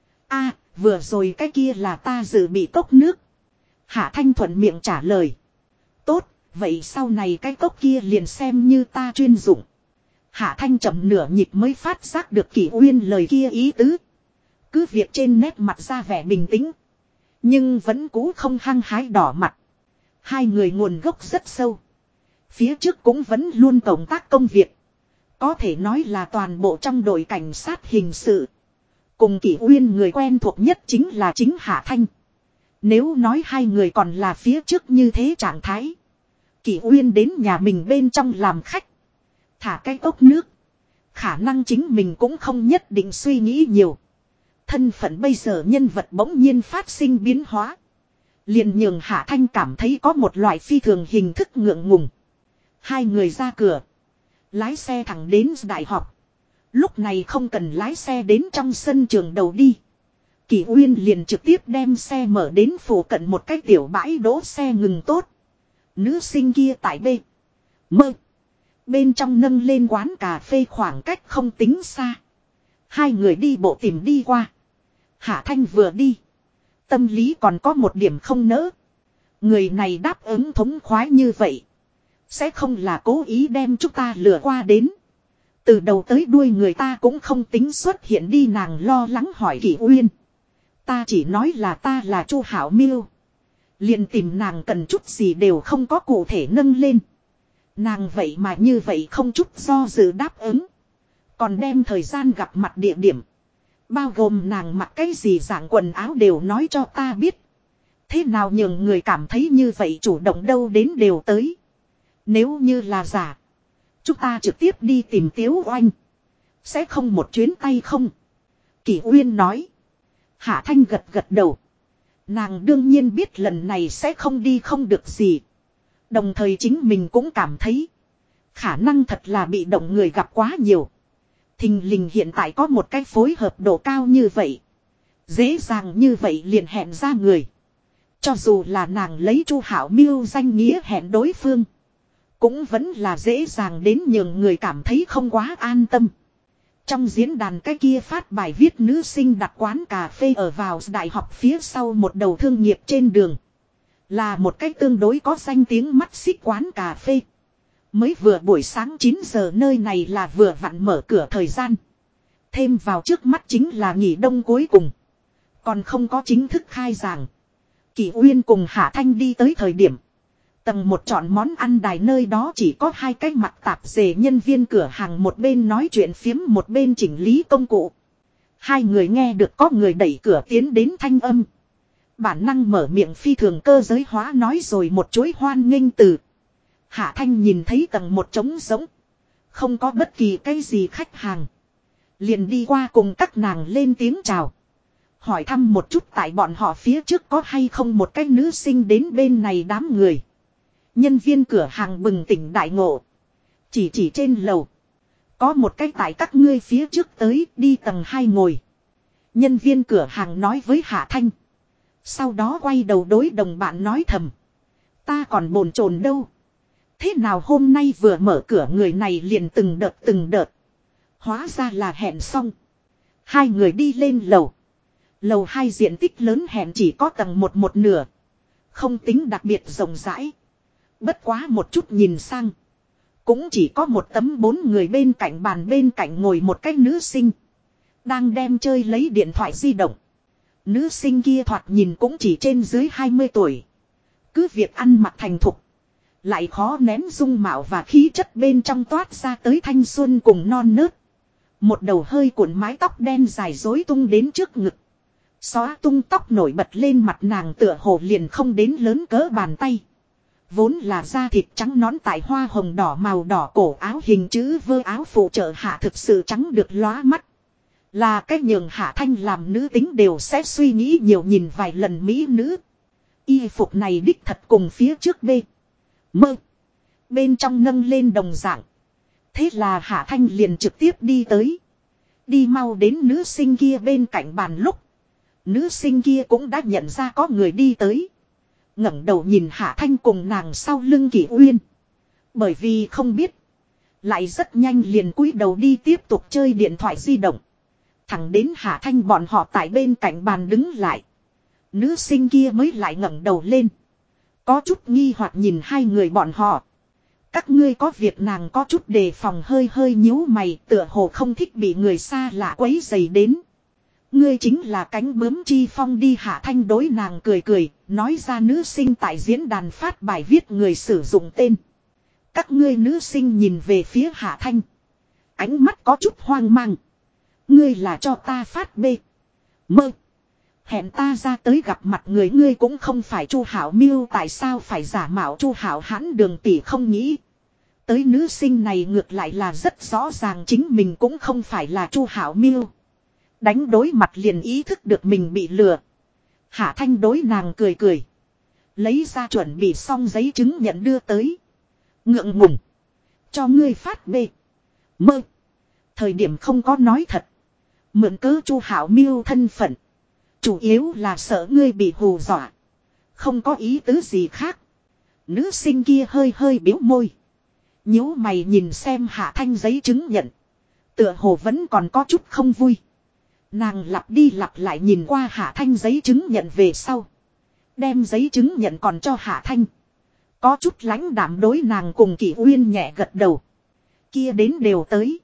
Vừa rồi cái kia là ta dự bị cốc nước. Hạ Thanh thuận miệng trả lời. Tốt, vậy sau này cái cốc kia liền xem như ta chuyên dụng. Hạ Thanh chậm nửa nhịp mới phát giác được Kỳ Uyên lời kia ý tứ. Cứ việc trên nét mặt ra vẻ bình tĩnh. Nhưng vẫn cũ không hăng hái đỏ mặt. Hai người nguồn gốc rất sâu. Phía trước cũng vẫn luôn cộng tác công việc. Có thể nói là toàn bộ trong đội cảnh sát hình sự. Cùng Kỷ Uyên người quen thuộc nhất chính là chính Hạ Thanh. Nếu nói hai người còn là phía trước như thế trạng thái. Kỷ Uyên đến nhà mình bên trong làm khách. Thả cái cốc nước. Khả năng chính mình cũng không nhất định suy nghĩ nhiều. Thân phận bây giờ nhân vật bỗng nhiên phát sinh biến hóa. Liền nhường Hạ Thanh cảm thấy có một loại phi thường hình thức ngượng ngùng. Hai người ra cửa. Lái xe thẳng đến đại học. Lúc này không cần lái xe đến trong sân trường đầu đi. Kỷ Uyên liền trực tiếp đem xe mở đến phủ cận một cái tiểu bãi đỗ xe ngừng tốt. Nữ sinh kia tại B. Mơ. Bên trong nâng lên quán cà phê khoảng cách không tính xa. Hai người đi bộ tìm đi qua. Hạ Thanh vừa đi. Tâm lý còn có một điểm không nỡ. Người này đáp ứng thống khoái như vậy. Sẽ không là cố ý đem chúng ta lừa qua đến. Từ đầu tới đuôi người ta cũng không tính xuất hiện đi, nàng lo lắng hỏi Kỷ Uyên. Ta chỉ nói là ta là Chu Hảo Miêu. Liền tìm nàng cần chút gì đều không có cụ thể nâng lên. Nàng vậy mà như vậy không chút do dự đáp ứng. Còn đem thời gian gặp mặt địa điểm. Bao gồm nàng mặc cái gì dạng quần áo đều nói cho ta biết. Thế nào nhường người cảm thấy như vậy chủ động đâu đến đều tới. Nếu như là giả. Chúng ta trực tiếp đi tìm Tiếu Oanh. Sẽ không một chuyến tay không. Kỷ Uyên nói. Hạ Thanh gật gật đầu. Nàng đương nhiên biết lần này sẽ không đi không được gì. Đồng thời chính mình cũng cảm thấy. Khả năng thật là bị động người gặp quá nhiều. Thình lình hiện tại có một cái phối hợp độ cao như vậy. Dễ dàng như vậy liền hẹn ra người. Cho dù là nàng lấy Chu Hảo Miêu danh nghĩa hẹn đối phương. Cũng vẫn là dễ dàng đến nhường người cảm thấy không quá an tâm. Trong diễn đàn cái kia phát bài viết nữ sinh đặt quán cà phê ở vào đại học phía sau một đầu thương nghiệp trên đường. Là một cái tương đối có danh tiếng mắt xích quán cà phê. Mới vừa buổi sáng 9 giờ nơi này là vừa vặn mở cửa thời gian. Thêm vào trước mắt chính là nghỉ đông cuối cùng. Còn không có chính thức khai giảng. Kỷ Uyên cùng Hạ Thanh đi tới thời điểm. Tầng một chọn món ăn đài nơi đó chỉ có hai cái mặt tạp dề nhân viên cửa hàng, một bên nói chuyện phiếm một bên chỉnh lý công cụ. Hai người nghe được có người đẩy cửa tiến đến thanh âm. Bản năng mở miệng phi thường cơ giới hóa nói rồi một chuỗi hoan nghênh từ. Hạ Thanh nhìn thấy tầng một trống rỗng. Không có bất kỳ cái gì khách hàng. Liền đi qua cùng các nàng lên tiếng chào. Hỏi thăm một chút tại bọn họ phía trước có hay không một cái nữ sinh đến bên này đám người. Nhân viên cửa hàng bừng tỉnh đại ngộ. Chỉ trên lầu. Có một cái tại các ngươi phía trước tới đi tầng 2 ngồi. Nhân viên cửa hàng nói với Hạ Thanh. Sau đó quay đầu đối đồng bạn nói thầm. Ta còn bồn chồn đâu. Thế nào hôm nay vừa mở cửa người này liền từng đợt. Hóa ra là hẹn xong. Hai người đi lên lầu. Lầu 2 diện tích lớn hẹn chỉ có tầng 1 nửa. Không tính đặc biệt rộng rãi. Bất quá một chút nhìn sang. Cũng chỉ có một tấm 4 người bên cạnh ngồi một cái nữ sinh. Đang đem chơi lấy điện thoại di động. Nữ sinh kia thoạt nhìn cũng chỉ trên dưới 20 tuổi. Cứ việc ăn mặc thành thục. Lại khó nén dung mạo và khí chất bên trong toát ra tới thanh xuân cùng non nớt. Một đầu hơi cuộn mái tóc đen dài rối tung đến trước ngực. Xóa tung tóc nổi bật lên mặt nàng tựa hồ liền không đến lớn cỡ bàn tay. Vốn là da thịt trắng nõn tại hoa hồng đỏ màu đỏ cổ áo hình chữ vơ áo phụ trợ hạ thực sự trắng được lóa mắt. Là cái nhường Hạ Thanh làm nữ tính đều sẽ suy nghĩ nhiều nhìn vài lần mỹ nữ. Y phục này đích thật cùng phía trước B. Mơ. Bên trong nâng lên đồng dạng. Thế là Hạ Thanh liền trực tiếp đi tới. Đi mau đến nữ sinh kia bên cạnh bàn lúc. Nữ sinh kia cũng đã nhận ra có người đi tới. Ngẩng đầu nhìn Hạ Thanh cùng nàng sau lưng Kỷ Uyên. Bởi vì không biết. Lại rất nhanh liền cúi đầu đi tiếp tục chơi điện thoại di động. Thẳng đến Hạ Thanh bọn họ tại bên cạnh bàn đứng lại. Nữ sinh kia mới lại ngẩng đầu lên. Có chút nghi hoặc nhìn hai người bọn họ. Các ngươi có việc, nàng có chút đề phòng hơi nhíu mày, tựa hồ không thích bị người xa lạ quấy rầy đến. Ngươi chính là Cánh Bướm Chi Phong đi. Hạ Thanh đối nàng cười, nói ra nữ sinh tại diễn đàn phát bài viết người sử dụng tên. Các ngươi nữ sinh nhìn về phía Hạ Thanh. ánh mắt có chút hoang mang. Ngươi là cho ta phát bê. Mơ. Hẹn ta ra tới gặp mặt người, ngươi cũng không phải Chu Hảo Miêu, tại sao phải giả mạo Chu Hảo Hãn? Đường tỷ không nghĩ tới nữ sinh này ngược lại là rất rõ ràng chính mình cũng không phải là Chu Hảo Miêu. Đánh đối mặt liền ý thức được mình bị lừa. Hạ Thanh đối nàng cười cười. Lấy ra chuẩn bị xong giấy chứng nhận đưa tới. Ngượng ngùng. Cho ngươi phát bê. Mơ. Thời điểm không có nói thật. Mượn cớ Chu Hảo Miêu thân phận. Chủ yếu là sợ ngươi bị hù dọa. Không có ý tứ gì khác. Nữ sinh kia hơi hơi biếu môi. Nhíu mày nhìn xem Hạ Thanh giấy chứng nhận. Tựa hồ vẫn còn có chút không vui. Nàng lặp đi lặp lại nhìn qua Hạ Thanh giấy chứng nhận về sau. Đem giấy chứng nhận còn cho Hạ Thanh. Có chút lãnh đạm đối nàng cùng Kỷ Uyên nhẹ gật đầu. Kia đến đều tới.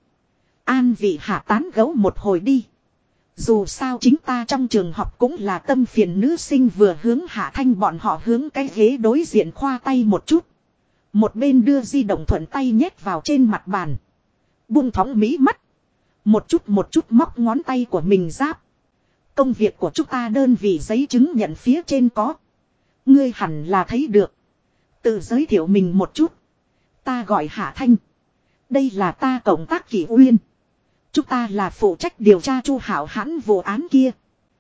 An vị Hạ tán gẫu một hồi đi. Dù sao chính ta trong trường học cũng là tâm phiền. Nữ sinh vừa hướng Hạ Thanh bọn họ hướng cái ghế đối diện khoa tay một chút. Một bên đưa di động thuận tay nhét vào trên mặt bàn. Buông thõng mí mắt. Một chút móc ngón tay của mình giáp. Công việc của chúng ta đơn vị giấy chứng nhận phía trên có. Ngươi hẳn là thấy được. Tự giới thiệu mình một chút. Ta gọi Hạ Thanh. Đây là ta cộng tác Kỷ Uyên. Chúng ta là phụ trách điều tra Chu Hảo Hãn vụ án kia.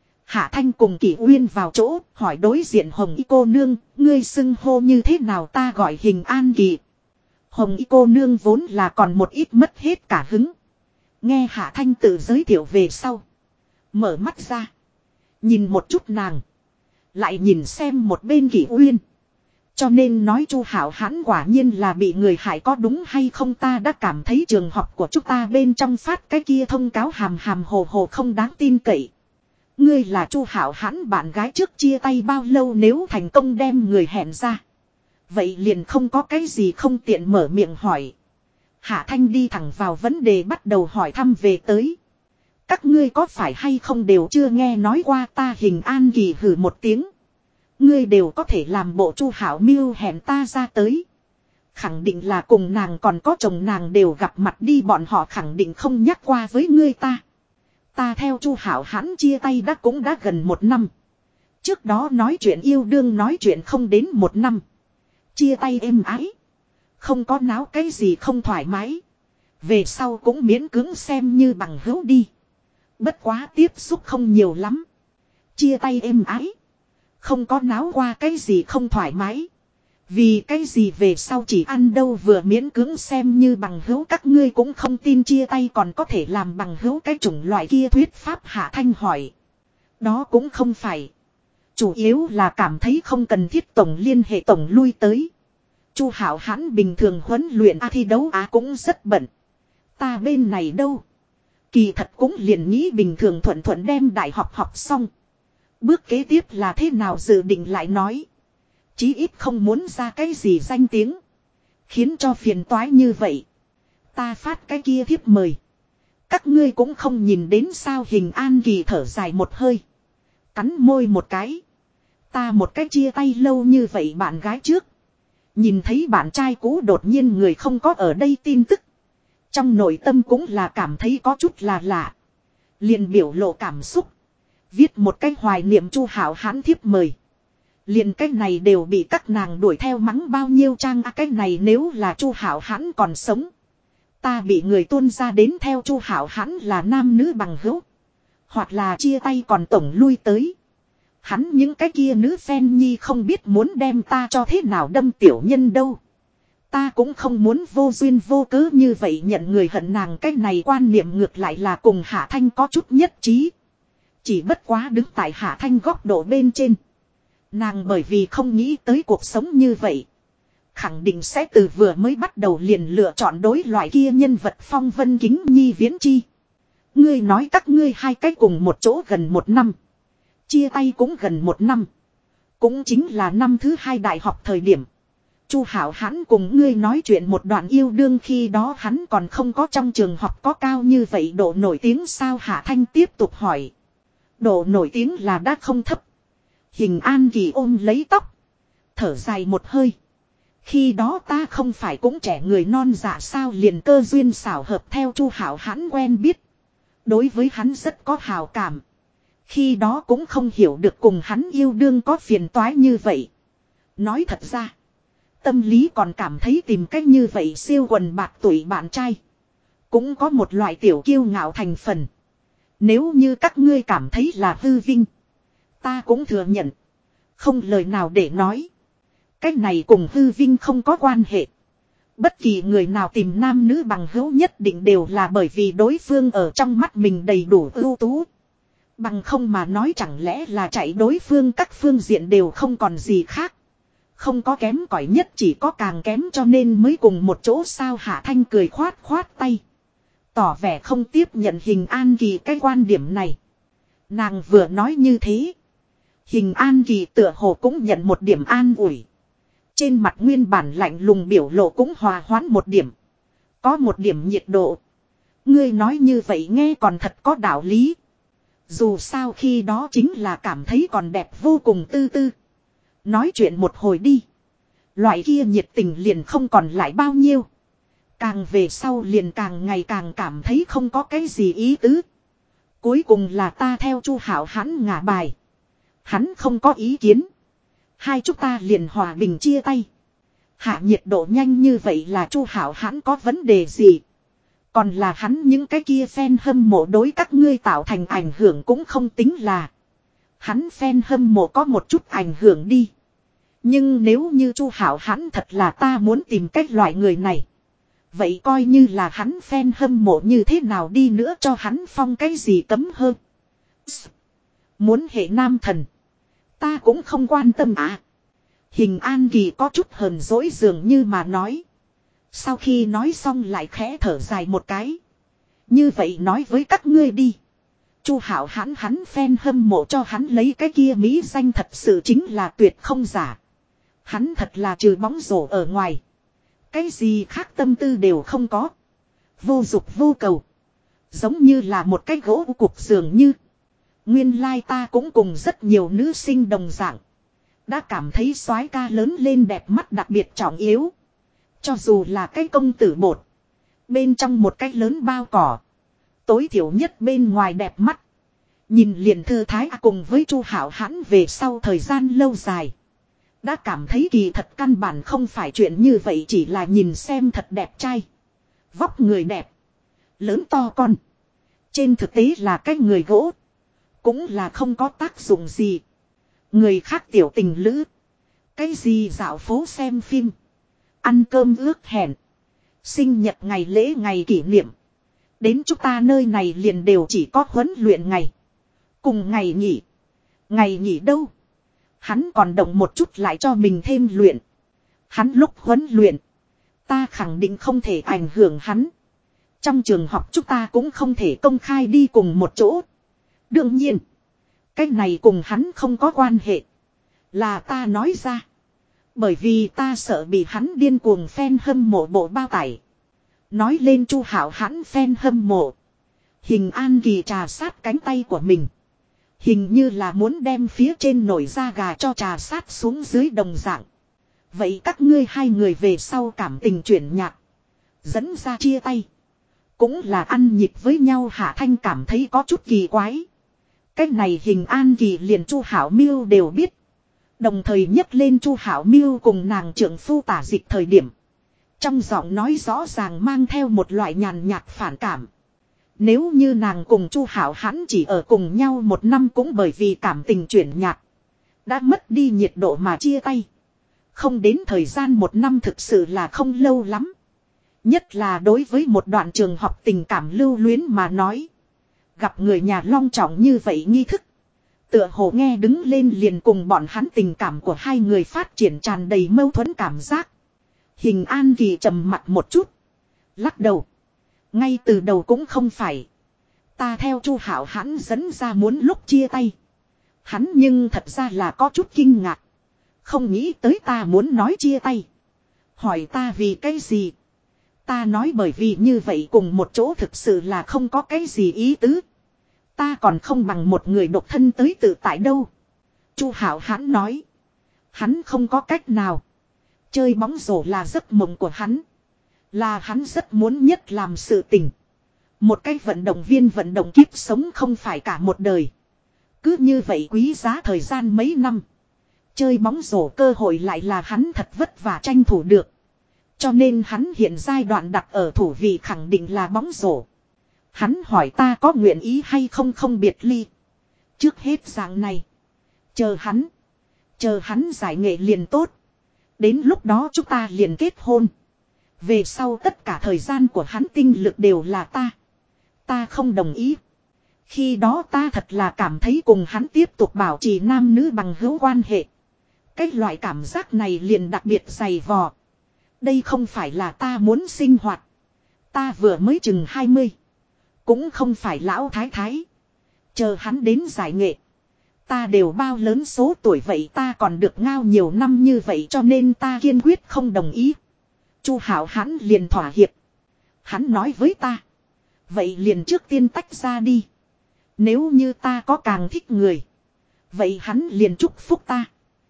Hạ Thanh cùng Kỷ Uyên vào chỗ, hỏi đối diện Hồng Y cô nương, ngươi xưng hô như thế nào? Ta gọi Hình An Kỳ. Hồng Y cô nương vốn là còn một ít mất hết cả hứng. Nghe Hạ Thanh tự giới thiệu về sau. Mở mắt ra. Nhìn một chút nàng. Lại nhìn xem một bên Kỷ Uyên. Cho nên nói Chu Hảo Hãn quả nhiên là bị người hại, có đúng hay không? Ta đã cảm thấy trường học của chúng ta bên trong phát cái kia thông cáo hàm hàm hồ hồ không đáng tin cậy. Ngươi là Chu Hảo Hãn bạn gái trước chia tay bao lâu? Nếu thành công đem người hẹn ra, vậy liền không có cái gì không tiện mở miệng hỏi. Hạ Thanh đi thẳng vào vấn đề, bắt đầu hỏi thăm về tới. Các ngươi có phải hay không đều chưa nghe nói qua ta? Hình An Kỳ hừ một tiếng. Ngươi đều có thể làm bộ Chu Hảo Miêu hẹn ta ra tới. Khẳng định là cùng nàng còn có chồng nàng đều gặp mặt đi, bọn họ khẳng định không nhắc qua với ngươi ta. Ta theo Chu Hảo Hãn chia tay cũng đã gần 1 năm. Trước đó nói chuyện yêu đương nói chuyện không đến 1 năm. Chia tay êm ái. Không có náo cái gì không thoải mái. Về sau cũng miễn cưỡng xem như bằng hữu đi. Bất quá tiếp xúc không nhiều lắm. Chia tay êm ái. Không có náo qua cái gì không thoải mái. Vì cái gì về sau chỉ ăn đâu vừa miễn cưỡng xem như bằng hữu? Các ngươi cũng không tin chia tay còn có thể làm bằng hữu cái chủng loại kia thuyết pháp? Hạ Thanh hỏi. Đó cũng không phải. Chủ yếu là cảm thấy không cần thiết tổng liên hệ tổng lui tới. Chu Hảo Hãn bình thường huấn luyện thi đấu cũng rất bận. Ta bên này đâu. Kỳ thật cũng liền nghĩ bình thường thuận thuận đem đại học học xong. Bước kế tiếp là thế nào dự định lại nói. Chí ít không muốn ra cái gì danh tiếng. Khiến cho phiền toái như vậy. Ta phát cái kia thiếp mời. Các ngươi cũng không nhìn đến sao? Hình An Kỳ thở dài một hơi. Cắn môi một cái. Ta một cái chia tay lâu như vậy bạn gái trước. Nhìn thấy bạn trai cũ đột nhiên người không có ở đây tin tức. Trong nội tâm cũng là cảm thấy có chút là lạ. Liền biểu lộ cảm xúc. Viết một cái hoài niệm Chu Hảo Hãn thiếp mời. Liền cái này đều bị các nàng đuổi theo mắng bao nhiêu trang. Cái này nếu là Chu Hảo Hãn còn sống. Ta bị người tuôn ra đến theo Chu Hảo Hãn là nam nữ bằng hữu. Hoặc là chia tay còn tổng lui tới. Hắn những cái kia nữ fan nhi không biết muốn đem ta cho thế nào đâm tiểu nhân đâu. Ta cũng không muốn vô duyên vô cớ như vậy nhận người hận nàng. Cái này quan niệm ngược lại là cùng Hạ Thanh có chút nhất trí. Chỉ bất quá đứng tại Hạ Thanh góc độ bên trên. Nàng bởi vì không nghĩ tới cuộc sống như vậy. Khẳng định sẽ từ vừa mới bắt đầu liền lựa chọn đối loại kia nhân vật phong vân kính nhi viễn chi. Ngươi nói các ngươi hai cái cùng một chỗ gần 1 năm. Chia tay cũng gần 1 năm. Cũng chính là năm thứ 2 đại học thời điểm. Chu Hảo Hãn cùng ngươi nói chuyện một đoạn yêu đương, khi đó hắn còn không có trong trường học có cao như vậy độ nổi tiếng sao? Hạ Thanh tiếp tục hỏi. Độ nổi tiếng là đã không thấp. Hình An Kỳ ôm lấy tóc. Thở dài một hơi. Khi đó ta không phải cũng trẻ người non dạ sao, liền cơ duyên xảo hợp theo Chu Hảo Hãn quen biết. Đối với hắn rất có hào cảm. Khi đó cũng không hiểu được cùng hắn yêu đương có phiền toái như vậy. Nói thật ra, tâm lý còn cảm thấy tìm cách như vậy siêu quần bạc tuổi bạn trai. Cũng có một loại tiểu kiêu ngạo thành phần. Nếu như các ngươi cảm thấy là hư vinh, ta cũng thừa nhận. Không lời nào để nói. Cái này cùng hư vinh không có quan hệ. Bất kỳ người nào tìm nam nữ bằng hữu nhất định đều là bởi vì đối phương ở trong mắt mình đầy đủ ưu tú. Bằng không mà nói chẳng lẽ là chạy đối phương các phương diện đều không còn gì khác. Không có kém cỏi nhất, chỉ có càng kém, cho nên mới cùng một chỗ sao. Hạ Thanh cười khoát khoát tay. Tỏ vẻ không tiếp nhận Hình An Kỳ cái quan điểm này. Nàng vừa nói như thế, Hình An Kỳ tựa hồ cũng nhận một điểm an ủi. Trên mặt nguyên bản lạnh lùng biểu lộ cũng hòa hoãn một điểm. Có một điểm nhiệt độ. Ngươi nói như vậy nghe còn thật có đạo lý. Dù sao khi đó chính là cảm thấy còn đẹp vô cùng tư tư. Nói chuyện một hồi đi. Loại kia nhiệt tình liền không còn lại bao nhiêu. Càng về sau liền càng ngày càng cảm thấy không có cái gì ý tứ. Cuối cùng là ta theo Chu Hảo Hãn ngả bài. Hắn không có ý kiến. Hai chúng ta liền hòa bình chia tay. Hạ nhiệt độ nhanh như vậy là Chu Hảo Hãn có vấn đề gì? Còn là hắn những cái kia fan hâm mộ đối các ngươi tạo thành ảnh hưởng cũng không tính là. Hắn fan hâm mộ có một chút ảnh hưởng đi. Nhưng nếu như Chu Hảo Hãn thật là ta muốn tìm cách loại người này. Vậy coi như là hắn fan hâm mộ như thế nào đi nữa cho hắn phong cái gì cấm hơn. Muốn hệ nam thần. Ta cũng không quan tâm à. Hình An Kỳ có chút hờn dỗi dường như mà nói. Sau khi nói xong lại khẽ thở dài một cái. Như vậy nói với các ngươi đi. Chu Hảo Hãn hắn fan hâm mộ cho hắn lấy cái kia mỹ danh thật sự chính là tuyệt không giả. Hắn thật là trừ bóng rổ ở ngoài. Cái gì khác tâm tư đều không có. Vô dục vô cầu. Giống như là một cái gỗ cục dường như. Nguyên lai ta cũng cùng rất nhiều nữ sinh đồng dạng. Đã cảm thấy soái ca lớn lên đẹp mắt đặc biệt trọng yếu. Cho dù là cái công tử bột. Bên trong một cái lớn bao cỏ. Tối thiểu nhất bên ngoài đẹp mắt. Nhìn liền thư thái cùng với Chu Hảo Hãn về sau thời gian lâu dài. Đã cảm thấy kỳ thật căn bản không phải chuyện như vậy, chỉ là nhìn xem thật đẹp trai. Vóc người đẹp. Lớn to con. Trên thực tế là cái người gỗ. Cũng là không có tác dụng gì. Người khác tiểu tình lữ. Cái gì dạo phố xem phim. Ăn cơm ước hẹn. Sinh nhật ngày lễ ngày kỷ niệm. Đến chúng ta nơi này liền đều chỉ có huấn luyện ngày. Cùng ngày nghỉ. Ngày nghỉ đâu. Hắn còn động một chút lại cho mình thêm luyện. Hắn lúc huấn luyện. Ta khẳng định không thể ảnh hưởng hắn. Trong trường học chúng ta cũng không thể công khai đi cùng một chỗ. Đương nhiên. Cái này cùng hắn không có quan hệ. Là ta nói ra. Bởi vì ta sợ bị hắn điên cuồng fan hâm mộ bộ bao tải. Nói lên Chu Hảo Hãn fan hâm mộ. Hình An Kỳ trà sát cánh tay của mình. Hình như là muốn đem phía trên nổi da gà cho trà sát xuống dưới đồng dạng. Vậy các ngươi hai người về sau cảm tình chuyển nhạt. Dẫn ra chia tay. Cũng là ăn nhịp với nhau. Hạ Thanh cảm thấy có chút kỳ quái. Cách này Hình An Kỳ liền Chu Hảo Miêu đều biết. Đồng thời nhắc lên Chu Hảo Miêu cùng nàng trưởng phu tả dịch thời điểm. Trong giọng nói rõ ràng mang theo một loại nhàn nhạt phản cảm. Nếu như nàng cùng Chu Hảo Hãn chỉ ở cùng nhau một năm cũng bởi vì cảm tình chuyển nhạt. Đã mất đi nhiệt độ mà chia tay. Không đến thời gian một năm thực sự là không lâu lắm. Nhất là đối với một đoạn trường học tình cảm lưu luyến mà nói. Gặp người nhà long trọng như vậy nghi thức. Tựa hồ nghe đứng lên liền cùng bọn hắn tình cảm của hai người phát triển tràn đầy mâu thuẫn cảm giác. Hình An Kỳ trầm mặt một chút. Lắc đầu. Ngay từ đầu cũng không phải. Ta theo Chu Hảo Hãn dẫn ra muốn lúc chia tay. Hắn nhưng thật ra là có chút kinh ngạc. Không nghĩ tới ta muốn nói chia tay. Hỏi ta vì cái gì? Ta nói bởi vì như vậy cùng một chỗ thực sự là không có cái gì ý tứ. Ta còn không bằng một người độc thân tới tự tại đâu. Chu Hảo Hãn nói. Hắn không có cách nào. Chơi bóng rổ là giấc mộng của hắn. Là hắn rất muốn nhất làm sự tình. Một cái vận động viên vận động kiếp sống không phải cả một đời. Cứ như vậy quý giá thời gian mấy năm. Chơi bóng rổ cơ hội lại là hắn thật vất vả tranh thủ được. Cho nên hắn hiện giai đoạn đặt ở thủ vị khẳng định là bóng rổ. Hắn hỏi ta có nguyện ý hay không không biệt ly. Trước hết dạng này. Chờ hắn giải nghệ liền tốt. Đến lúc đó chúng ta liền kết hôn. Về sau tất cả thời gian của hắn tinh lực đều là ta. Ta không đồng ý. Khi đó ta thật là cảm thấy cùng hắn tiếp tục bảo trì nam nữ bằng hữu quan hệ. Cái loại cảm giác này liền đặc biệt dày vò. Đây không phải là ta muốn sinh hoạt. Ta vừa mới chừng 20. Cũng không phải lão thái thái. Chờ hắn đến giải nghệ. Ta đều bao lớn số tuổi vậy ta còn được ngao nhiều năm như vậy cho nên ta kiên quyết không đồng ý. Chu Hảo hắn liền thỏa hiệp. Hắn nói với ta. Vậy liền trước tiên tách ra đi. Nếu như ta có càng thích người. Vậy hắn liền chúc phúc ta.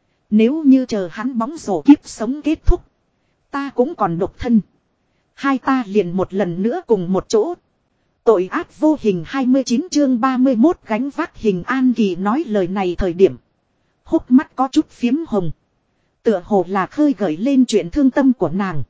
Nếu như chờ hắn bóng rổ kiếp sống kết thúc. Ta cũng còn độc thân. Hai ta liền một lần nữa cùng một chỗ. Tội ác vô hình 29 chương 31 gánh vác Hình An Kỳ nói lời này thời điểm. Hốc mắt có chút phiếm hồng. Tựa hồ là khơi gợi lên chuyện thương tâm của nàng.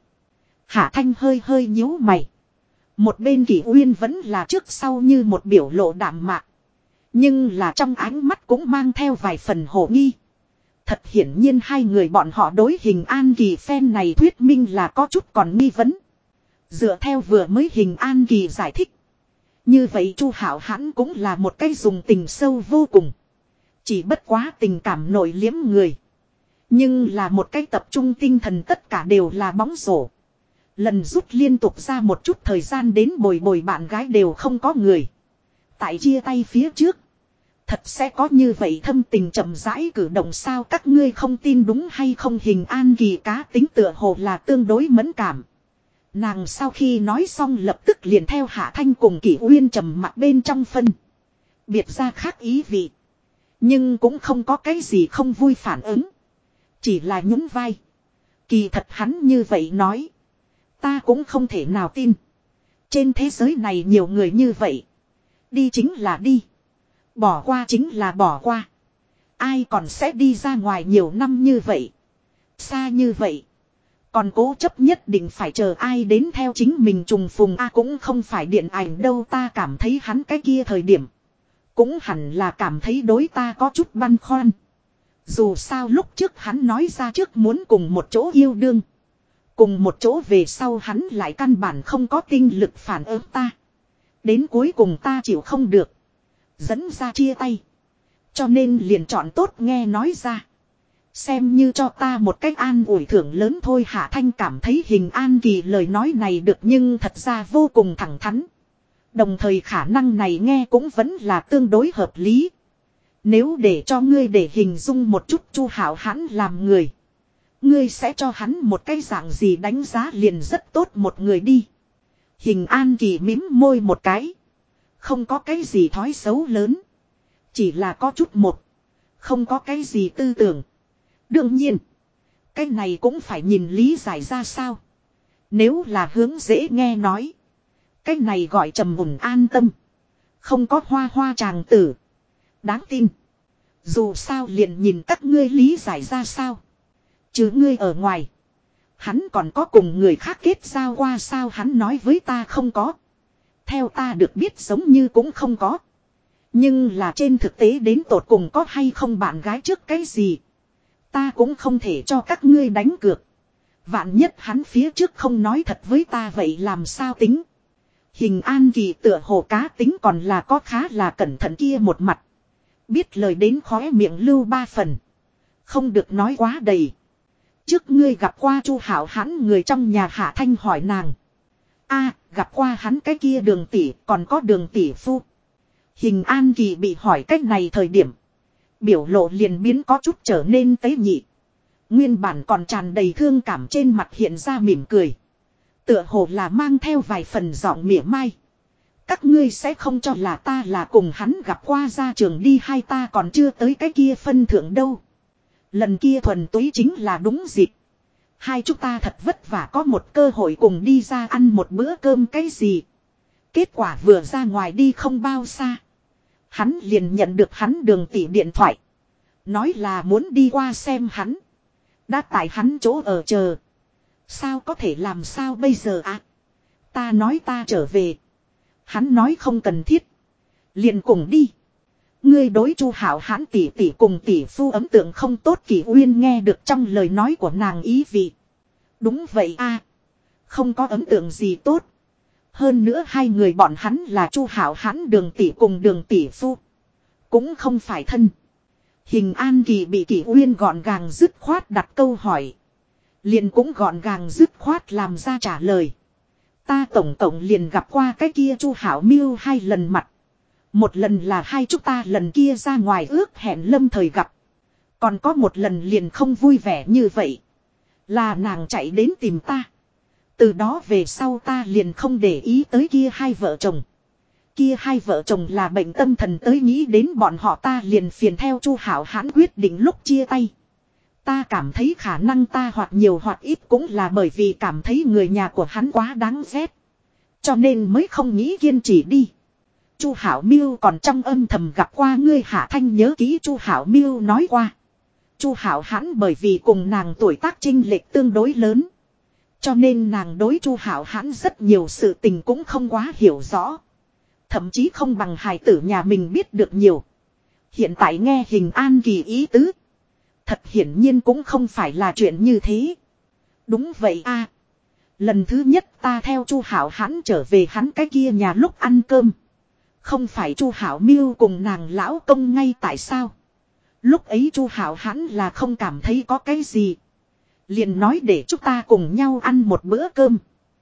Hạ Thanh hơi hơi nhíu mày. Một bên Kỷ Uyên vẫn là trước sau như một biểu lộ đạm mạc. Nhưng là trong ánh mắt cũng mang theo vài phần hồ nghi. Thật hiển nhiên hai người bọn họ đối Hình An Kỳ phen này thuyết minh là có chút còn nghi vấn. Dựa theo vừa mới Hình An Kỳ giải thích. Như vậy Chu Hảo hắn cũng là một cái dùng tình sâu vô cùng. Chỉ bất quá tình cảm nội liếm người. Nhưng là một cái tập trung tinh thần tất cả đều là bóng rổ. Lần rút liên tục ra một chút thời gian đến bồi bồi bạn gái đều không có người. Tại chia tay phía trước. Thật sẽ có như vậy thâm tình chậm rãi cử động sao các ngươi không tin đúng hay không Hình An Kỳ cá tính tựa hồ là tương đối mẫn cảm. Nàng sau khi nói xong lập tức liền theo Hạ Thanh cùng Kỷ Uyên trầm mặc bên trong phân. Biệt ra khác ý vị. Nhưng cũng không có cái gì không vui phản ứng. Chỉ là nhún vai. Kỳ thật hắn như vậy nói. Ta cũng không thể nào tin. Trên thế giới này nhiều người như vậy. Đi chính là đi. Bỏ qua chính là bỏ qua. Ai còn sẽ đi ra ngoài nhiều năm như vậy. Xa như vậy. Còn cố chấp nhất định phải chờ ai đến theo chính mình trùng phùng cũng không phải điện ảnh đâu ta cảm thấy hắn cái kia thời điểm. Cũng hẳn là cảm thấy đối ta có chút băn khoăn. Dù sao lúc trước hắn nói ra trước muốn cùng một chỗ yêu đương. Cùng một chỗ về sau hắn lại căn bản không có tinh lực phản ứng ta. Đến cuối cùng ta chịu không được. Dẫn ra chia tay. Cho nên liền chọn tốt nghe nói ra. Xem như cho ta một cách an ủi thưởng lớn thôi. Hạ Thanh cảm thấy Hình An Kỳ lời nói này được nhưng thật ra vô cùng thẳng thắn. Đồng thời khả năng này nghe cũng vẫn là tương đối hợp lý. Nếu để cho ngươi để hình dung một chút Chu Hảo hắn làm người. Ngươi sẽ cho hắn một cái dạng gì đánh giá liền rất tốt một người đi. Hình An Kỳ mím môi một cái. Không có cái gì thói xấu lớn. Chỉ là có chút một. Không có cái gì tư tưởng. Đương nhiên. Cái này cũng phải nhìn lý giải ra sao. Nếu là hướng dễ nghe nói. Cái này gọi trầm mùng an tâm. Không có hoa hoa chàng tử. Đáng tin. Dù sao liền nhìn các ngươi lý giải ra sao. Chứ ngươi ở ngoài. Hắn còn có cùng người khác kết giao qua sao hắn nói với ta không có. Theo ta được biết giống như cũng không có. Nhưng là trên thực tế đến tột cùng có hay không bạn gái trước cái gì. Ta cũng không thể cho các ngươi đánh cược. Vạn nhất hắn phía trước không nói thật với ta vậy làm sao tính. Hình An Kỳ tựa hồ cá tính còn là có khá là cẩn thận kia một mặt. Biết lời đến khóe miệng lưu ba phần. Không được nói quá đầy. Trước ngươi gặp qua Chu Hảo hắn người trong nhà Hạ Thanh hỏi nàng. Gặp qua hắn cái kia Đường tỷ còn có Đường tỷ phu. Hình An Kỳ bị hỏi cách này thời điểm. Biểu lộ liền biến có chút trở nên tế nhị. Nguyên bản còn tràn đầy thương cảm trên mặt hiện ra mỉm cười. Tựa hồ là mang theo vài phần giọng mỉa mai. Các ngươi sẽ không cho là ta là cùng hắn gặp qua ra trường đi hay ta còn chưa tới cái kia phân thượng đâu. Lần kia thuần túy chính là đúng dịp. Hai chúng ta thật vất vả có một cơ hội cùng đi ra ăn một bữa cơm cái gì. Kết quả vừa ra ngoài đi không bao xa. Hắn liền nhận được hắn Đường tỷ điện thoại. Nói là muốn đi qua xem hắn. Đã tại hắn chỗ ở chờ. Sao có thể làm sao bây giờ à? Ta nói ta trở về. Hắn nói không cần thiết. Liền cùng đi. Ngươi đối Chu Hảo Hãn tỷ tỷ cùng tỷ phu ấn tượng không tốt. Kỷ Uyên nghe được trong lời nói của nàng ý vị. Đúng vậy a, không có ấn tượng gì tốt. Hơn nữa hai người bọn hắn là Chu Hảo Hãn Đường tỷ cùng Đường tỷ phu. Cũng không phải thân. Hình An Kỳ bị Kỷ Uyên gọn gàng dứt khoát đặt câu hỏi. Liền cũng gọn gàng dứt khoát làm ra trả lời. Ta tổng cộng liền gặp qua cái kia Chu Hảo Miêu 2 lần mặt. Một lần là hai chúng ta lần kia ra ngoài ước hẹn lâm thời gặp. Còn có một lần liền không vui vẻ như vậy. Là nàng chạy đến tìm ta. Từ đó về sau ta liền không để ý tới kia hai vợ chồng. Kia hai vợ chồng là bệnh tâm thần tới nghĩ đến bọn họ ta liền phiền theo Chu Hảo Hãn quyết định lúc chia tay. Ta cảm thấy khả năng ta hoặc nhiều hoặc ít cũng là bởi vì cảm thấy người nhà của hắn quá đáng ghét. Cho nên mới không nghĩ kiên trì đi. Chu Hảo Miêu còn trong âm thầm gặp qua ngươi. Hạ Thanh nhớ kỹ Chu Hảo Miêu nói qua. Chu Hảo Hãn bởi vì cùng nàng tuổi tác chênh lệch tương đối lớn. Cho nên nàng đối Chu Hảo Hãn rất nhiều sự tình cũng không quá hiểu rõ. Thậm chí không bằng hài tử nhà mình biết được nhiều. Hiện tại nghe Hình An Kỳ ý tứ. Thật hiển nhiên cũng không phải là chuyện như thế. Đúng vậy a. Lần thứ nhất ta theo Chu Hảo Hãn trở về hắn cái kia nhà lúc ăn cơm. Không phải Chu Hảo Miêu cùng nàng lão công ngay tại sao? Lúc ấy Chu Hảo Hãn là không cảm thấy có cái gì. Liền nói để chúng ta cùng nhau ăn một bữa cơm.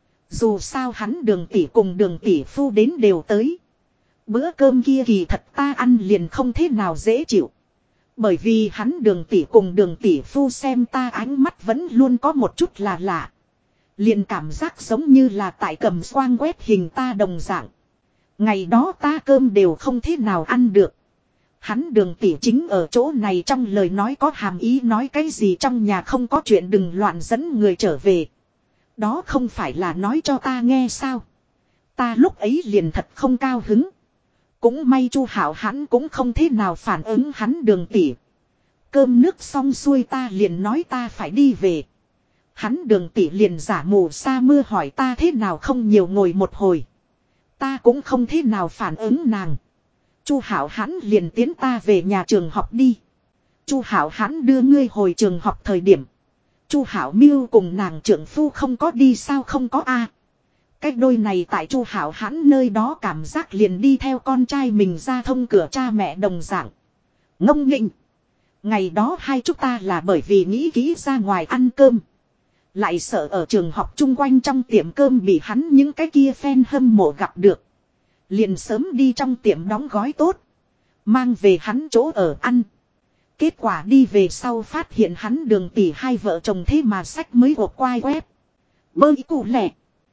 Dù sao hắn Đường tỷ cùng Đường tỷ phu đến đều tới. Bữa cơm kia kỳ thật ta ăn liền không thế nào dễ chịu. Bởi vì hắn Đường tỷ cùng Đường tỷ phu xem ta ánh mắt vẫn luôn có một chút là lạ. Liền cảm giác giống như là tại cầm xoang quét hình ta đồng dạng. Ngày đó ta cơm đều không thế nào ăn được. Hắn Đường tỷ chính ở chỗ này trong lời nói có hàm ý nói cái gì trong nhà không có chuyện đừng loạn dẫn người trở về. Đó không phải là nói cho ta nghe sao. Ta lúc ấy liền thật không cao hứng. Cũng may Chu Hảo Hãn cũng không thế nào phản ứng hắn Đường tỷ. Cơm nước xong xuôi ta liền nói ta phải đi về. Hắn Đường tỷ liền giả mù sa mưa hỏi ta thế nào không nhiều ngồi một hồi. Ta cũng không thế nào phản ứng nàng. Chu Hảo Hãn liền tiến ta về nhà trường học đi. Chu Hảo Hãn đưa ngươi hồi trường học thời điểm. Chu Hảo Miêu cùng nàng trưởng phu không có đi sao không có a. Cái đôi này tại Chu Hảo Hãn nơi đó cảm giác liền đi theo con trai mình ra thông cửa cha mẹ đồng dạng. Ngông nghịnh. Ngày đó hai chúng ta là bởi vì nghĩ kỹ ra ngoài ăn cơm. Lại sợ ở trường học chung quanh trong tiệm cơm bị hắn những cái kia fan hâm mộ gặp được. Liền sớm đi trong tiệm đóng gói tốt. Mang về hắn chỗ ở ăn. Kết quả đi về sau phát hiện hắn Đường tỷ hai vợ chồng thế mà sách mới hộp quai web. Bơi cụ lẻ.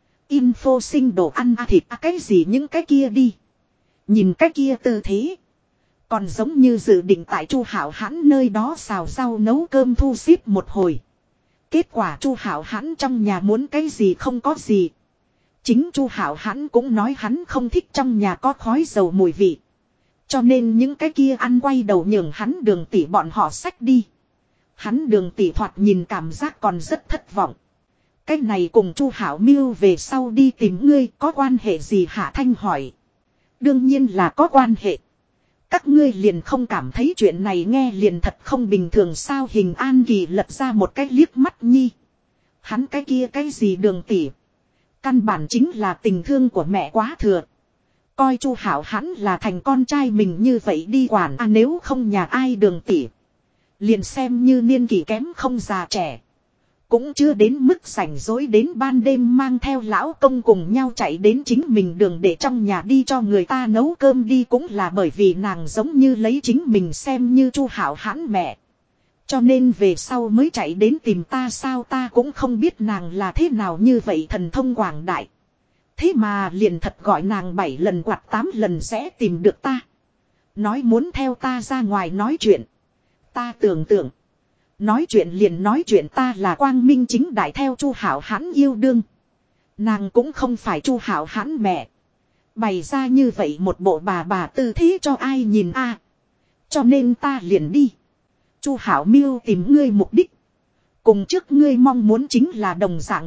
Info sinh đồ ăn thịt cái gì những cái kia đi. Nhìn cái kia tư thế. Còn giống như dự định tại Chu Hảo Hãn nơi đó xào rau nấu cơm thu xếp một hồi. Kết quả Chu Hảo Hãn trong nhà muốn cái gì không có gì. Chính Chu Hảo Hãn cũng nói hắn không thích trong nhà có khói dầu mùi vị. Cho nên những cái kia ăn quay đầu nhường hắn Đường tỷ bọn họ xách đi. Hắn Đường tỷ thoạt nhìn cảm giác còn rất thất vọng. Cái này cùng Chu Hảo Miêu về sau đi tìm ngươi có quan hệ gì Hạ Thanh hỏi. Đương nhiên là có quan hệ. Các ngươi liền không cảm thấy chuyện này nghe liền thật không bình thường sao Hình An Kỳ lật ra một cái liếc mắt nhi. Hắn cái kia cái gì Đường tỷ. Căn bản chính là tình thương của mẹ quá thừa. Coi Chu Hảo Hãn là thành con trai mình như vậy đi quản nếu không nhà ai Đường tỷ. Liền xem như niên kỷ kém không già trẻ. Cũng chưa đến mức rảnh rỗi đến ban đêm mang theo lão công cùng nhau chạy đến chính mình đường để trong nhà đi cho người ta nấu cơm đi cũng là bởi vì nàng giống như lấy chính mình xem như Chu Hảo Hãn mẹ. Cho nên về sau mới chạy đến tìm ta sao ta cũng không biết nàng là thế nào như vậy thần thông quảng đại. Thế mà liền thật gọi nàng 7 lần hoặc 8 lần sẽ tìm được ta. Nói muốn theo ta ra ngoài nói chuyện. Ta tưởng tượng. Nói chuyện liền nói chuyện, ta là quang minh chính đại theo Chu Hảo Hãn yêu đương. Nàng cũng không phải Chu Hảo Hãn mẹ. Bày ra như vậy một bộ bà tư thế cho ai nhìn a? Cho nên ta liền đi. Chu Hảo Miêu tìm ngươi mục đích. Cùng trước ngươi mong muốn chính là đồng dạng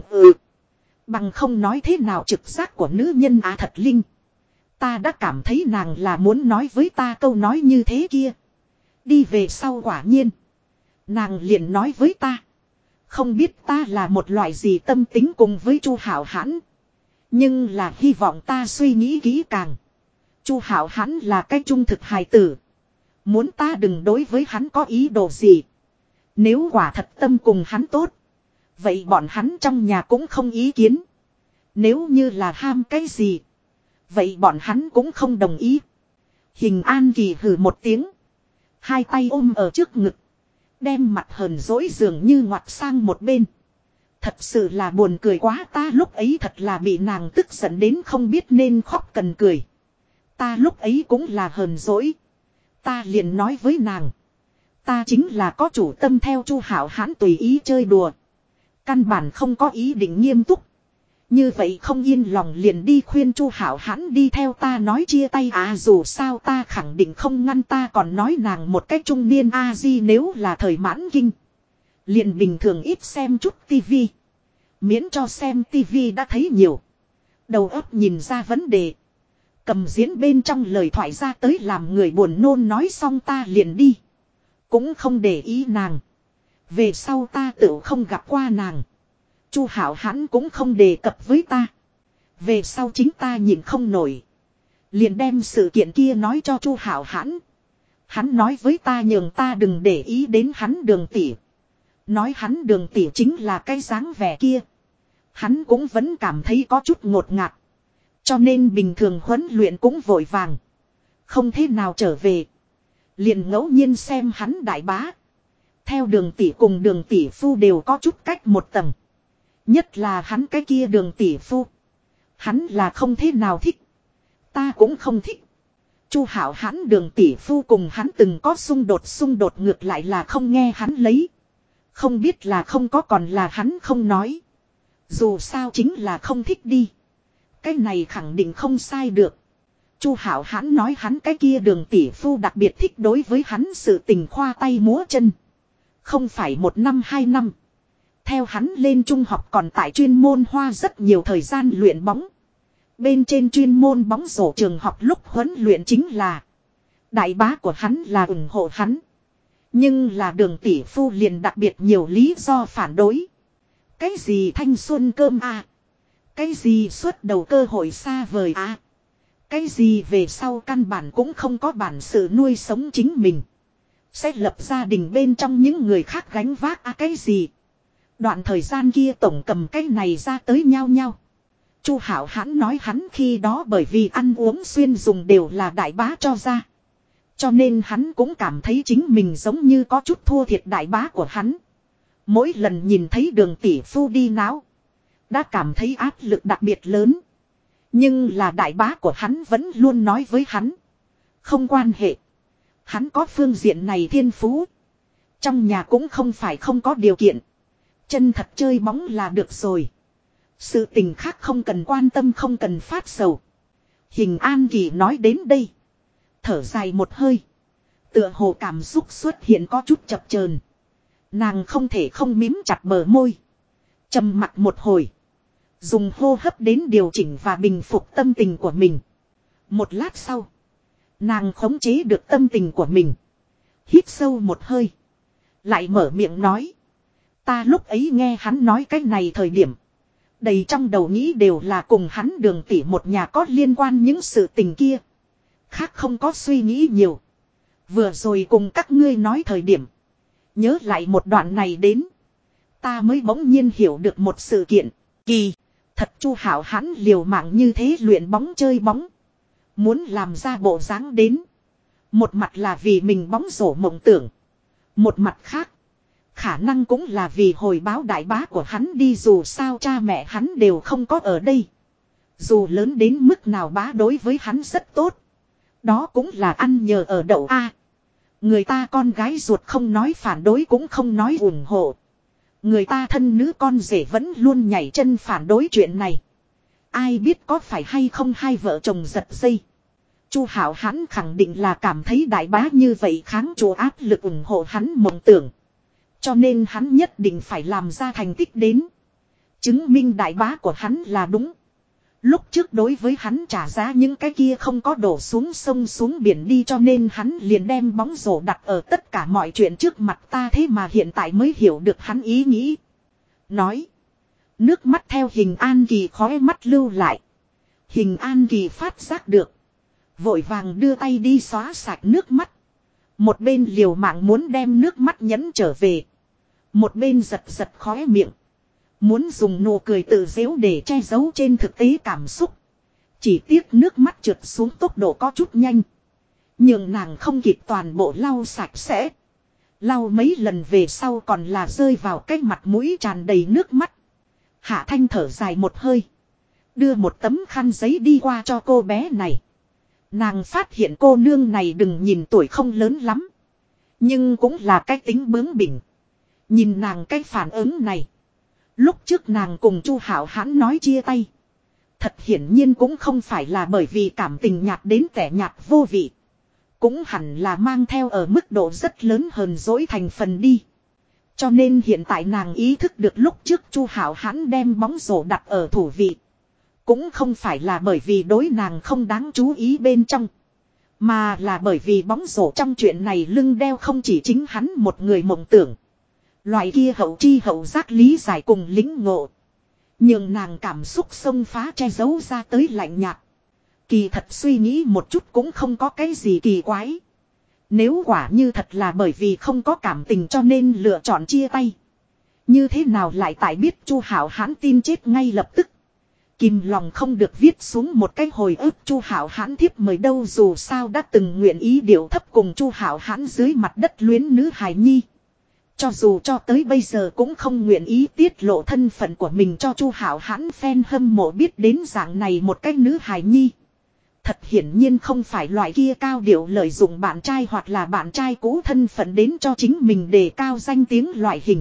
bằng không nói thế nào trực giác của nữ nhân thật linh. Ta đã cảm thấy nàng là muốn nói với ta câu nói như thế kia. Đi về sau quả nhiên. Nàng liền nói với ta. Không biết ta là một loại gì tâm tính cùng với Chu Hảo Hãn. Nhưng là hy vọng ta suy nghĩ kỹ càng. Chu Hảo Hãn là cái trung thực hài tử. Muốn ta đừng đối với hắn có ý đồ gì. Nếu quả thật tâm cùng hắn tốt. Vậy bọn hắn trong nhà cũng không ý kiến. Nếu như là ham cái gì. Vậy bọn hắn cũng không đồng ý. Hình An Kỳ hừ một tiếng. Hai tay ôm ở trước ngực. Đem mặt hờn dỗi dường như ngoặt sang một bên. Thật sự là buồn cười quá, ta lúc ấy thật là bị nàng tức giận đến không biết nên khóc cần cười. Ta lúc ấy cũng là hờn dỗi. Ta liền nói với nàng. Ta chính là có chủ tâm theo Chu Hảo Hãn tùy ý chơi đùa. Căn bản không có ý định nghiêm túc. Như vậy không yên lòng liền đi khuyên Chu Hảo Hãn đi theo ta nói chia tay dù sao ta khẳng định không ngăn, ta còn nói nàng một cách trung niên di nếu là thời mãn kinh. Liền bình thường ít xem chút tivi. Miễn cho xem tivi đã thấy nhiều. Đầu óc nhìn ra vấn đề. Cầm diễn bên trong lời thoại ra tới làm người buồn nôn, nói xong ta liền đi. Cũng không để ý nàng. Về sau ta tự không gặp qua nàng. Chu Hảo Hãn cũng không đề cập với ta. Về sau chính ta nhìn không nổi. Liền đem sự kiện kia nói cho Chu Hảo Hãn. Hắn nói với ta nhường ta đừng để ý đến hắn Đường tỷ. Nói hắn Đường tỷ chính là cái dáng vẻ kia. Hắn cũng vẫn cảm thấy có chút ngột ngạt. Cho nên bình thường huấn luyện cũng vội vàng. Không thế nào trở về. Liền ngẫu nhiên xem hắn đại bá. Theo Đường tỷ cùng Đường tỷ phu đều có chút cách một tầng. Nhất là hắn cái kia Đường tỷ phu. Hắn là không thế nào thích. Ta cũng không thích. Chu Hảo Hãn Đường tỷ phu cùng hắn từng có xung đột ngược lại là không nghe hắn lấy. Không biết là không có còn là hắn không nói. Dù sao chính là không thích đi. Cái này khẳng định không sai được. Chu Hảo Hãn nói hắn cái kia Đường tỷ phu đặc biệt thích đối với hắn sự tình khoa tay múa chân. Không phải 1 năm 2 năm. Theo hắn lên trung học còn tại chuyên môn hoa rất nhiều thời gian luyện bóng. Bên trên chuyên môn bóng rổ trường học lúc huấn luyện chính là đại bá của hắn là ủng hộ hắn. Nhưng là Đường tỷ phu liền đặc biệt nhiều lý do phản đối. Cái gì thanh xuân cơm cái gì suốt đầu cơ hội xa vời cái gì về sau căn bản cũng không có bản sự nuôi sống chính mình. Sẽ lập gia đình bên trong những người khác gánh vác cái gì. Đoạn thời gian kia tổng cầm cái này ra tới nhau nhau. Chu Hảo Hãn nói hắn khi đó bởi vì ăn uống xuyên dùng đều là đại bá cho ra. Cho nên hắn cũng cảm thấy chính mình giống như có chút thua thiệt đại bá của hắn. Mỗi lần nhìn thấy Đường tỷ phu đi náo. Đã cảm thấy áp lực đặc biệt lớn. Nhưng là đại bá của hắn vẫn luôn nói với hắn. Không quan hệ. Hắn có phương diện này thiên phú. Trong nhà cũng không phải không có điều kiện. Chân thật chơi bóng là được rồi. Sự tình khác không cần quan tâm, không cần phát sầu. Hình An Kỳ nói đến đây. Thở dài một hơi. Tựa hồ cảm xúc xuất hiện có chút chập chờn. Nàng không thể không mím chặt bờ môi. Trầm mặc một hồi. Dùng hô hấp đến điều chỉnh và bình phục tâm tình của mình. Một lát sau. Nàng khống chế được tâm tình của mình. Hít sâu một hơi. Lại mở miệng nói. Ta lúc ấy nghe hắn nói cái này thời điểm. Đầy trong đầu nghĩ đều là cùng hắn Đường tỷ một nhà có liên quan những sự tình kia. Khác không có suy nghĩ nhiều. Vừa rồi cùng các ngươi nói thời điểm. Nhớ lại một đoạn này đến. Ta mới bỗng nhiên hiểu được một sự kiện. Kỳ. Thật Chu Hảo Hãn liều mạng như thế luyện bóng chơi bóng. Muốn làm ra bộ dáng đến. Một mặt là vì mình bóng rổ mộng tưởng. Một mặt khác. Khả năng cũng là vì hồi báo đại bá của hắn đi, dù sao cha mẹ hắn đều không có ở đây. Dù lớn đến mức nào bá đối với hắn rất tốt. Đó cũng là ăn nhờ ở đậu Người ta con gái ruột không nói phản đối cũng không nói ủng hộ. Người ta thân nữ con rể vẫn luôn nhảy chân phản đối chuyện này. Ai biết có phải hay không hai vợ chồng giật dây. Chu Hảo hắn khẳng định là cảm thấy đại bá như vậy kháng chủ áp lực ủng hộ hắn mộng tưởng. Cho nên hắn nhất định phải làm ra thành tích đến. Chứng minh đại bá của hắn là đúng. Lúc trước đối với hắn trả giá những cái kia không có đổ xuống sông xuống biển đi, cho nên hắn liền đem bóng rổ đặt ở tất cả mọi chuyện trước mặt ta, thế mà hiện tại mới hiểu được hắn ý nghĩ. Nói. Nước mắt theo Hình An Kỳ khóe mắt lưu lại. Hình An Kỳ phát giác được. Vội vàng đưa tay đi xóa sạch nước mắt. Một bên liều mạng muốn đem nước mắt nhấn trở về. Một bên giật giật khóe miệng. Muốn dùng nụ cười tự giễu để che giấu trên thực tế cảm xúc. Chỉ tiếc nước mắt trượt xuống tốc độ có chút nhanh. Nhưng nàng không kịp toàn bộ lau sạch sẽ. Lau mấy lần về sau còn là rơi vào cái mặt mũi tràn đầy nước mắt. Hạ Thanh thở dài một hơi. Đưa một tấm khăn giấy đi qua cho cô bé này. Nàng phát hiện cô nương này đừng nhìn tuổi không lớn lắm. Nhưng cũng là cái tính bướng bỉnh. Nhìn nàng cái phản ứng này. Lúc trước nàng cùng Chu Hảo Hãn nói chia tay. Thật hiển nhiên cũng không phải là bởi vì cảm tình nhạt đến tẻ nhạt vô vị. Cũng hẳn là mang theo ở mức độ rất lớn hờn dỗi thành phần đi. Cho nên hiện tại nàng ý thức được lúc trước Chu Hảo Hãn đem bóng rổ đặt ở thủ vị. Cũng không phải là bởi vì đối nàng không đáng chú ý bên trong. Mà là bởi vì bóng rổ trong chuyện này lưng đeo không chỉ chính hắn một người mộng tưởng. Loại kia hậu chi hậu giác lý giải cùng lĩnh ngộ. Nhưng nàng cảm xúc xông phá che giấu ra tới lạnh nhạt. Kỳ thật suy nghĩ một chút cũng không có cái gì kỳ quái. Nếu quả như thật là bởi vì không có cảm tình cho nên lựa chọn chia tay. Như thế nào lại tại biết Chu Hảo Hãn tin chết ngay lập tức. Kìm lòng không được viết xuống một cái hồi ức Chu Hảo Hãn thiếp mời đâu, dù sao đã từng nguyện ý điệu thấp cùng Chu Hảo Hãn dưới mặt đất luyến nữ hài nhi. Cho dù cho tới bây giờ cũng không nguyện ý tiết lộ thân phận của mình cho Chu Hảo Hãn fan hâm mộ biết đến dạng này một cái nữ hài nhi. Thật hiển nhiên không phải loại kia cao điệu lợi dụng bạn trai hoặc là bạn trai cũ thân phận đến cho chính mình đề cao danh tiếng loại hình.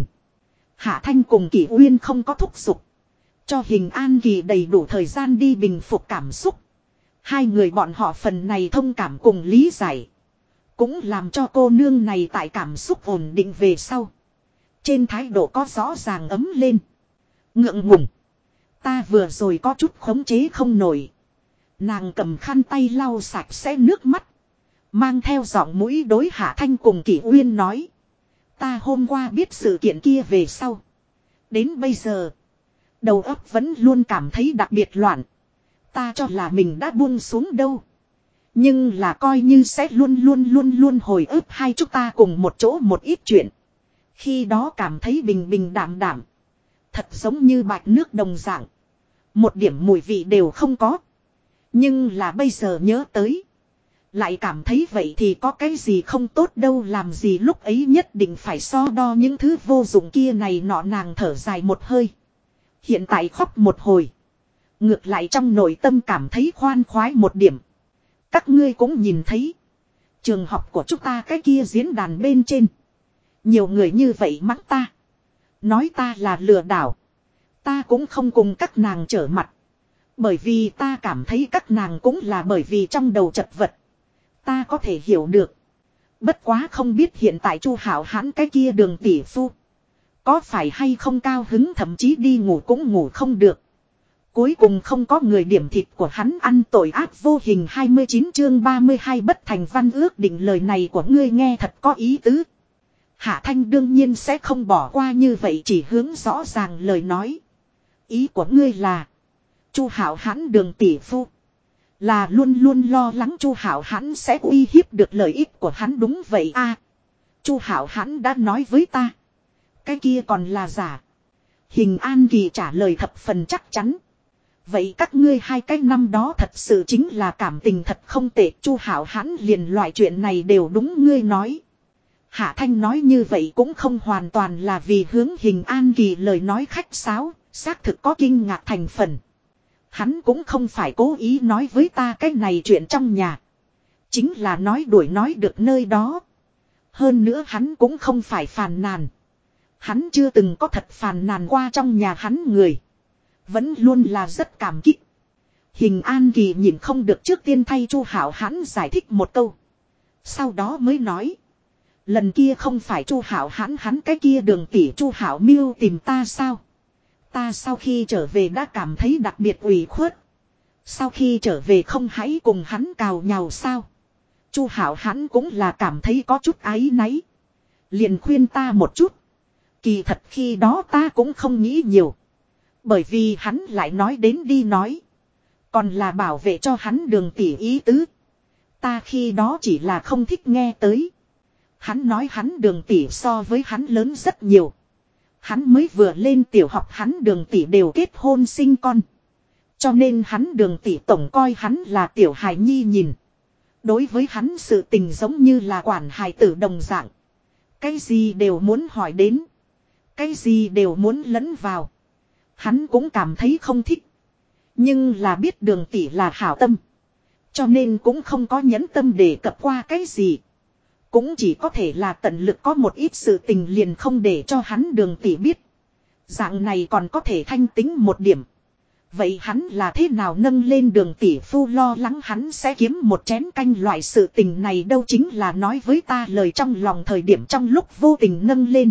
Hạ Thanh cùng Kỷ Uyên không có thúc giục. Cho Hình An Kỳ đầy đủ thời gian đi bình phục cảm xúc. Hai người bọn họ phần này thông cảm cùng lý giải. Cũng làm cho cô nương này tại cảm xúc ổn định về sau. Trên thái độ có rõ ràng ấm lên. Ngượng ngùng. Ta vừa rồi có chút khống chế không nổi. Nàng cầm khăn tay lau sạch sẽ nước mắt. Mang theo giọng mũi đối Hạ Thanh cùng Kỷ Uyên nói. Ta hôm qua biết sự kiện kia về sau. Đến bây giờ. Đầu óc vẫn luôn cảm thấy đặc biệt loạn. Ta cho là mình đã buông xuống đâu. Nhưng là coi như sẽ luôn hồi ức hai chúng ta cùng một chỗ một ít chuyện. Khi đó cảm thấy bình bình đạm đạm. Thật giống như bạch nước đồng dạng. Một điểm mùi vị đều không có. Nhưng là bây giờ nhớ tới. Lại cảm thấy vậy thì có cái gì không tốt đâu, làm gì lúc ấy nhất định phải so đo những thứ vô dụng kia này nọ. Nàng thở dài một hơi. Hiện tại khóc một hồi. Ngược lại trong nội tâm cảm thấy khoan khoái một điểm. Các ngươi cũng nhìn thấy. Trường học của chúng ta cái kia diễn đàn bên trên. Nhiều người như vậy mắng ta. Nói ta là lừa đảo. Ta cũng không cùng các nàng trở mặt. Bởi vì ta cảm thấy các nàng cũng là bởi vì trong đầu chật vật. Ta có thể hiểu được. Bất quá không biết hiện tại Chu Hảo Hãn cái kia Đường tỷ phu. Có phải hay không cao hứng thậm chí đi ngủ cũng ngủ không được. Cuối cùng không có người điểm thịt của hắn ăn tội ác vô hình. 29 chương 32 bất thành văn ước định. Lời này của ngươi nghe thật có ý tứ. Hạ Thanh đương nhiên sẽ không bỏ qua như vậy, chỉ hướng rõ ràng lời nói. Ý của ngươi là Chu Hảo Hãn Đường tỷ phu là luôn luôn lo lắng Chu Hảo Hãn sẽ uy hiếp được lợi ích của hắn, đúng vậy a? Chu Hảo Hãn đã nói với ta. Cái kia còn là giả. Hình An Kỳ trả lời thập phần chắc chắn. Vậy các ngươi hai cái năm đó thật sự chính là cảm tình thật không tệ. Chu Hảo Hãn liền loại chuyện này đều đúng ngươi nói. Hạ Thanh nói như vậy cũng không hoàn toàn là vì hướng Hình An Kỳ lời nói khách sáo, xác thực có kinh ngạc thành phần. Hắn cũng không phải cố ý nói với ta cái này chuyện trong nhà. Chính là nói đuổi nói được nơi đó. Hơn nữa hắn cũng không phải phàn nàn. Hắn chưa từng có thật phàn nàn qua trong nhà hắn người. Vẫn luôn là rất cảm kích. Hình An Kỳ nhìn không được trước tiên thay Chu Hảo Hãn giải thích một câu. Sau đó mới nói. Lần kia không phải Chu Hảo Hãn hắn cái kia Đường tỷ Chu Hảo Miêu tìm ta sao? Ta sau khi trở về đã cảm thấy đặc biệt ủy khuất. Sau khi trở về không hãy cùng hắn cào nhào sao? Chu Hảo Hãn cũng là cảm thấy có chút áy náy. Liền khuyên ta một chút. Kỳ thật khi đó ta cũng không nghĩ nhiều. Bởi vì hắn lại nói đến đi nói. Còn là bảo vệ cho hắn Đường tỷ ý tứ. Ta khi đó chỉ là không thích nghe tới. Hắn nói hắn Đường tỷ so với hắn lớn rất nhiều. Hắn mới vừa lên tiểu học hắn Đường tỷ đều kết hôn sinh con. Cho nên hắn Đường tỷ tổng coi hắn là tiểu hài nhi nhìn. Đối với hắn sự tình giống như là quản hài tử đồng dạng. Cái gì đều muốn hỏi đến. Cái gì đều muốn lẫn vào. Hắn cũng cảm thấy không thích. Nhưng là biết Đường tỷ là hảo tâm. Cho nên cũng không có nhẫn tâm đề cập qua cái gì. Cũng chỉ có thể là tận lực có một ít sự tình liền không để cho hắn Đường tỷ biết. Dạng này còn có thể thanh tính một điểm. Vậy hắn là thế nào nâng lên Đường tỷ phu lo lắng hắn sẽ kiếm một chén canh loại sự tình này đâu chính là nói với ta lời trong lòng thời điểm trong lúc vô tình nâng lên.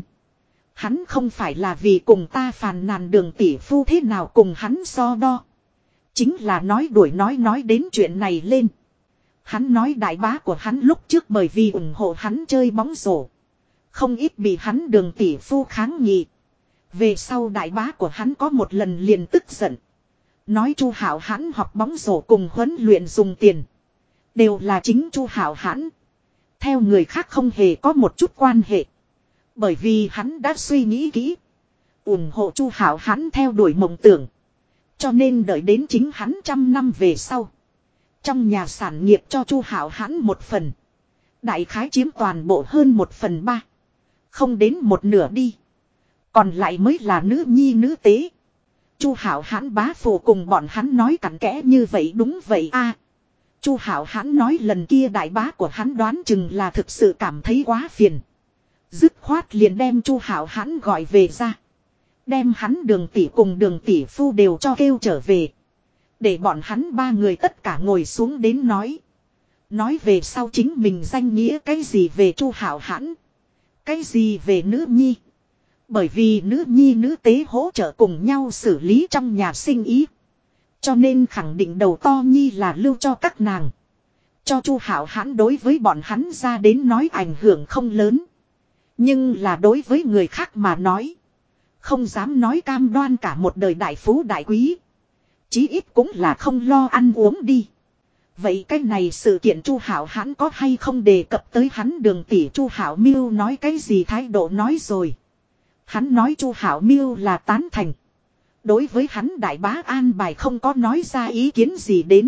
Hắn không phải là vì cùng ta phàn nàn Đường tỷ phu thế nào cùng hắn so đo. Chính là nói đuổi nói đến chuyện này lên. Hắn nói đại bá của hắn lúc trước bởi vì ủng hộ hắn chơi bóng rổ. Không ít bị hắn Đường tỷ phu kháng nghị. Về sau đại bá của hắn có một lần liền tức giận. Nói Chu Hảo Hãn học bóng rổ cùng huấn luyện dùng tiền. Đều là chính Chu Hảo Hãn. Theo người khác không hề có một chút quan hệ. Bởi vì hắn đã suy nghĩ kỹ. ủng hộ Chu Hảo Hãn theo đuổi mộng tưởng. Cho nên đợi đến chính hắn 100 năm về sau. Trong nhà sản nghiệp cho Chu Hảo Hãn một phần. Đại khái chiếm toàn bộ hơn 1/3. Không đến một nửa đi. Còn lại mới là nữ nhi nữ tế. Chu Hảo Hãn bá phụ cùng bọn hắn nói cặn kẽ như vậy đúng vậy a. Chu Hảo Hãn nói lần kia đại bá của hắn đoán chừng là thực sự cảm thấy quá phiền. Dứt khoát liền đem Chu Hảo Hãn gọi về ra. Đem hắn Đường tỷ cùng Đường tỷ phu đều cho kêu trở về. Để bọn hắn ba người tất cả ngồi xuống đến nói. Nói về sau chính mình danh nghĩa cái gì về Chu Hảo Hãn. Cái gì về nữ nhi. Bởi vì nữ nhi nữ tế hỗ trợ cùng nhau xử lý trong nhà sinh ý. Cho nên khẳng định đầu to nhi là lưu cho các nàng. Cho Chu Hảo Hãn đối với bọn hắn ra đến nói ảnh hưởng không lớn. Nhưng là đối với người khác mà nói. Không dám nói cam đoan cả một đời đại phú đại quý. Chí ít cũng là không lo ăn uống đi. Vậy cái này sự kiện Chu Hảo Hãn có hay không đề cập tới hắn Đường tỷ Chu Hảo Miêu nói cái gì thái độ nói rồi. Hắn nói Chu Hảo Miêu là tán thành. Đối với hắn đại bá an bài không có nói ra ý kiến gì đến.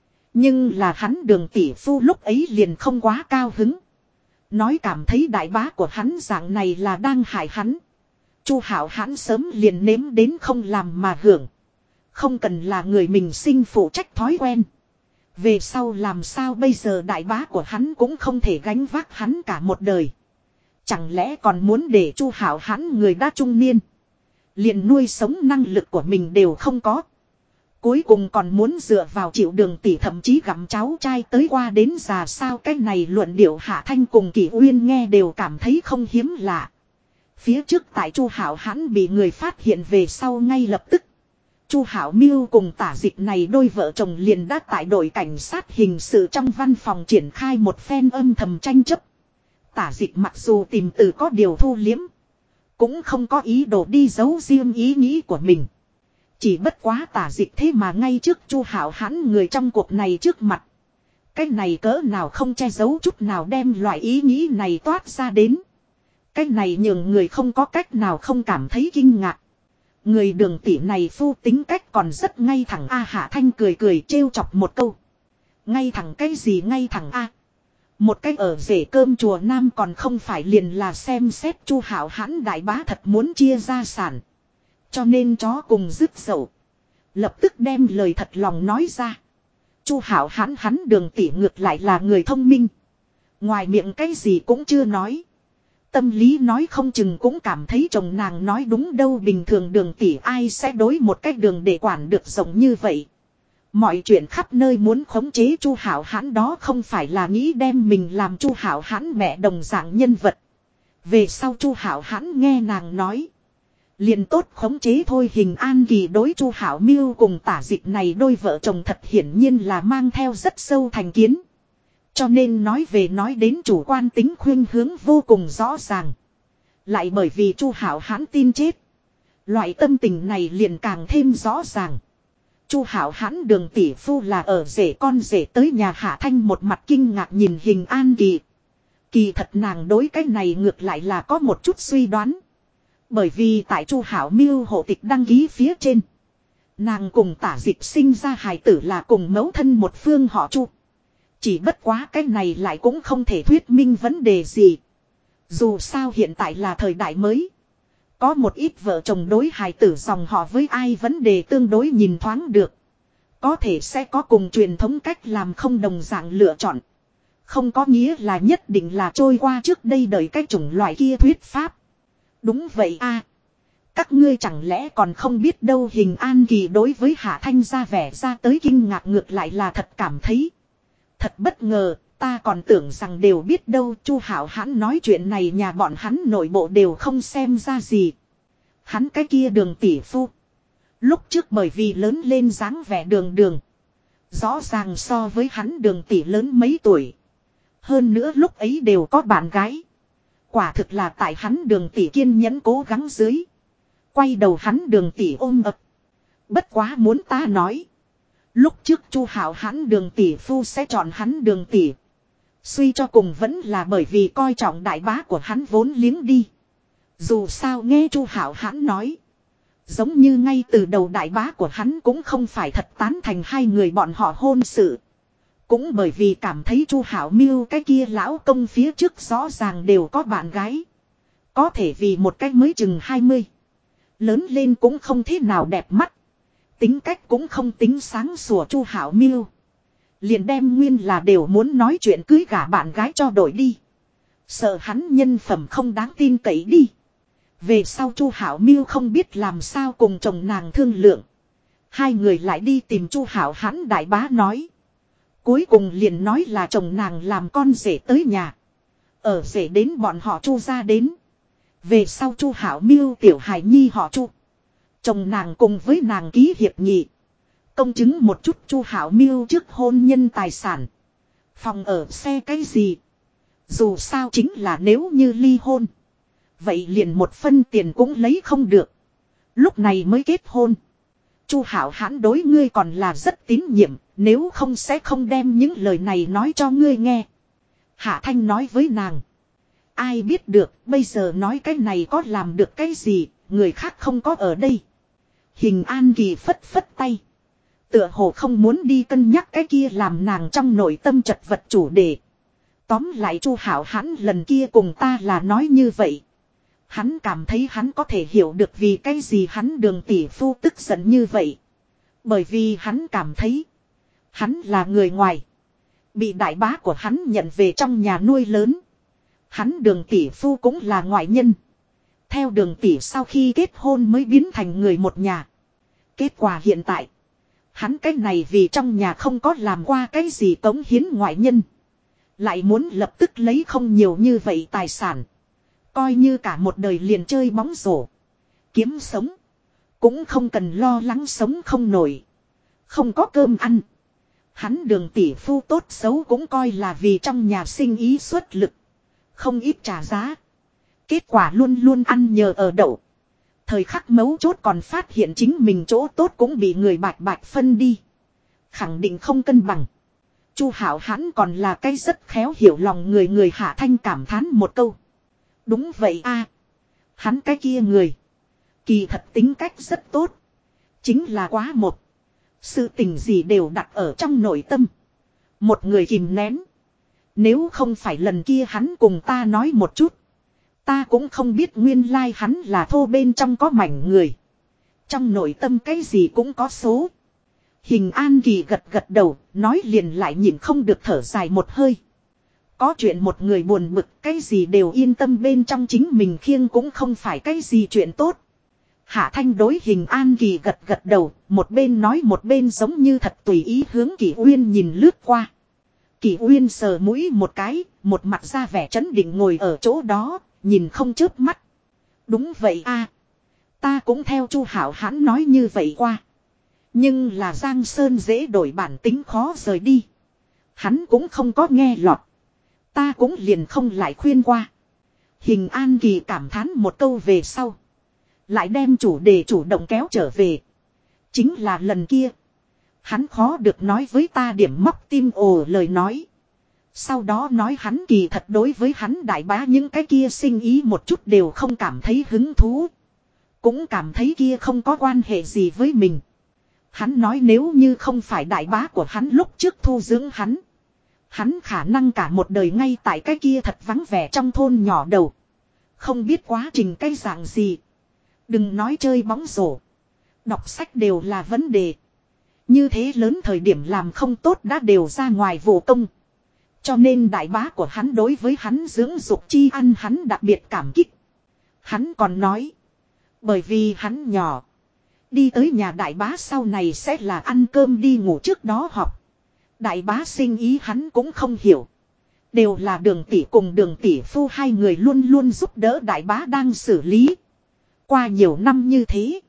Nhưng là hắn Đường tỷ phu lúc ấy liền không quá cao hứng. Nói cảm thấy đại bá của hắn dạng này là đang hại hắn. Chu Hảo Hãn sớm liền nếm đến không làm mà hưởng. Không cần là người mình sinh phụ trách thói quen. Về sau làm sao bây giờ đại bá của hắn cũng không thể gánh vác hắn cả một đời. Chẳng lẽ còn muốn để Chu Hảo Hãn người đã trung niên. Liền nuôi sống năng lực của mình đều không có. Cuối cùng còn muốn dựa vào chịu Đường tỷ thậm chí gặm cháu trai tới qua đến già sao cái này luận điệu Hạ Thanh cùng Kỷ Uyên nghe đều cảm thấy không hiếm lạ. Phía trước tại Chu Hảo Hãn bị người phát hiện về sau ngay lập tức. Chu Hảo Miêu cùng Tả Dịch này đôi vợ chồng liền đã tại đội cảnh sát hình sự trong văn phòng triển khai một phen âm thầm tranh chấp. Tả Dịch mặc dù tìm từ có điều thu liếm. Cũng không có ý đồ đi giấu riêng ý nghĩ của mình. Chỉ bất quá Tả Dịch thế mà ngay trước Chu Hảo Hãn người trong cuộc này trước mặt. Cái này cỡ nào không che giấu chút nào đem loại ý nghĩ này toát ra đến. Cái này nhường người không có cách nào không cảm thấy kinh ngạc. Người Đường tỷ này phu tính cách còn rất ngay thẳng a. Hạ Thanh cười cười trêu chọc một câu. Ngay thẳng cái gì ngay thẳng a? Một cách ở rể cơm chùa Nam còn không phải liền là xem xét Chu Hảo Hãn đại bá thật muốn chia gia sản. Cho nên chó cùng dứt dậu. Lập tức đem lời thật lòng nói ra. Chu Hảo Hãn hắn Đường tỷ ngược lại là người thông minh. Ngoài miệng cái gì cũng chưa nói. Tâm lý nói không chừng cũng cảm thấy chồng nàng nói đúng đâu, bình thường Đường tỷ ai sẽ đối một cách Đường để quản được rộng như vậy. Mọi chuyện khắp nơi muốn khống chế Chu Hảo Hãn đó không phải là nghĩ đem mình làm Chu Hảo Hãn mẹ đồng dạng nhân vật. Về sau Chu Hảo Hãn nghe nàng nói. Liền tốt khống chế thôi. Hình An Kỳ đối Chu Hảo Miêu cùng Tả Dịch này đôi vợ chồng thật hiển nhiên là mang theo rất sâu thành kiến. Cho nên nói về nói đến chủ quan tính khuyên hướng vô cùng rõ ràng. Lại bởi vì Chu Hảo Hãn tin chết. Loại tâm tình này liền càng thêm rõ ràng. Chu Hảo Hãn Đường tỷ phu là ở rể con rể tới nhà Hạ Thanh, một mặt kinh ngạc nhìn Hình An Kỳ. Kỳ thật nàng đối cái này ngược lại là có một chút suy đoán. Bởi vì tại Chu Hảo Miêu hộ tịch đăng ký phía trên, nàng cùng Tả Dịch sinh ra hài tử là cùng mẫu thân một phương họ Chu. Chỉ bất quá cái này lại cũng không thể thuyết minh vấn đề gì. Dù sao hiện tại là thời đại mới. Có một ít vợ chồng đối hài tử dòng họ với ai vấn đề tương đối nhìn thoáng được. Có thể sẽ có cùng truyền thống cách làm không đồng dạng lựa chọn. Không có nghĩa là nhất định là trôi qua trước đây đời cái chủng loại kia thuyết pháp. Đúng vậy a, các ngươi chẳng lẽ còn không biết đâu. Hình An Kỳ đối với Hạ Thanh ra vẻ ra tới kinh ngạc ngược lại là thật cảm thấy. Thật bất ngờ, ta còn tưởng rằng đều biết đâu. Chu Hảo Hãn nói chuyện này nhà bọn hắn nội bộ đều không xem ra gì. Hắn cái kia Đường tỷ phu. Lúc trước bởi vì lớn lên dáng vẻ đường đường. Rõ ràng so với hắn Đường tỷ lớn mấy tuổi. Hơn nữa lúc ấy đều có bạn gái. Quả thực là tại hắn Đường tỷ kiên nhẫn cố gắng dưới. Quay đầu hắn Đường tỷ ôm ập. Bất quá muốn ta nói. Lúc trước Chu Hảo Hãn Đường tỷ phu sẽ chọn hắn Đường tỷ. Suy cho cùng vẫn là bởi vì coi trọng đại bá của hắn vốn liếng đi. Dù sao nghe Chu Hảo Hãn nói. Giống như ngay từ đầu đại bá của hắn cũng không phải thật tán thành hai người bọn họ hôn sự. Cũng bởi vì cảm thấy Chu Hảo Miêu cái kia lão công phía trước rõ ràng đều có bạn gái. Có thể vì một cách mới chừng 20. Lớn lên cũng không thế nào đẹp mắt. Tính cách cũng không tính sáng sủa Chu Hảo Miêu. Liền đem nguyên là đều muốn nói chuyện cưới gả bạn gái cho đổi đi. Sợ hắn nhân phẩm không đáng tin cậy đi. Về sau Chu Hảo Miêu không biết làm sao cùng chồng nàng thương lượng. Hai người lại đi tìm Chu Hảo Hãn đại bá nói. Cuối cùng liền nói là chồng nàng làm con rể tới nhà. Ở rể đến bọn họ Chu ra đến. Về sau Chu Hảo Miêu tiểu hài nhi họ Chu. Chồng nàng cùng với nàng ký hiệp nghị. Công chứng một chút Chu Hảo Miêu trước hôn nhân tài sản. Phòng ở xe cái gì. Dù sao chính là nếu như ly hôn. Vậy liền một phân tiền cũng lấy không được. Lúc này mới kết hôn. Chu Hảo Hãn đối ngươi còn là rất tín nhiệm. Nếu không sẽ không đem những lời này nói cho ngươi nghe. Hạ Thanh nói với nàng. Ai biết được bây giờ nói cái này có làm được cái gì. Người khác không có ở đây. Hình An Kỳ phất phất tay. Tựa hồ không muốn đi cân nhắc cái kia làm nàng trong nội tâm chật vật chủ đề. Tóm lại Chu Hảo Hãn lần kia cùng ta là nói như vậy. Hắn cảm thấy hắn có thể hiểu được vì cái gì hắn Đường tỷ phu tức giận như vậy. Bởi vì hắn cảm thấy. Hắn là người ngoài. Bị đại bá của hắn nhận về trong nhà nuôi lớn. Hắn Đường tỷ phu cũng là ngoại nhân. Theo Đường tỷ sau khi kết hôn mới biến thành người một nhà. Kết quả hiện tại. Hắn cái này vì trong nhà không có làm qua cái gì cống hiến ngoại nhân. Lại muốn lập tức lấy không nhiều như vậy tài sản. Coi như cả một đời liền chơi bóng rổ. Kiếm sống. Cũng không cần lo lắng sống không nổi. Không có cơm ăn. Hắn Đường tỷ phu tốt xấu cũng coi là vì trong nhà sinh ý xuất lực. Không ít trả giá. Kết quả luôn luôn ăn nhờ ở đậu. Thời khắc mấu chốt còn phát hiện chính mình chỗ tốt cũng bị người bạch bạch phân đi. Khẳng định không cân bằng. Chu Hảo Hãn còn là cái rất khéo hiểu lòng người Hạ Thanh cảm thán một câu. Đúng vậy a, hắn cái kia người. Kỳ thật tính cách rất tốt. Chính là quá một. Sự tình gì đều đặt ở trong nội tâm. Một người kìm nén. Nếu không phải lần kia hắn cùng ta nói một chút. Ta cũng không biết nguyên lai hắn là thô bên trong có mảnh người. Trong nội tâm cái gì cũng có số. Hình An Kỳ gật gật đầu, nói liền lại nhịn không được thở dài một hơi. Có chuyện một người buồn bực, cái gì đều yên tâm bên trong chính mình khiêng cũng không phải cái gì chuyện tốt. Hạ Thanh đối Hình An Kỳ gật gật đầu, một bên nói một bên giống như thật tùy ý hướng Kỷ Uyên nhìn lướt qua. Kỷ Uyên sờ mũi một cái, một mặt ra vẻ trấn định ngồi ở chỗ đó, nhìn không chớp mắt. Đúng vậy a, ta cũng theo Chu Hảo Hãn nói như vậy qua. Nhưng là Giang Sơn dễ đổi bản tính khó rời đi. Hắn cũng không có nghe lọt. Ta cũng liền không lại khuyên qua. Hình An Kỳ cảm thán một câu về sau. Lại đem chủ đề chủ động kéo trở về. Chính là lần kia. Hắn khó được nói với ta điểm móc tim ồ lời nói. Sau đó nói hắn kỳ thật đối với hắn đại bá những cái kia sinh ý một chút đều không cảm thấy hứng thú. Cũng cảm thấy kia không có quan hệ gì với mình. Hắn nói nếu như không phải đại bá của hắn lúc trước thu dưỡng hắn. Hắn khả năng cả một đời ngay tại cái kia thật vắng vẻ trong thôn nhỏ đầu. Không biết quá trình cái dạng gì. Đừng nói chơi bóng rổ. Đọc sách đều là vấn đề. Như thế lớn thời điểm làm không tốt đã đều ra ngoài vụ công. Cho nên đại bá của hắn đối với hắn dưỡng dục chi ăn hắn đặc biệt cảm kích. Hắn còn nói. Bởi vì hắn nhỏ. Đi tới nhà đại bá sau này sẽ là ăn cơm đi ngủ trước đó học. Đại bá sinh ý hắn cũng không hiểu. Đều là Đường tỷ cùng Đường tỷ phu hai người luôn luôn giúp đỡ đại bá đang xử lý. Qua nhiều năm như thế.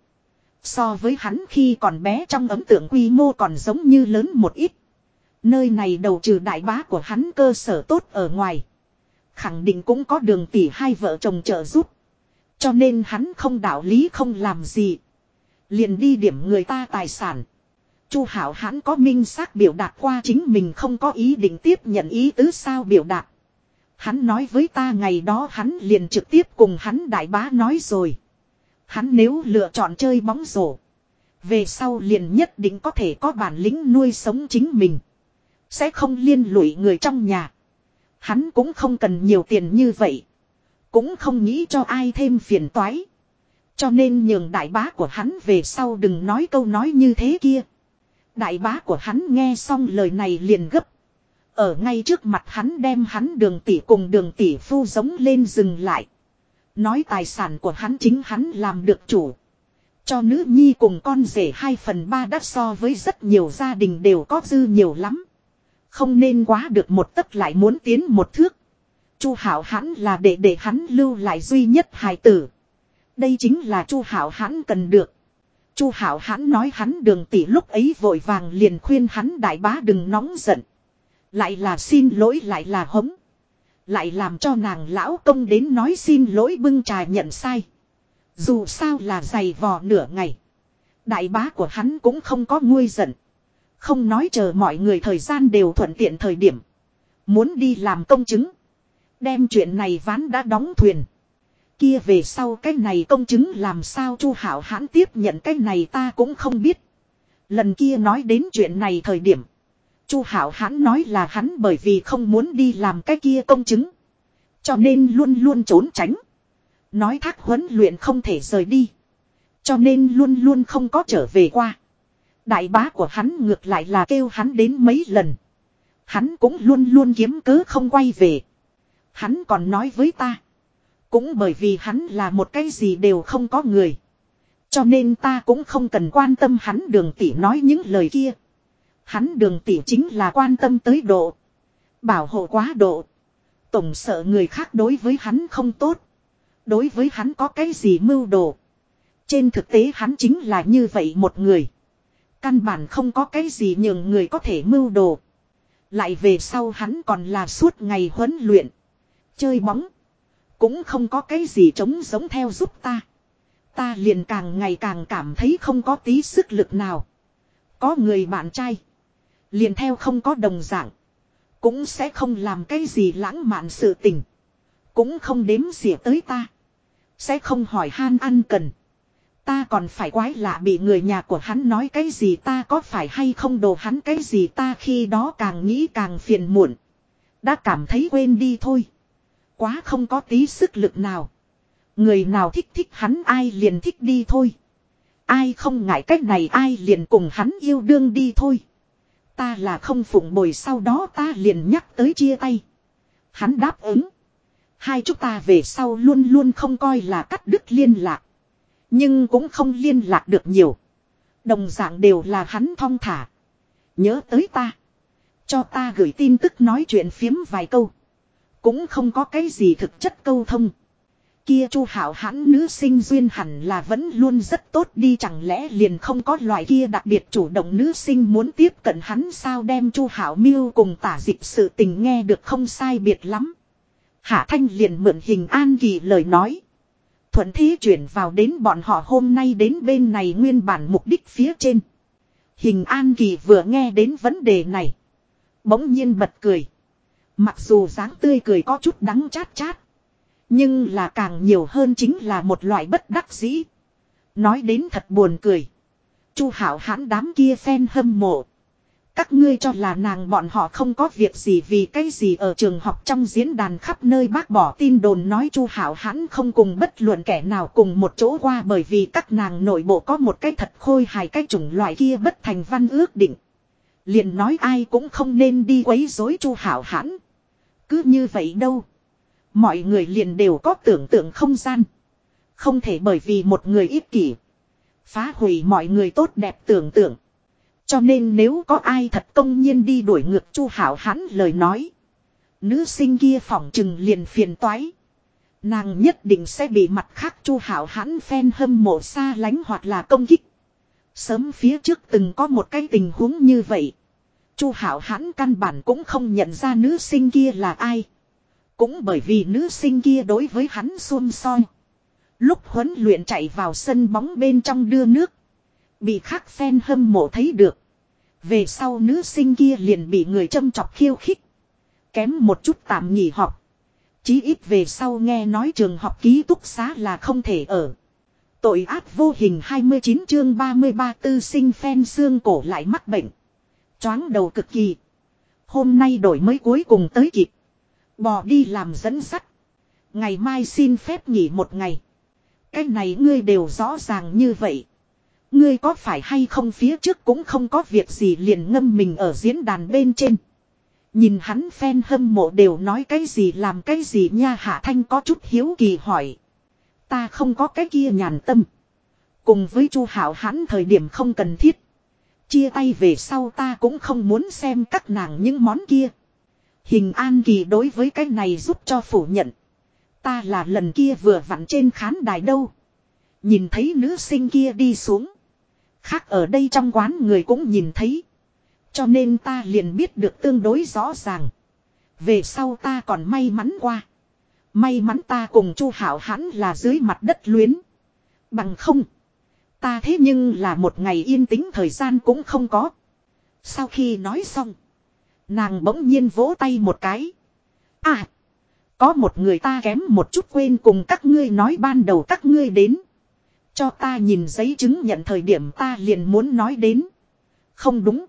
So với hắn khi còn bé trong ấn tượng quy mô còn giống như lớn một ít. Nơi này đầu trừ đại bá của hắn cơ sở tốt ở ngoài. Khẳng định cũng có Đường tỷ hai vợ chồng trợ giúp. Cho nên hắn không đạo lý không làm gì. Liền đi điểm người ta tài sản. Chu Hảo Hãn có minh xác biểu đạt qua chính mình không có ý định tiếp nhận ý tứ sao biểu đạt. Hắn nói với ta ngày đó hắn liền trực tiếp cùng hắn đại bá nói rồi. Hắn nếu lựa chọn chơi bóng rổ. Về sau liền nhất định có thể có bản lĩnh nuôi sống chính mình. Sẽ không liên lụy người trong nhà. Hắn cũng không cần nhiều tiền như vậy. Cũng không nghĩ cho ai thêm phiền toái. Cho nên nhường đại bá của hắn về sau đừng nói câu nói như thế kia. Đại bá của hắn nghe xong lời này liền gấp. Ở ngay trước mặt hắn đem hắn Đường tỷ cùng Đường tỷ phu giống lên dừng lại. Nói tài sản của hắn chính hắn làm được chủ. Cho nữ nhi cùng con rể 2/3 đắt so với rất nhiều gia đình đều có dư nhiều lắm. Không nên quá được một tấc lại muốn tiến một thước. Chu Hảo Hãn là để hắn lưu lại duy nhất hài tử. Đây chính là Chu Hảo Hãn cần được. Chu Hảo Hãn nói hắn Đường tỷ lúc ấy vội vàng liền khuyên hắn đại bá đừng nóng giận. Lại là xin lỗi lại là hống. Lại làm cho nàng lão công đến nói xin lỗi bưng trà nhận sai. Dù sao là giày vò nửa ngày. Đại bá của hắn cũng không có nguôi giận. Không nói chờ mọi người thời gian đều thuận tiện thời điểm. Muốn đi làm công chứng. Đem chuyện này ván đã đóng thuyền. Kia về sau cái này công chứng làm sao Chu Hảo Hãn tiếp nhận cái này ta cũng không biết. Lần kia nói đến chuyện này thời điểm. Chu Hảo Hãn nói là hắn bởi vì không muốn đi làm cái kia công chứng. Cho nên luôn luôn trốn tránh. Nói thác huấn luyện không thể rời đi. Cho nên luôn luôn không có trở về qua. Đại bá của hắn ngược lại là kêu hắn đến mấy lần. Hắn cũng luôn luôn kiếm cớ không quay về. Hắn còn nói với ta. Cũng bởi vì hắn là một cái gì đều không có người. Cho nên ta cũng không cần quan tâm hắn Đường tỷ nói những lời kia. Hắn Đường tỷ chính là quan tâm tới độ. Bảo hộ quá độ. Tổng sợ người khác đối với hắn không tốt. Đối với hắn có cái gì mưu đồ. Trên thực tế hắn chính là như vậy một người. Căn bản không có cái gì nhường người có thể mưu đồ. Lại về sau hắn còn là suốt ngày huấn luyện. Chơi bóng. Cũng không có cái gì trống giống theo giúp ta. Ta liền càng ngày càng cảm thấy không có tí sức lực nào. Có người bạn trai. Liền theo không có đồng dạng. Cũng sẽ không làm cái gì lãng mạn sự tình. Cũng không đếm xỉa tới ta. Sẽ không hỏi han ăn cần. Ta còn phải quái lạ bị người nhà của hắn nói cái gì ta có phải hay không đồ hắn cái gì ta khi đó càng nghĩ càng phiền muộn. Đã cảm thấy quên đi thôi. Quá không có tí sức lực nào. Người nào thích thích hắn ai liền thích đi thôi. Ai không ngại cách này ai liền cùng hắn yêu đương đi thôi. Ta là không phụng bồi sau đó ta liền nhắc tới chia tay. Hắn đáp ứng. Hai chúng ta về sau luôn luôn không coi là cắt đứt liên lạc. Nhưng cũng không liên lạc được nhiều. Đồng dạng đều là hắn thong thả. Nhớ tới ta. Cho ta gửi tin tức nói chuyện phiếm vài câu. Cũng không có cái gì thực chất câu thông. Kia Chu Hảo Hãn nữ sinh duyên hẳn là vẫn luôn rất tốt đi, chẳng lẽ liền không có loại kia đặc biệt chủ động nữ sinh muốn tiếp cận hắn sao? Đem Chu Hảo Miêu cùng Tả Dịch sự tình nghe được không sai biệt lắm. Hạ Thanh liền mượn Hình An Kỳ lời nói. Thuận thế chuyển vào đến bọn họ hôm nay đến bên này nguyên bản mục đích phía trên. Hình An Kỳ vừa nghe đến vấn đề này. Bỗng nhiên bật cười. Mặc dù dáng tươi cười có chút đắng chát chát. Nhưng là càng nhiều hơn chính là một loại bất đắc dĩ. Nói đến thật buồn cười. Chu Hảo Hãn đám kia fan hâm mộ. Các ngươi cho là nàng bọn họ không có việc gì vì cái gì ở trường học trong diễn đàn khắp nơi bác bỏ tin đồn nói Chu Hảo Hãn không cùng bất luận kẻ nào cùng một chỗ qua, bởi vì các nàng nội bộ có một cái thật khôi hài cái chủng loại kia bất thành văn ước định. Liền nói ai cũng không nên đi quấy rối Chu Hảo Hãn. Cứ như vậy đâu. Mọi người liền đều có tưởng tượng không gian. Không thể bởi vì một người ích kỷ phá hủy mọi người tốt đẹp tưởng tượng. Cho nên nếu có ai thật công nhiên đi đuổi ngược Chu Hảo Hãn lời nói, nữ sinh kia phỏng chừng liền phiền toái. Nàng nhất định sẽ bị mặt khác Chu Hảo Hãn fan hâm mộ xa lánh hoặc là công kích. Sớm phía trước từng có một cái tình huống như vậy. Chu Hảo Hãn căn bản cũng không nhận ra nữ sinh kia là ai. Cũng bởi vì nữ sinh kia đối với hắn xuông soi. Lúc huấn luyện chạy vào sân bóng bên trong đưa nước. Bị khác fan hâm mộ thấy được. Về sau nữ sinh kia liền bị người châm chọc khiêu khích. Kém một chút tạm nghỉ học. Chí ít về sau nghe nói trường học ký túc xá là không thể ở. Tội ác vô hình 29 chương 33 tư sinh fan xương cổ lại mắc bệnh. Choáng đầu cực kỳ. Hôm nay đổi mới cuối cùng tới kịp. Bò đi làm dẫn sắt. Ngày mai xin phép nghỉ một ngày. Cái này ngươi đều rõ ràng như vậy. Ngươi có phải hay không phía trước cũng không có việc gì liền ngâm mình ở diễn đàn bên trên. Nhìn hắn fan hâm mộ đều nói cái gì làm cái gì nha. Hạ Thanh có chút hiếu kỳ hỏi. Ta không có cái kia nhàn tâm. Cùng với Chu Hảo Hãn thời điểm không cần thiết. Chia tay về sau ta cũng không muốn xem các nàng những món kia. Hình An Kỳ đối với cái này giúp cho phủ nhận. Ta là lần kia vừa vặn trên khán đài đâu. Nhìn thấy nữ sinh kia đi xuống. Khác ở đây trong quán người cũng nhìn thấy. Cho nên ta liền biết được tương đối rõ ràng. Về sau ta còn may mắn qua. May mắn ta cùng Chu Hảo Hãn là dưới mặt đất luyến. Bằng không. Ta thế nhưng là một ngày yên tĩnh thời gian cũng không có. Sau khi nói xong. Nàng bỗng nhiên vỗ tay một cái. À. Có một người ta kém một chút quên cùng các ngươi nói ban đầu các ngươi đến. Cho ta nhìn giấy chứng nhận thời điểm ta liền muốn nói đến. Không đúng.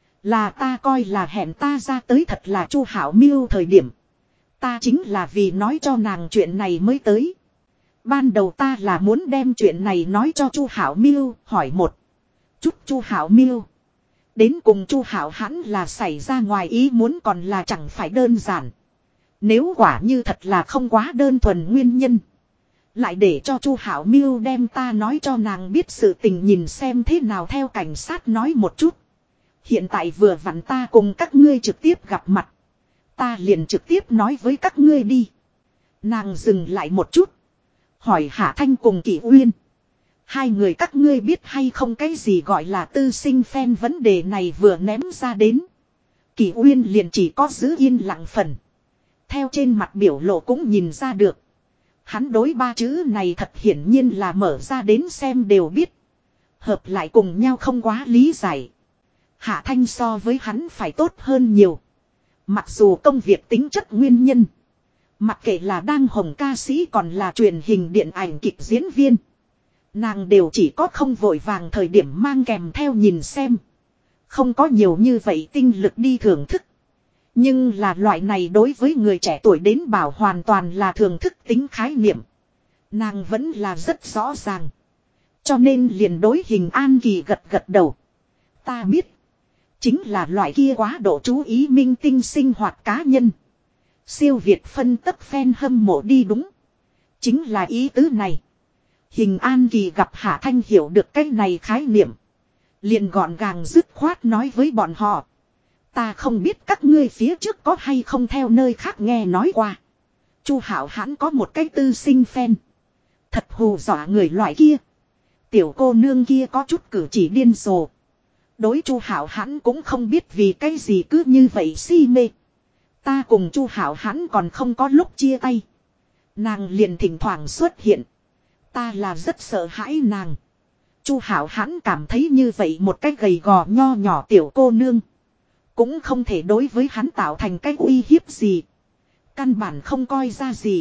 Là ta coi là hẹn ta ra tới thật là Chu Hảo Miêu thời điểm. Ta chính là vì nói cho nàng chuyện này mới tới. Ban đầu ta là muốn đem chuyện này nói cho Chu Hảo Miêu, hỏi một chút Chu Hảo Miêu. Đến cùng Chu Hảo Hãn là xảy ra ngoài ý muốn còn là chẳng phải đơn giản. Nếu quả như thật là không quá đơn thuần nguyên nhân. Lại để cho Chu Hảo Miêu đem ta nói cho nàng biết sự tình nhìn xem thế nào theo cảnh sát nói một chút. Hiện tại vừa vặn ta cùng các ngươi trực tiếp gặp mặt. Ta liền trực tiếp nói với các ngươi đi. Nàng dừng lại một chút. Hỏi Hạ Thanh cùng Kỷ Uyên. Hai người các ngươi biết hay không cái gì gọi là tư sinh fan vấn đề này vừa ném ra đến. Kỷ Uyên liền chỉ có giữ yên lặng phần. Theo trên mặt biểu lộ cũng nhìn ra được. Hắn đối ba chữ này thật hiển nhiên là mở ra đến xem đều biết. Hợp lại cùng nhau không quá lý giải. Hạ Thanh so với hắn phải tốt hơn nhiều. Mặc dù công việc tính chất nguyên nhân. Mặc kệ là đang hồng ca sĩ còn là truyền hình điện ảnh kịch diễn viên. Nàng đều chỉ có không vội vàng thời điểm mang kèm theo nhìn xem. Không có nhiều như vậy tinh lực đi thưởng thức. Nhưng là loại này đối với người trẻ tuổi đến bảo hoàn toàn là thưởng thức tính khái niệm. Nàng vẫn là rất rõ ràng. Cho nên liền đối Hình An Kỳ gật gật đầu. Ta biết. Chính là loại kia quá độ chú ý minh tinh sinh hoạt cá nhân. Siêu việt phân tấp fan hâm mộ đi đúng. Chính là ý tứ này. Hình An Kỳ gặp Hạ Thanh hiểu được cái này khái niệm. Liền gọn gàng dứt khoát nói với bọn họ. Ta không biết các ngươi phía trước có hay không theo nơi khác nghe nói qua. Chu Hảo Hãn có một cái tư sinh fan. Thật hù dọa người loại kia. Tiểu cô nương kia có chút cử chỉ điên rồ. Đối Chu Hảo Hãn cũng không biết vì cái gì cứ như vậy si mê. Ta cùng Chu Hảo Hãn còn không có lúc chia tay. Nàng liền thỉnh thoảng xuất hiện. Ta là rất sợ hãi nàng. Chu Hảo Hãn cảm thấy như vậy một cái gầy gò nho nhỏ tiểu cô nương. Cũng không thể đối với hắn tạo thành cái uy hiếp gì. Căn bản không coi ra gì.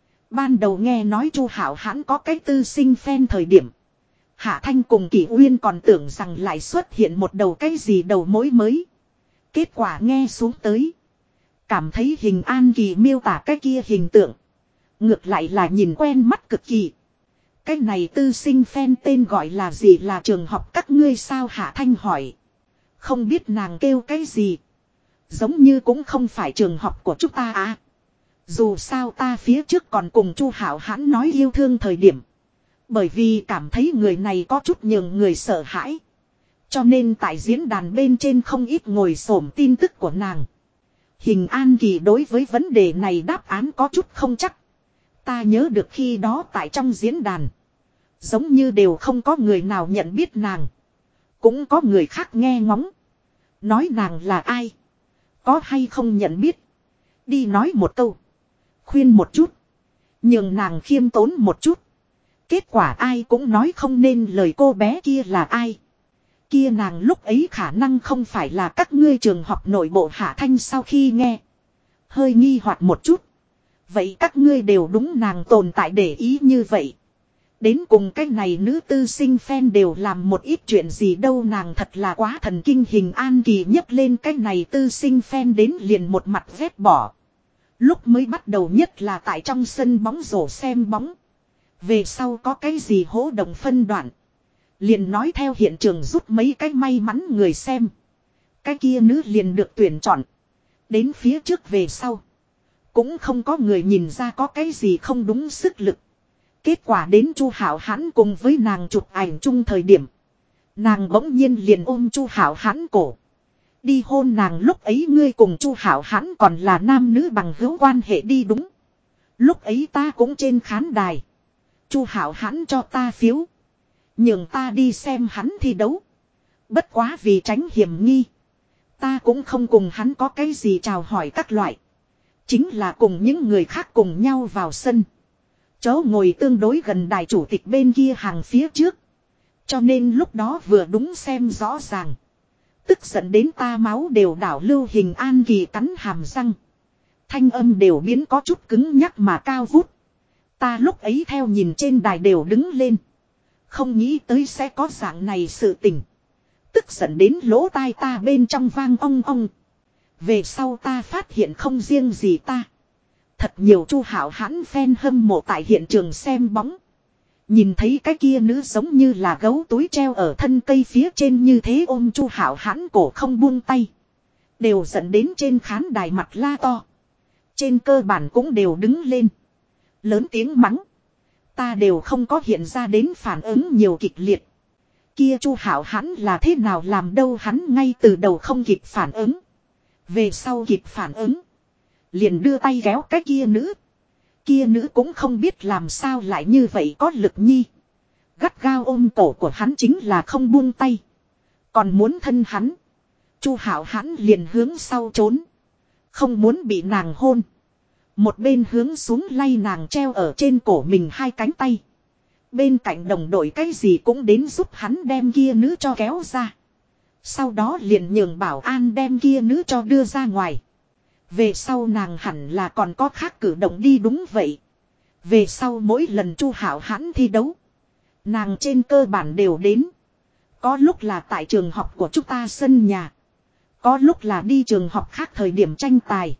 Ban đầu nghe nói Chu Hảo Hãn có cái tư sinh fan thời điểm. Hạ Thanh cùng Kỷ Uyên còn tưởng rằng lại xuất hiện một đầu cái gì đầu mối mới. Kết quả nghe xuống tới. Cảm thấy Hình An Kỳ miêu tả cái kia hình tượng. Ngược lại là nhìn quen mắt cực kỳ. Cái này tư sinh fan tên gọi là gì, là trường học các ngươi sao? Hạ Thanh hỏi. Không biết nàng kêu cái gì. Giống như cũng không phải trường học của chúng ta à. Dù sao ta phía trước còn cùng Chu Hảo Hãn nói yêu thương thời điểm. Bởi vì cảm thấy người này có chút nhường người sợ hãi. Cho nên tại diễn đàn bên trên không ít ngồi xổm tin tức của nàng. Hình An Kỳ đối với vấn đề này đáp án có chút không chắc. Ta nhớ được khi đó tại trong diễn đàn. Giống như đều không có người nào nhận biết nàng. Cũng có người khác nghe ngóng. Nói nàng là ai. Có hay không nhận biết. Đi nói một câu. Khuyên một chút. Nhường nàng khiêm tốn một chút. Kết quả ai cũng nói không nên lời cô bé kia là ai. Kia nàng lúc ấy khả năng không phải là các ngươi trường học nội bộ. Hạ Thanh sau khi nghe. Hơi nghi hoặc một chút. Vậy các ngươi đều đúng nàng tồn tại để ý như vậy. Đến cùng cái này nữ tư sinh fan đều làm một ít chuyện gì đâu, nàng thật là quá thần kinh. Hình An Kỳ nhấc lên cái này tư sinh fan đến liền một mặt vét bỏ. Lúc mới bắt đầu nhất là tại trong sân bóng rổ xem bóng. Về sau có cái gì hỗ động phân đoạn. Liền nói theo hiện trường rút mấy cái may mắn người xem. Cái kia nữ liền được tuyển chọn. Đến phía trước về sau. Cũng không có người nhìn ra có cái gì không đúng sức lực. Kết quả đến Chu Hảo Hãn cùng với nàng chụp ảnh chung thời điểm. Nàng bỗng nhiên liền ôm Chu Hảo Hãn cổ. Đi hôn nàng, lúc ấy ngươi cùng Chu Hảo Hãn còn là nam nữ bằng hữu quan hệ đi đúng. Lúc ấy ta cũng trên khán đài. Chu Hảo Hãn cho ta phiếu. Nhường ta đi xem hắn thi đấu. Bất quá vì tránh hiểm nghi. Ta cũng không cùng hắn có cái gì chào hỏi các loại. Chính là cùng những người khác cùng nhau vào sân. Chỗ ngồi tương đối gần đài chủ tịch bên kia hàng phía trước. Cho nên lúc đó vừa đúng xem rõ ràng. Tức giận đến ta máu đều đảo lưu. Hình An Kỳ cắn hàm răng. Thanh âm đều biến có chút cứng nhắc mà cao vút. Ta lúc ấy theo nhìn trên đài đều đứng lên. Không nghĩ tới sẽ có dạng này sự tình. Tức giận đến lỗ tai ta bên trong vang ong ong. Về sau ta phát hiện không riêng gì ta. Thật nhiều Chu Hảo Hãn fan hâm mộ tại hiện trường xem bóng. Nhìn thấy cái kia nữ giống như là gấu túi treo ở thân cây phía trên như thế ôm Chu Hảo Hãn cổ không buông tay. Đều dẫn đến trên khán đài mặt la to. Trên cơ bản cũng đều đứng lên. Lớn tiếng mắng. Ta đều không có hiện ra đến phản ứng nhiều kịch liệt. Kia Chu Hảo Hãn là thế nào làm đâu, hắn ngay từ đầu không kịp phản ứng. Về sau kịp phản ứng. Liền đưa tay kéo cái kia nữ. Kia nữ cũng không biết làm sao lại như vậy có lực nhi. Gắt gao ôm cổ của hắn chính là không buông tay. Còn muốn thân hắn. Chu Hảo Hãn liền hướng sau trốn. Không muốn bị nàng hôn. Một bên hướng xuống lay nàng treo ở trên cổ mình hai cánh tay. Bên cạnh đồng đội cái gì cũng đến giúp hắn đem kia nữ cho kéo ra. Sau đó liền nhường bảo an đem kia nữ cho đưa ra ngoài. Về sau nàng hẳn là còn có khác cử động đi đúng vậy. Về sau mỗi lần Chu Hảo Hãn thi đấu. Nàng trên cơ bản đều đến. Có lúc là tại trường học của chúng ta sân nhà. Có lúc là đi trường học khác thời điểm tranh tài.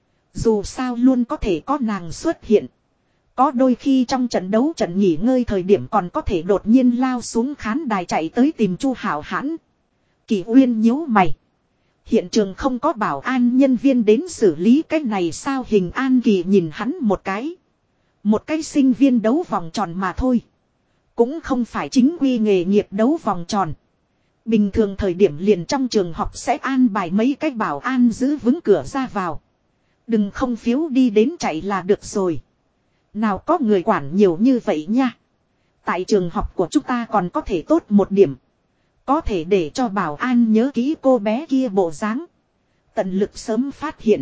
Dù sao luôn có thể có nàng xuất hiện. Có đôi khi trong trận đấu trận nghỉ ngơi thời điểm còn có thể đột nhiên lao xuống khán đài chạy tới tìm Chu Hảo Hãn. Kỷ Uyên nhíu mày. Hiện trường không có bảo an nhân viên đến xử lý cái này sao? Hình An Kỳ nhìn hắn một cái. Một cái sinh viên đấu vòng tròn mà thôi. Cũng không phải chính quy nghề nghiệp đấu vòng tròn. Bình thường thời điểm liền trong trường học sẽ an bài mấy cái bảo an giữ vững cửa ra vào. Đừng không phiếu đi đến chạy là được rồi. Nào có người quản nhiều như vậy nha. Tại trường học của chúng ta còn có thể tốt một điểm. Có thể để cho bảo an nhớ kỹ cô bé kia bộ dáng. Tận lực sớm phát hiện.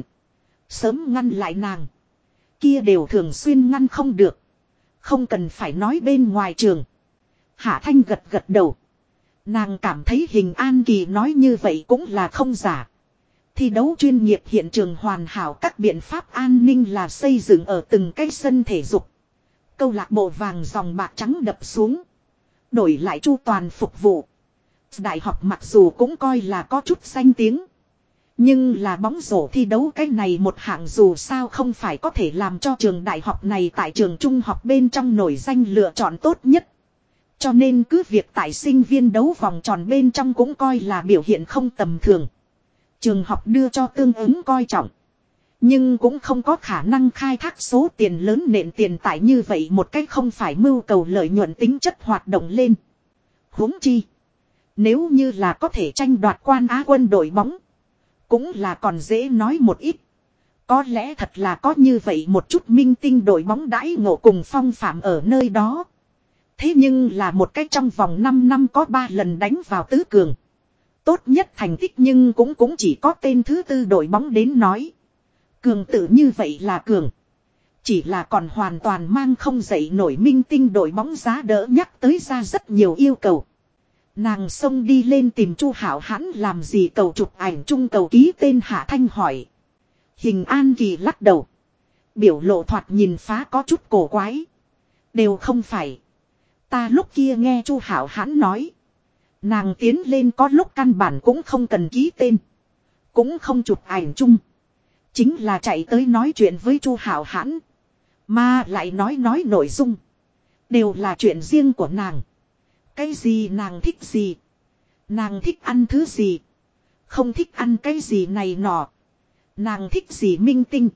Sớm ngăn lại nàng. Kia đều thường xuyên ngăn không được. Không cần phải nói bên ngoài trường. Hạ Thanh gật gật đầu. Nàng cảm thấy Hình An Kỳ nói như vậy cũng là không giả. Thi đấu chuyên nghiệp hiện trường hoàn hảo, các biện pháp an ninh là xây dựng ở từng cái sân thể dục. Câu lạc bộ vàng dòng bạc trắng đập xuống. Đổi lại chu toàn phục vụ. Đại học mặc dù cũng coi là có chút danh tiếng. Nhưng là bóng rổ thi đấu cái này một hạng dù sao không phải có thể làm cho trường đại học này tại trường trung học bên trong nổi danh lựa chọn tốt nhất. Cho nên cứ việc tại sinh viên đấu vòng tròn bên trong cũng coi là biểu hiện không tầm thường. Trường học đưa cho tương ứng coi trọng. Nhưng cũng không có khả năng khai thác số tiền lớn nện tiền tại như vậy một cách không phải mưu cầu lợi nhuận tính chất hoạt động lên. Huống chi. Nếu như là có thể tranh đoạt quan Á quân đội bóng. Cũng là còn dễ nói một ít. Có lẽ thật là có như vậy một chút minh tinh đội bóng đãi ngộ cùng phong phạm ở nơi đó. Thế nhưng là một cách trong vòng 5 năm có 3 lần đánh vào tứ cường. Tốt nhất thành tích nhưng cũng chỉ có tên thứ tư đội bóng đến nói. Cường tự như vậy là cường. Chỉ là còn hoàn toàn mang không dậy nổi minh tinh đội bóng giá đỡ nhắc tới ra rất nhiều yêu cầu. Nàng xông đi lên tìm Chu Hảo Hãn làm gì, cầu chụp ảnh chung cầu ký tên? Hạ Thanh hỏi. Hình An Kỳ lắc đầu. Biểu lộ thoạt nhìn phá có chút cổ quái. Đều không phải. Ta lúc kia nghe Chu Hảo Hãn nói. Nàng tiến lên có lúc căn bản cũng không cần ký tên. Cũng không chụp ảnh chung. Chính là chạy tới nói chuyện với Chu Hảo Hãn. Mà lại nói nội dung. Đều là chuyện riêng của nàng. Cái gì nàng thích gì. Nàng thích ăn thứ gì. Không thích ăn cái gì này nọ. Nàng thích gì minh tinh.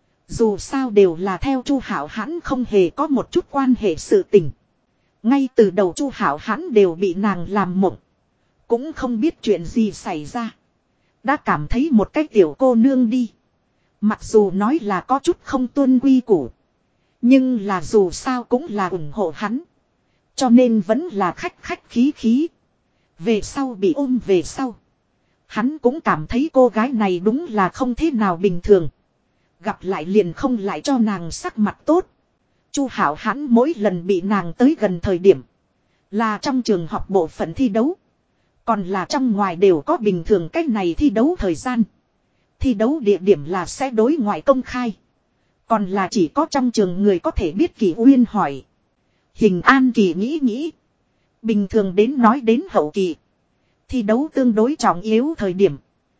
Dù sao đều là theo Chu Hảo Hãn, không hề có một chút quan hệ sự tình. Ngay từ đầu Chu Hảo Hãn đều bị nàng làm mộng. Cũng không biết chuyện gì xảy ra. Đã cảm thấy một cái tiểu cô nương đi. Mặc dù nói là có chút không tuân quy củ. Nhưng là dù sao cũng là ủng hộ hắn. Cho nên vẫn là khách khí. Về sau bị ôm về sau. Hắn cũng cảm thấy cô gái này đúng là không thế nào bình thường. Gặp lại liền không lại cho nàng sắc mặt tốt. Chu Hảo Hãn mỗi lần bị nàng tới gần thời điểm. Là trong trường học bộ phận thi đấu. Còn là trong ngoài đều có bình thường cách này thi đấu thời gian. Thi đấu địa điểm là sẽ đối ngoại công khai. Còn là chỉ có trong trường người có thể biết. Kỳ Uyên hỏi. Hình An Kỳ nghĩ. Bình thường đến nói đến hậu kỳ. Thi đấu tương đối trọng yếu thời điểm.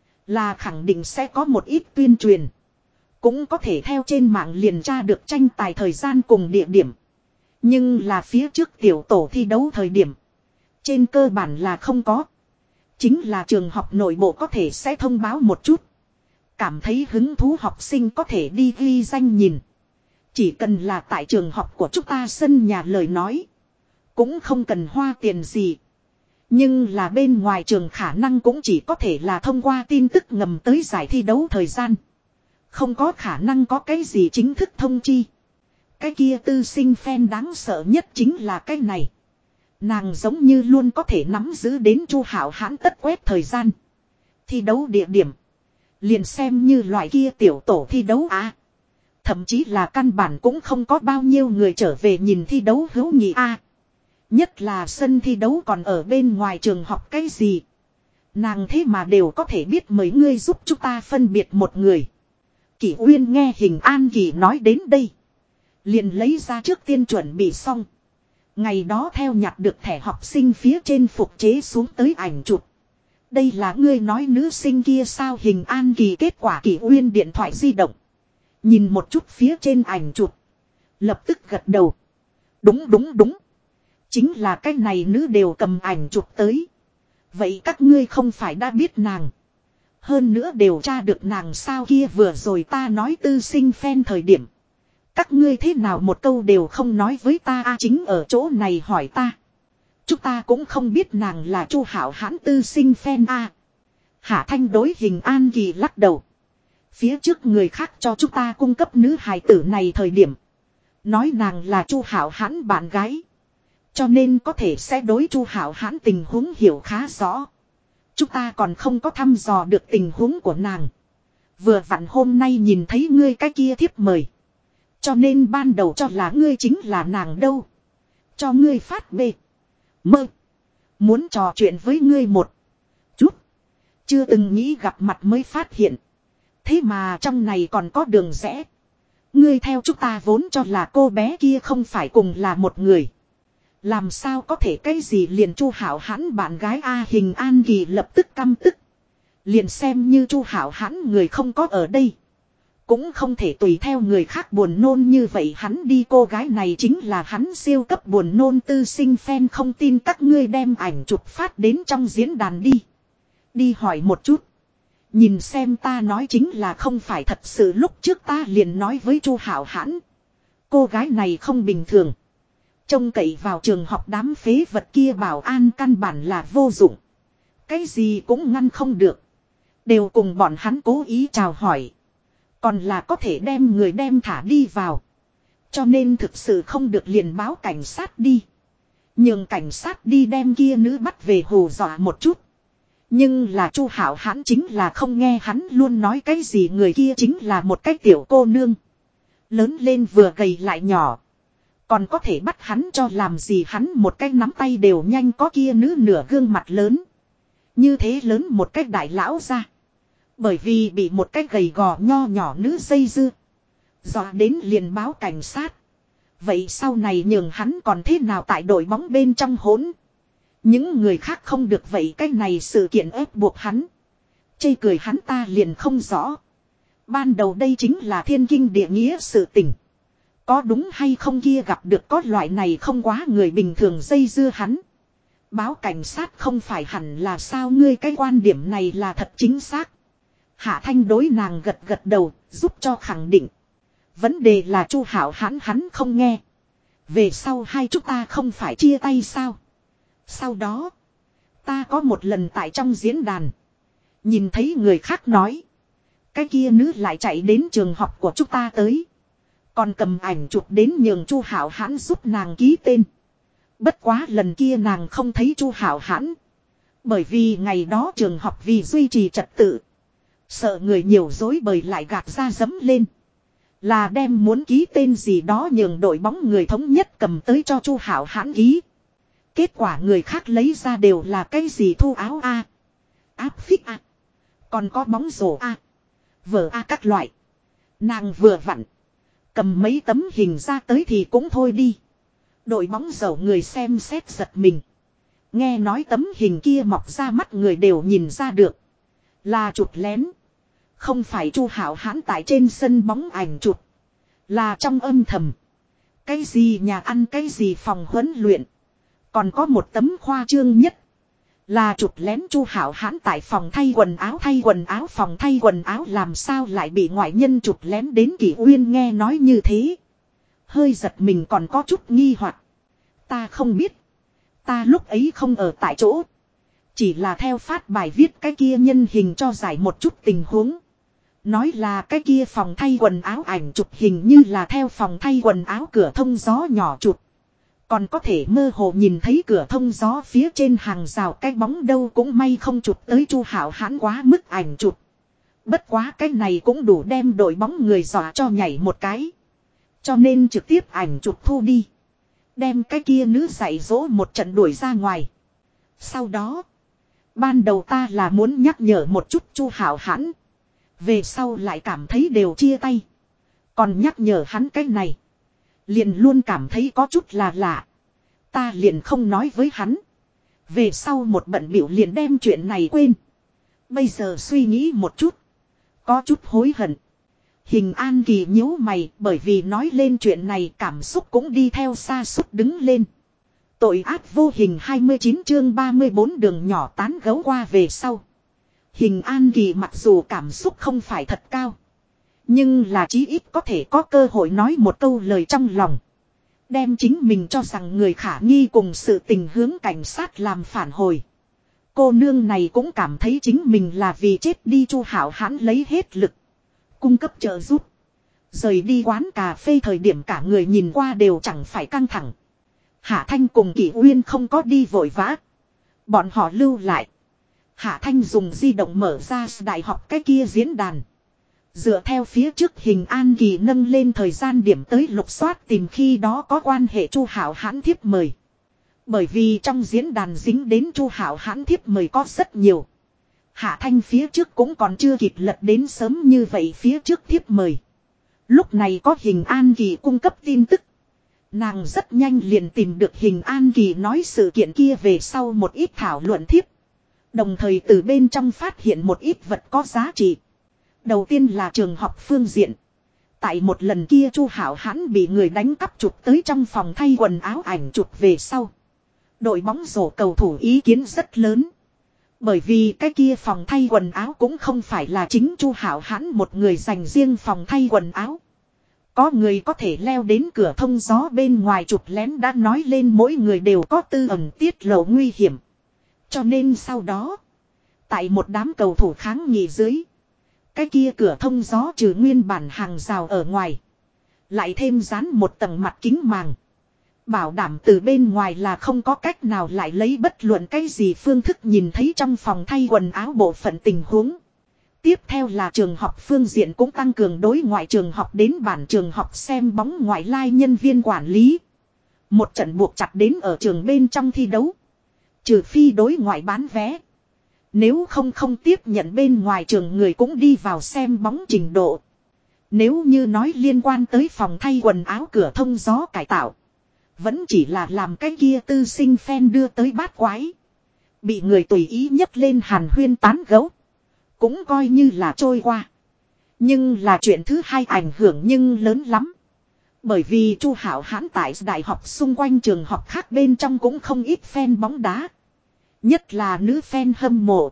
Là khẳng định sẽ có một ít tuyên truyền. Cũng có thể theo trên mạng liền tra được tranh tài thời gian cùng địa điểm. Nhưng là phía trước tiểu tổ thi đấu thời điểm. Trên cơ bản là không có. Chính là trường học nội bộ có thể sẽ thông báo một chút. Cảm thấy hứng thú học sinh có thể đi ghi danh nhìn. Chỉ cần là tại trường học của chúng ta sân nhà lời nói. Cũng không cần hoa tiền gì. Nhưng là bên ngoài trường khả năng cũng chỉ có thể là thông qua tin tức ngầm tới giải thi đấu thời gian. Không có khả năng có cái gì chính thức thông chi. Cái kia tư sinh fan đáng sợ nhất chính là cái này. Nàng giống như luôn có thể nắm giữ đến Chu Hảo Hãn tất quét thời gian. Thi đấu địa điểm. Liền xem như loại kia tiểu tổ thi đấu à. Thậm chí là căn bản cũng không có bao nhiêu người trở về nhìn thi đấu hữu nghị a. Nhất là sân thi đấu còn ở bên ngoài trường học cái gì. Nàng thế mà đều có thể biết mấy ngươi giúp chúng ta phân biệt một người. Kỷ Uyên nghe Hình An Kỳ nói đến đây. Liền lấy ra trước tiên chuẩn bị xong. Ngày đó theo nhặt được thẻ học sinh phía trên phục chế xuống tới ảnh chụp. Đây là ngươi nói nữ sinh kia sao? Hình An Kỳ kết quả Kỷ Uyên điện thoại di động. Nhìn một chút phía trên ảnh chụp. Lập tức gật đầu. Đúng. Chính là cái này nữ đều cầm ảnh chụp tới. Vậy các ngươi không phải đã biết nàng. Hơn nữa điều tra được nàng sao kia vừa rồi ta nói tư sinh phen thời điểm. Các ngươi thế nào một câu đều không nói với ta chính ở chỗ này hỏi ta. Chúng ta cũng không biết nàng là Chu Hảo Hãn tư sinh phen Hạ Thanh đối Hình An Kỳ lắc đầu. Phía trước người khác cho chúng ta cung cấp nữ hài tử này thời điểm. Nói nàng là Chu Hảo Hãn bạn gái. Cho nên có thể sẽ đối Chu Hảo Hãn tình huống hiểu khá rõ. Chúng ta còn không có thăm dò được tình huống của nàng. Vừa vặn hôm nay nhìn thấy ngươi cái kia thiếp mời. Cho nên ban đầu cho là ngươi chính là nàng đâu. Cho ngươi phát bê. Mơ. Muốn trò chuyện với ngươi một chút. Chưa từng nghĩ gặp mặt mới phát hiện. Thế mà trong này còn có đường rẽ. Ngươi theo chúng ta vốn cho là cô bé kia không phải cùng là một người. Làm sao có thể cái gì liền Chu Hảo Hãn bạn gái Hình An Kỳ lập tức căm tức. Liền xem như Chu Hảo Hãn người không có ở đây. Cũng không thể tùy theo người khác buồn nôn như vậy hắn đi cô gái này chính là hắn siêu cấp buồn nôn tư sinh phen không tin các ngươi đem ảnh chụp phát đến trong diễn đàn đi. Đi hỏi một chút. Nhìn xem ta nói chính là không phải thật sự lúc trước ta liền nói với Chu Hảo Hãn. Cô gái này không bình thường. Trông cậy vào trường học đám phế vật kia bảo an căn bản là vô dụng. Cái gì cũng ngăn không được. Đều cùng bọn hắn cố ý chào hỏi. Còn là có thể đem người đem thả đi vào. Cho nên thực sự không được liền báo cảnh sát đi. Nhường cảnh sát đi đem kia nữ bắt về hù dọa một chút. Nhưng là Chu Hảo Hãn chính là không nghe hắn luôn nói cái gì người kia chính là một cái tiểu cô nương. Lớn lên vừa gầy lại nhỏ. Còn có thể bắt hắn cho làm gì hắn một cái nắm tay đều nhanh có kia nữ nửa gương mặt lớn. Như thế lớn một cái đại lão ra. Bởi vì bị một cái gầy gò nho nhỏ nữ dây dưa. Dọa đến liền báo cảnh sát. Vậy sau này nhường hắn còn thế nào tại đội bóng bên trong hỗn. Những người khác không được vậy cái này sự kiện ép buộc hắn. Chê cười hắn ta liền không rõ. Ban đầu đây chính là thiên kinh địa nghĩa sự tình. Có đúng hay không kia gặp được có loại này không quá người bình thường dây dưa hắn. Báo cảnh sát không phải hẳn là sao ngươi cái quan điểm này là thật chính xác. Hạ Thanh đối nàng gật gật đầu, giúp cho khẳng định. Vấn đề là Chu Hảo Hãn hắn không nghe. Về sau hai chúng ta không phải chia tay sao? Sau đó, ta có một lần tại trong diễn đàn. Nhìn thấy người khác nói. Cái kia nữ lại chạy đến trường học của chúng ta tới. Còn cầm ảnh chụp đến nhường Chu Hảo Hãn giúp nàng ký tên. Bất quá lần kia nàng không thấy Chu Hảo Hãn. Bởi vì ngày đó trường học vì duy trì trật tự. Sợ người nhiều dối bời lại gạt ra dấm lên. Là đem muốn ký tên gì đó nhường đội bóng người thống nhất cầm tới cho Chu Hảo Hãn ký. Kết quả người khác lấy ra đều là cái gì thu áo áp phích còn có bóng rổ vở các loại. Nàng vừa vặn. Cầm mấy tấm hình ra tới thì cũng thôi đi. Đội bóng rổ người xem xét giật mình. Nghe nói tấm hình kia mọc ra mắt người đều nhìn ra được. Là chụp lén. Không phải Chu Hảo Hãn tại trên sân bóng ảnh chụp. Là trong âm thầm. Cái gì nhà ăn cái gì phòng huấn luyện. Còn có một tấm khoa trương nhất. Là chụp lén Chu Hảo Hãn tại phòng thay quần áo phòng thay quần áo làm sao lại bị ngoại nhân chụp lén đến Kỷ Uyên nghe nói như thế. Hơi giật mình còn có chút nghi hoặc. Ta không biết. Ta lúc ấy không ở tại chỗ. Chỉ là theo phát bài viết cái kia nhân hình cho giải một chút tình huống. Nói là cái kia phòng thay quần áo ảnh chụp hình như là theo phòng thay quần áo cửa thông gió nhỏ chụp. Còn có thể mơ hồ nhìn thấy cửa thông gió phía trên hàng rào cái bóng đâu cũng may không chụp tới Chu Hảo Hãn quá mức ảnh chụp. Bất quá cái này cũng đủ đem đội bóng người dọa cho nhảy một cái. Cho nên trực tiếp ảnh chụp thu đi. Đem cái kia nữ dạy dỗ một trận đuổi ra ngoài. Sau đó. Ban đầu ta là muốn nhắc nhở một chút Chu Hảo Hãn. Về sau lại cảm thấy đều chia tay. Còn nhắc nhở hắn cái này. Liền luôn cảm thấy có chút là lạ. Ta liền không nói với hắn. Về sau một bận biểu liền đem chuyện này quên. Bây giờ suy nghĩ một chút. Có chút hối hận. Hình An Kỳ nhíu mày bởi vì nói lên chuyện này cảm xúc cũng đi theo sa sút đứng lên. Tội ác vô hình 29 chương 34 đường nhỏ tán gấu qua về sau. Hình An Kỳ mặc dù cảm xúc không phải thật cao. Nhưng là chí ít có thể có cơ hội nói một câu lời trong lòng. Đem chính mình cho rằng người khả nghi cùng sự tình hướng cảnh sát làm phản hồi. Cô nương này cũng cảm thấy chính mình là vì chết đi Chu Hảo Hãn lấy hết lực. Cung cấp trợ giúp. Rời đi quán cà phê thời điểm cả người nhìn qua đều chẳng phải căng thẳng. Hạ Thanh cùng Kỷ Uyên không có đi vội vã. Bọn họ lưu lại. Hạ Thanh dùng di động mở ra đại học cái kia diễn đàn. Dựa theo phía trước Hình An Kỳ nâng lên thời gian điểm tới lục soát tìm khi đó có quan hệ Chu Hảo Hãn thiếp mời. Bởi vì trong diễn đàn dính đến Chu Hảo Hãn thiếp mời có rất nhiều. Hạ Thanh phía trước cũng còn chưa kịp lật đến sớm như vậy phía trước thiếp mời. Lúc này có Hình An Kỳ cung cấp tin tức. Nàng rất nhanh liền tìm được Hình An Kỳ nói sự kiện kia về sau một ít thảo luận thiếp. Đồng thời từ bên trong phát hiện một ít vật có giá trị. Đầu tiên là trường học phương diện. Tại một lần kia Chu Hảo Hãn bị người đánh cắp chụp tới trong phòng thay quần áo ảnh chụp về sau. Đội bóng rổ cầu thủ ý kiến rất lớn. Bởi vì cái kia phòng thay quần áo cũng không phải là chính Chu Hảo Hãn một người dành riêng phòng thay quần áo. Có người có thể leo đến cửa thông gió bên ngoài chụp lén đã nói lên mỗi người đều có tư ẩn tiết lộ nguy hiểm. Cho nên sau đó, tại một đám cầu thủ kháng nghị dưới, cái kia cửa thông gió trừ nguyên bản hàng rào ở ngoài, lại thêm dán một tầng mặt kính màng. Bảo đảm từ bên ngoài là không có cách nào lại lấy bất luận cái gì phương thức nhìn thấy trong phòng thay quần áo bộ phận tình huống. Tiếp theo là trường học phương diện cũng tăng cường đối ngoại trường học đến bản trường học xem bóng ngoại lai nhân viên quản lý. Một trận buộc chặt đến ở trường bên trong thi đấu. Trừ phi đối ngoại bán vé. Nếu không tiếp nhận bên ngoài trường người cũng đi vào xem bóng trình độ. Nếu như nói liên quan tới phòng thay quần áo cửa thông gió cải tạo. Vẫn chỉ là làm cái kia tư sinh fan đưa tới bát quái. Bị người tùy ý nhấc lên hàn huyên tán gấu. Cũng coi như là trôi qua. Nhưng là chuyện thứ hai ảnh hưởng nhưng lớn lắm. Bởi vì Chu Hảo Hãn tại đại học xung quanh trường học khác bên trong cũng không ít fan bóng đá. Nhất là nữ fan hâm mộ.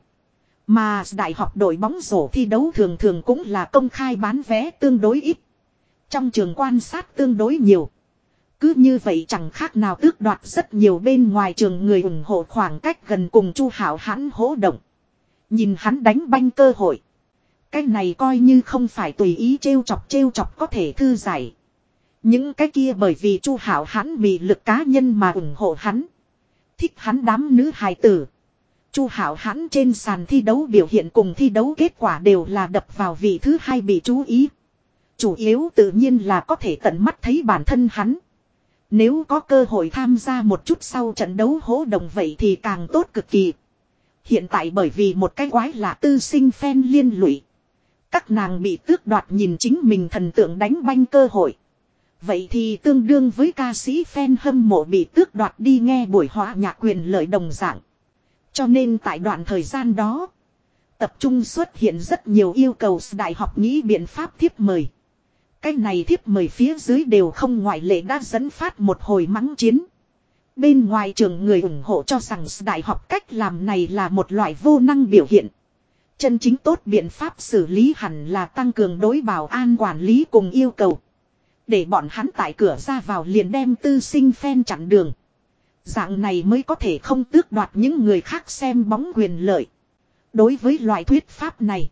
Mà đại học đội bóng rổ thi đấu thường thường cũng là công khai bán vé tương đối ít. Trong trường quan sát tương đối nhiều. Cứ như vậy chẳng khác nào tước đoạt rất nhiều bên ngoài trường người ủng hộ khoảng cách gần cùng Chu Hảo Hãn hỗ động. Nhìn hắn đánh banh cơ hội. Cái này coi như không phải tùy ý trêu chọc có thể thư giải. Những cái kia bởi vì Chu Hảo Hãn bị lực cá nhân mà ủng hộ hắn. Thích hắn đám nữ hài tử. Chu Hảo Hãn trên sàn thi đấu biểu hiện cùng thi đấu kết quả đều là đập vào vị thứ hai bị chú ý. Chủ yếu tự nhiên là có thể tận mắt thấy bản thân hắn. Nếu có cơ hội tham gia một chút sau trận đấu hỗ động vậy thì càng tốt cực kỳ. Hiện tại bởi vì một cái quái lạ tư sinh fan liên lụy. Các nàng bị tước đoạt nhìn chính mình thần tượng đánh banh cơ hội. Vậy thì tương đương với ca sĩ fan hâm mộ bị tước đoạt đi nghe buổi hòa nhạc quyền lợi đồng dạng. Cho nên tại đoạn thời gian đó, tập trung xuất hiện rất nhiều yêu cầu đại học nghĩ biện pháp thiếp mời. Cái này thiếp mời phía dưới đều không ngoại lệ đã dẫn phát một hồi mắng chiến. Bên ngoài trường người ủng hộ cho rằng đại học cách làm này là một loại vô năng biểu hiện. Chân chính tốt biện pháp xử lý hẳn là tăng cường đối bảo an quản lý cùng yêu cầu. Để bọn hắn tại cửa ra vào liền đem tư sinh fan chặn đường. Dạng này mới có thể không tước đoạt những người khác xem bóng quyền lợi. Đối với loại thuyết pháp này,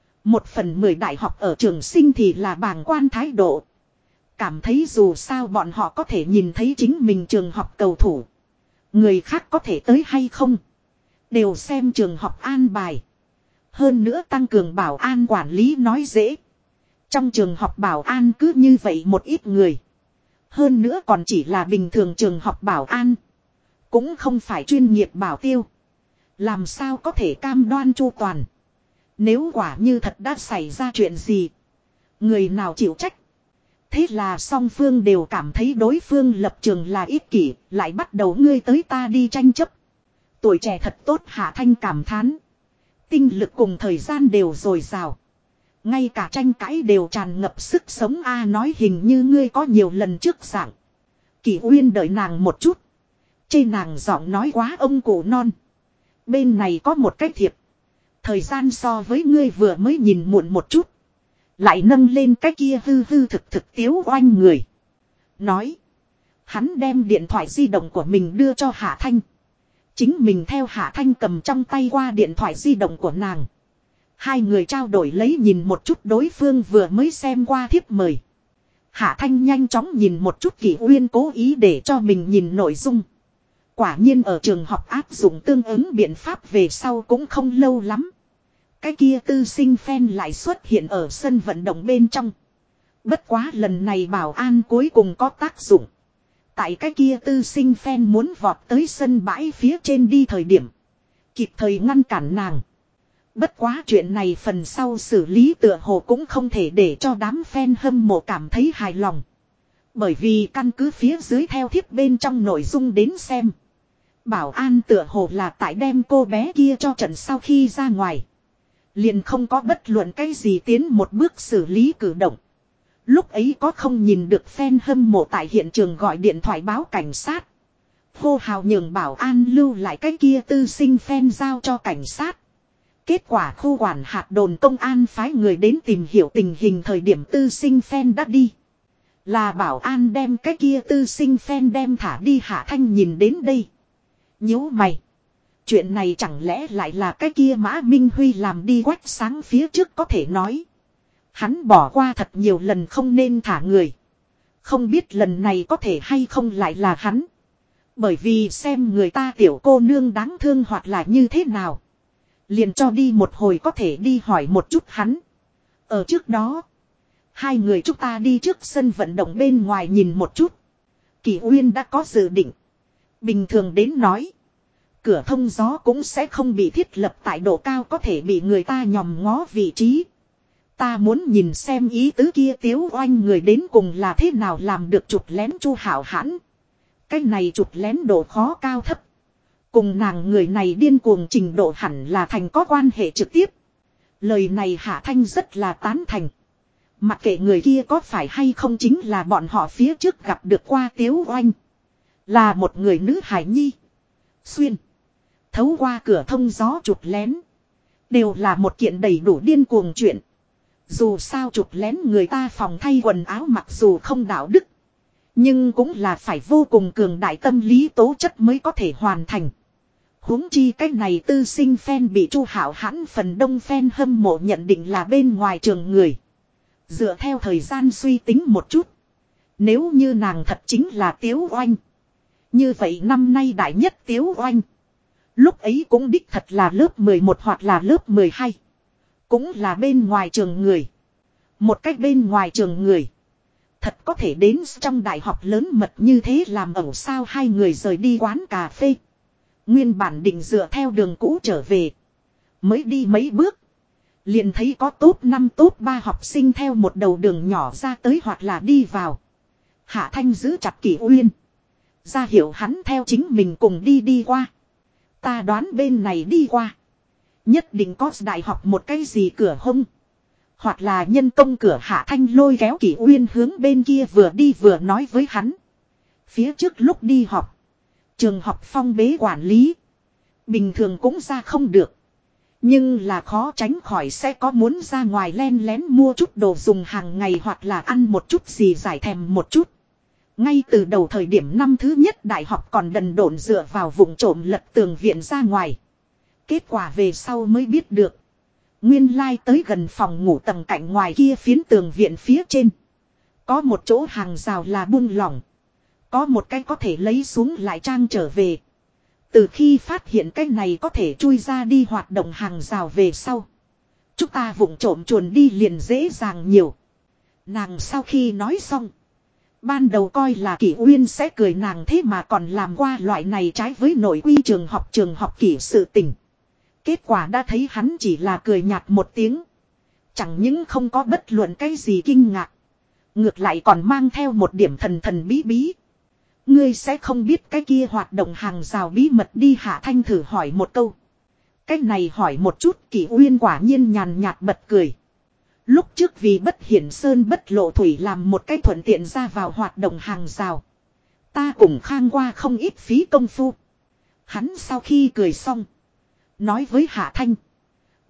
1/10 đại học ở trường sinh thì là bàng quan thái độ. Cảm thấy dù sao bọn họ có thể nhìn thấy chính mình trường học cầu thủ. Người khác có thể tới hay không. Đều xem trường học an bài. Hơn nữa tăng cường bảo an quản lý nói dễ. Trong trường học bảo an cứ như vậy một ít người. Hơn nữa còn chỉ là bình thường trường học bảo an. Cũng không phải chuyên nghiệp bảo tiêu. Làm sao có thể cam đoan chu toàn. Nếu quả như thật đã xảy ra chuyện gì. Người nào chịu trách. Thế là song phương đều cảm thấy đối phương lập trường là ích kỷ. Lại bắt đầu ngươi tới ta đi tranh chấp. Tuổi trẻ thật tốt Hạ Thanh cảm thán. Tinh lực cùng thời gian đều dồi dào. Ngay cả tranh cãi đều tràn ngập sức sống a nói hình như ngươi có nhiều lần trước dạng. Kỷ Uyên đợi nàng một chút. Chê nàng giọng nói quá ông cụ non. Bên này có một cái thiệp. Thời gian so với ngươi vừa mới nhìn muộn một chút. Lại nâng lên cái kia hư hư thực thực Tiếu Oanh người. Nói. Hắn đem điện thoại di động của mình đưa cho Hạ Thanh. Chính mình theo Hạ Thanh cầm trong tay qua điện thoại di động của nàng. Hai người trao đổi lấy nhìn một chút đối phương vừa mới xem qua thiếp mời. Hạ Thanh nhanh chóng nhìn một chút Kỷ Uyên cố ý để cho mình nhìn nội dung. Quả nhiên ở trường học áp dụng tương ứng biện pháp về sau cũng không lâu lắm. Cái kia tư sinh fan lại xuất hiện ở sân vận động bên trong. Bất quá lần này bảo an cuối cùng có tác dụng. Tại cái kia tư sinh fan muốn vọt tới sân bãi phía trên đi thời điểm. Kịp thời ngăn cản nàng. Bất quá chuyện này phần sau xử lý tựa hồ cũng không thể để cho đám fan hâm mộ cảm thấy hài lòng. Bởi vì căn cứ phía dưới theo thiếp bên trong nội dung đến xem. Bảo an tựa hồ là tại đem cô bé kia cho trận sau khi ra ngoài. Liền không có bất luận cái gì tiến một bước xử lý cử động. Lúc ấy có không nhìn được fan hâm mộ tại hiện trường gọi điện thoại báo cảnh sát. Hô hào nhường bảo an lưu lại cái kia tư sinh fan giao cho cảnh sát. Kết quả khu quản hạt đồn công an phái người đến tìm hiểu tình hình thời điểm tư sinh fan đã đi. Là bảo an đem cái kia tư sinh fan đem thả đi. Hạ Thanh nhìn đến đây. Nhíu mày. Chuyện này chẳng lẽ lại là cái kia Mã Minh Huy làm đi quách sáng phía trước có thể nói. Hắn bỏ qua thật nhiều lần không nên thả người. Không biết lần này có thể hay không lại là hắn. Bởi vì xem người ta tiểu cô nương đáng thương hoặc là như thế nào. Liền cho đi một hồi có thể đi hỏi một chút hắn. Ở trước đó. Hai người chúng ta đi trước sân vận động bên ngoài nhìn một chút. Kỷ Uyên đã có dự định. Bình thường đến nói. Cửa thông gió cũng sẽ không bị thiết lập tại độ cao có thể bị người ta nhòm ngó vị trí. Ta muốn nhìn xem ý tứ kia Tiếu Oanh người đến cùng là thế nào làm được chụp lén Chu Hảo Hãn. Cái này chụp lén độ khó cao thấp. Cùng nàng người này điên cuồng trình độ hẳn là thành có quan hệ trực tiếp. Lời này Hạ Thanh rất là tán thành. Mặc kệ người kia có phải hay không chính là bọn họ phía trước gặp được qua Tiếu Oanh. Là một người nữ hài nhi. Xuyên. Thấu qua cửa thông gió chụp lén. Đều là một kiện đầy đủ điên cuồng chuyện. Dù sao chụp lén người ta phòng thay quần áo mặc dù không đạo đức. Nhưng cũng là phải vô cùng cường đại tâm lý tố chất mới có thể hoàn thành. Huống chi cái này tư sinh fan bị Chu Hảo Hãn phần đông fan hâm mộ nhận định là bên ngoài trường người. Dựa theo thời gian suy tính một chút. Nếu như nàng thật chính là Tiếu Oanh. Như vậy năm nay đại nhất Tiếu Oanh. Lúc ấy cũng đích thật là lớp 11 hoặc là lớp 12. Cũng là bên ngoài trường người. Một cách bên ngoài trường người. Thật có thể đến trong đại học lớn mật như thế làm ẩu sao hai người rời đi quán cà phê. Nguyên bản định dựa theo đường cũ trở về. Mới đi mấy bước. Liền thấy có top 5 top 3 học sinh theo một đầu đường nhỏ ra tới hoặc là đi vào. Hạ Thanh giữ chặt Kỷ Uyên. Ra hiệu hắn theo chính mình cùng đi qua. Ta đoán bên này đi qua. Nhất định có đại học một cái gì cửa hông. Hoặc là nhân công cửa. Hạ Thanh lôi kéo Kỷ Uyên hướng bên kia vừa đi vừa nói với hắn. Phía trước lúc đi học. Trường học phong bế quản lý. Bình thường cũng ra không được. Nhưng là khó tránh khỏi sẽ có muốn ra ngoài len lén mua chút đồ dùng hàng ngày hoặc là ăn một chút gì giải thèm một chút. Ngay từ đầu thời điểm năm thứ nhất đại học còn đần độn dựa vào vụng trộm lật tường viện ra ngoài. Kết quả về sau mới biết được. Nguyên lai tới gần phòng ngủ tầng cạnh ngoài kia phiến tường viện phía trên. Có một chỗ hàng rào là buông lỏng. Có một cái có thể lấy xuống lại trang trở về. Từ khi phát hiện cái này có thể chui ra đi hoạt động hàng rào về sau. Chúng ta vụng trộm chuồn đi liền dễ dàng nhiều. Nàng sau khi nói xong. Ban đầu coi là Kỷ Uyên sẽ cười nàng thế mà còn làm qua loại này trái với nội quy trường học kỷ sự tình. Kết quả đã thấy hắn chỉ là cười nhạt một tiếng. Chẳng những không có bất luận cái gì kinh ngạc. Ngược lại còn mang theo một điểm thần thần bí bí. Ngươi sẽ không biết cái kia hoạt động hàng rào bí mật đi. Hạ Thanh thử hỏi một câu. Cái này hỏi một chút Kỷ Uyên quả nhiên nhàn nhạt bật cười. Lúc trước vì bất hiển sơn bất lộ thủy làm một cái thuận tiện ra vào hoạt động hàng rào. Ta cùng khang qua không ít phí công phu. Hắn sau khi cười xong. Nói với Hạ Thanh.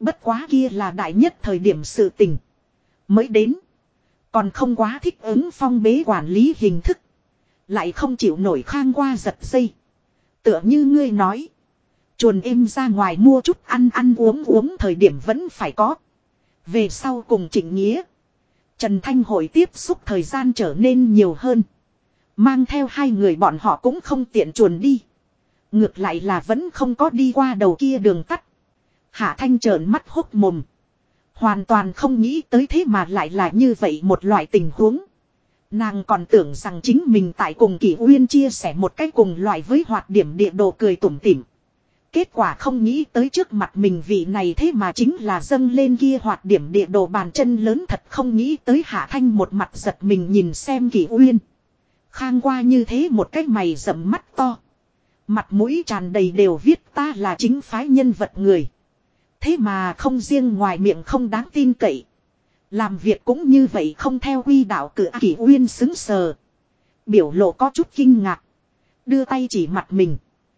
Bất quá kia là đại nhất thời điểm sự tình. Mới đến. Còn không quá thích ứng phong bế quản lý hình thức. Lại không chịu nổi Khang qua giật dây. Tựa như ngươi nói. Chuồn êm ra ngoài mua chút ăn uống thời điểm vẫn phải có. Về sau cùng Trịnh Nghĩa. Trần Thanh Hội tiếp xúc thời gian trở nên nhiều hơn. Mang theo hai người bọn họ cũng không tiện chuồn đi. Ngược lại là vẫn không có đi qua đầu kia đường tắt. Hạ Thanh trợn mắt hốc mồm. Hoàn toàn không nghĩ tới thế mà lại là như vậy một loại tình huống. Nàng còn tưởng rằng chính mình tại cùng Kỷ Uyên chia sẻ một cái cùng loại với hoạt điểm địa đồ cười tủm tỉm. Kết quả không nghĩ tới trước mặt mình vị này thế mà chính là dâng lên kia hoạt điểm địa đồ bàn chân lớn thật không nghĩ tới Hạ Thanh một mặt giật mình nhìn xem Kỷ Uyên. Khang qua như thế một cái mày rậm mắt to. Mặt mũi tràn đầy đều viết ta là chính phái nhân vật người. Thế mà không riêng ngoài miệng không đáng tin cậy. Làm việc cũng như vậy không theo quy đạo cử Kỷ Uyên xứng sờ. Biểu lộ có chút kinh ngạc. Đưa tay chỉ mặt mình.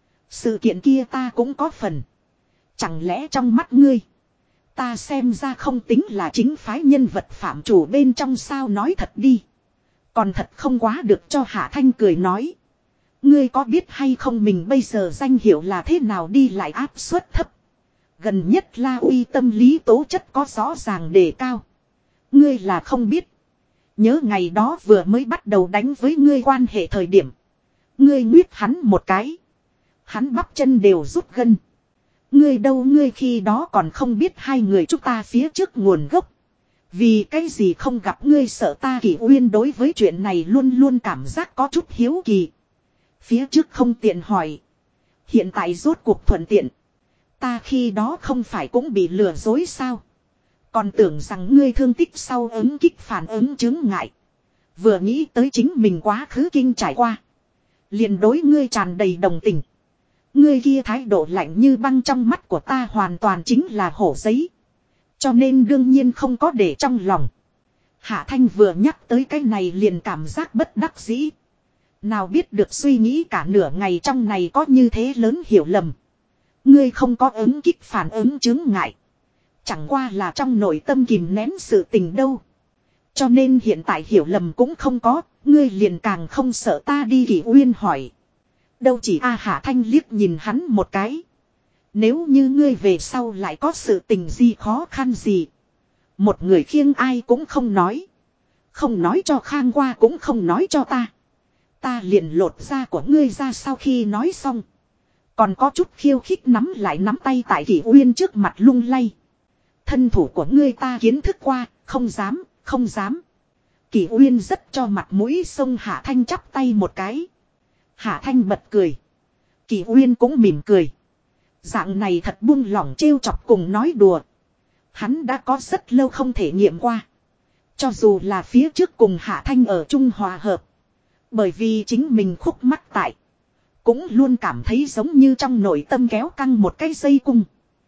Sự kiện kia ta cũng có phần. Chẳng lẽ trong mắt ngươi. Ta xem ra không tính là chính phái nhân vật phạm chủ bên trong sao nói thật đi. Còn thật không quá được cho Hạ Thanh cười nói. Ngươi có biết hay không mình bây giờ danh hiệu là thế nào đi lại áp suất thấp. Gần nhất La Uy tâm lý tố chất có rõ ràng đề cao. Ngươi là không biết. Nhớ ngày đó vừa mới bắt đầu đánh với ngươi quan hệ thời điểm. Ngươi nguyết hắn một cái. Hắn bắp chân đều rút gân. Ngươi đâu ngươi khi đó còn không biết hai người chúng ta phía trước nguồn gốc. Vì cái gì không gặp ngươi sợ ta Kỷ Uyên đối với chuyện này luôn luôn cảm giác có chút hiếu kỳ. Phía trước không tiện hỏi. Hiện tại rốt cuộc thuận tiện. Ta khi đó không phải cũng bị lừa dối sao. Còn tưởng rằng ngươi thương tích sau ứng kích phản ứng chứng ngại. Vừa nghĩ tới chính mình quá khứ kinh trải qua. Liền đối ngươi tràn đầy đồng tình. Ngươi kia thái độ lạnh như băng trong mắt của ta hoàn toàn chính là hổ giấy. Cho nên đương nhiên không có để trong lòng. Hạ Thanh vừa nhắc tới cái này liền cảm giác bất đắc dĩ. Nào biết được suy nghĩ cả nửa ngày trong này có như thế lớn hiểu lầm. Ngươi không có ứng kích phản ứng chứng ngại. Chẳng qua là trong nội tâm kìm nén sự tình đâu. Cho nên hiện tại hiểu lầm cũng không có. Ngươi liền càng không sợ ta đi Kỷ Uyên hỏi. Đâu chỉ Hạ Thanh liếc nhìn hắn một cái. Nếu như ngươi về sau lại có sự tình gì khó khăn gì. Một người khiêng ai cũng không nói. Không nói cho Khang qua cũng không nói cho ta. Ta liền lột da của ngươi ra sau khi nói xong. Còn có chút khiêu khích nắm lại nắm tay tại Kỷ Uyên trước mặt lung lay. Thân thủ của ngươi ta kiến thức qua, không dám, không dám. Kỷ Uyên rất cho mặt mũi xông Hạ Thanh chắp tay một cái. Hạ Thanh bật cười. Kỷ Uyên cũng mỉm cười. Dạng này thật buông lỏng trêu chọc cùng nói đùa. Hắn đã có rất lâu không thể nghiệm qua. Cho dù là phía trước cùng Hạ Thanh ở chung hòa hợp. Bởi vì chính mình khúc mắc tại. Cũng luôn cảm thấy giống như trong nội tâm kéo căng một cái dây cung.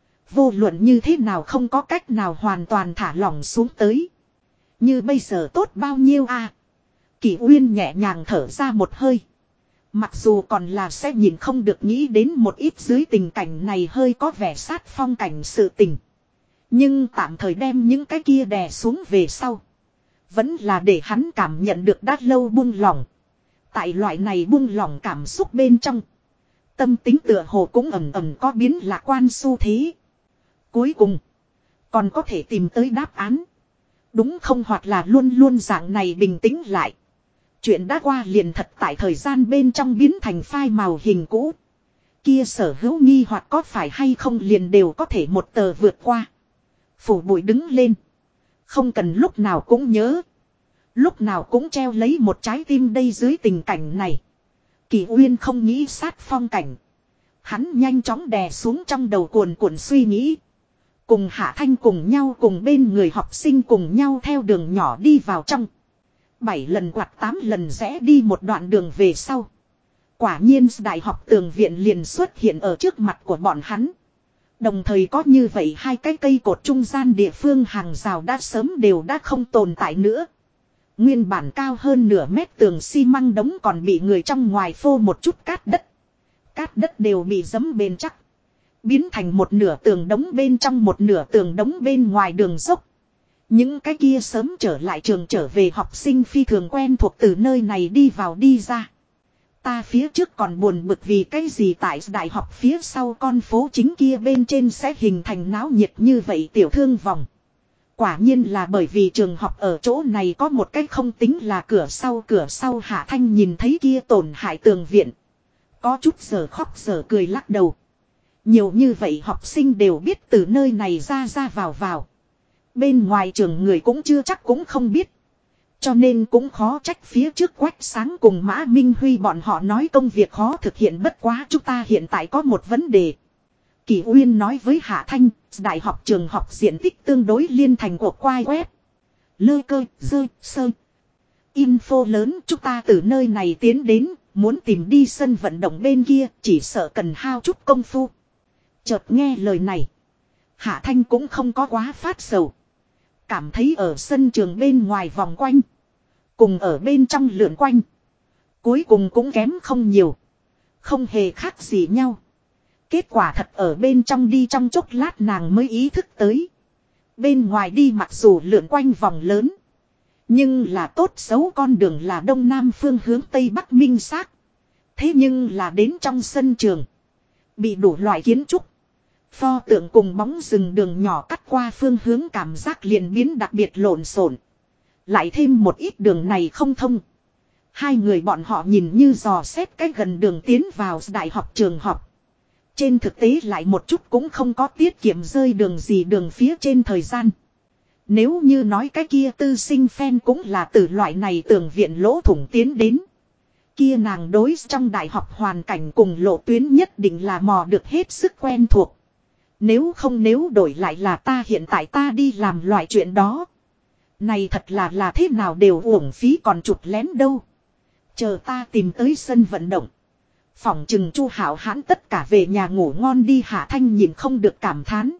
Vô luận như thế nào không có cách nào hoàn toàn thả lỏng xuống tới. Như bây giờ tốt bao nhiêu a? Kỷ Uyên nhẹ nhàng thở ra một hơi. Mặc dù còn là sẽ nhìn không được nghĩ đến một ít dưới tình cảnh này hơi có vẻ sát phong cảnh sự tình. Nhưng tạm thời đem những cái kia đè xuống về sau. Vẫn là để hắn cảm nhận được đã lâu buông lỏng. Tại loại này buông lỏng cảm xúc bên trong. Tâm tính tựa hồ cũng ẩm ẩm có biến lạc quan xu thế. Cuối cùng. Còn có thể tìm tới đáp án. Đúng không hoặc là luôn luôn dạng này bình tĩnh lại. Chuyện đã qua liền thật tại thời gian bên trong biến thành phai màu hình cũ. Kia sở hữu nghi hoặc có phải hay không liền đều có thể một tờ vượt qua. Phủ bụi đứng lên. Không cần lúc nào cũng nhớ. Lúc nào cũng treo lấy một trái tim đây dưới tình cảnh này. Kỷ Uyên không nghĩ sát phong cảnh. Hắn nhanh chóng đè xuống trong đầu cuồn cuộn suy nghĩ. Cùng Hạ Thanh cùng nhau cùng bên người học sinh cùng nhau theo đường nhỏ đi vào trong. 7 lần quạt 8 lần rẽ đi một đoạn đường về sau. Quả nhiên đại học tường viện liền xuất hiện ở trước mặt của bọn hắn. Đồng thời có như vậy hai cái cây cột trung gian địa phương hàng rào đã sớm đều đã không tồn tại nữa. Nguyên bản cao hơn nửa mét tường xi măng đống còn bị người trong ngoài phô một chút cát đất. Cát đất đều bị giẫm bền chắc. Biến thành một nửa tường đống bên trong một nửa tường đống bên ngoài đường dốc. Những cái kia sớm trở lại trường trở về học sinh phi thường quen thuộc từ nơi này đi vào đi ra. Ta phía trước còn buồn bực vì cái gì tại đại học phía sau con phố chính kia bên trên sẽ hình thành náo nhiệt như vậy tiểu thương vòng. Quả nhiên là bởi vì trường học ở chỗ này có một cái không tính là cửa sau Hạ Thanh nhìn thấy kia tổn hại tường viện. Có chút giờ khóc giờ cười lắc đầu. Nhiều như vậy học sinh đều biết từ nơi này ra vào. Bên ngoài trường người cũng chưa chắc cũng không biết. Cho nên cũng khó trách phía trước Quách Sáng cùng Mã Minh Huy bọn họ nói công việc khó thực hiện bất quá chúng ta hiện tại có một vấn đề. Kỳ Uyên nói với Hạ Thanh, đại học trường học diện tích tương đối liên thành của quai web. Lơ cơ, dơ, sơ. Info lớn chúng ta từ nơi này tiến đến, muốn tìm đi sân vận động bên kia, chỉ sợ cần hao chút công phu. Chợt nghe lời này. Hạ Thanh cũng không có quá phát sầu. Cảm thấy ở sân trường bên ngoài vòng quanh. Cùng ở bên trong lượn quanh. Cuối cùng cũng kém không nhiều. Không hề khác gì nhau. Kết quả thật ở bên trong đi trong chốc lát nàng mới ý thức tới. Bên ngoài đi mặc dù lượn quanh vòng lớn. Nhưng là tốt xấu con đường là đông nam phương hướng tây bắc minh xác. Thế nhưng là đến trong sân trường. Bị đủ loại kiến trúc. Pho tượng cùng bóng rừng đường nhỏ cắt qua phương hướng cảm giác liền biến đặc biệt lộn xộn. Lại thêm một ít đường này không thông. Hai người bọn họ nhìn như dò xét cái gần đường tiến vào đại học trường học. Trên thực tế lại một chút cũng không có tiết kiệm rơi đường gì đường phía trên thời gian. Nếu như nói cái kia tư sinh phen cũng là từ loại này tường viện lỗ thủng tiến đến. Kia nàng đối trong đại học hoàn cảnh cùng lộ tuyến nhất định là mò được hết sức quen thuộc. Nếu đổi lại là ta hiện tại ta đi làm loại chuyện đó. Này thật là thế nào đều uổng phí còn chụp lén đâu. Chờ ta tìm tới sân vận động. Phỏng chừng Chu Hảo Hãn tất cả về nhà ngủ ngon đi. Hạ Thanh nhìn không được cảm thán.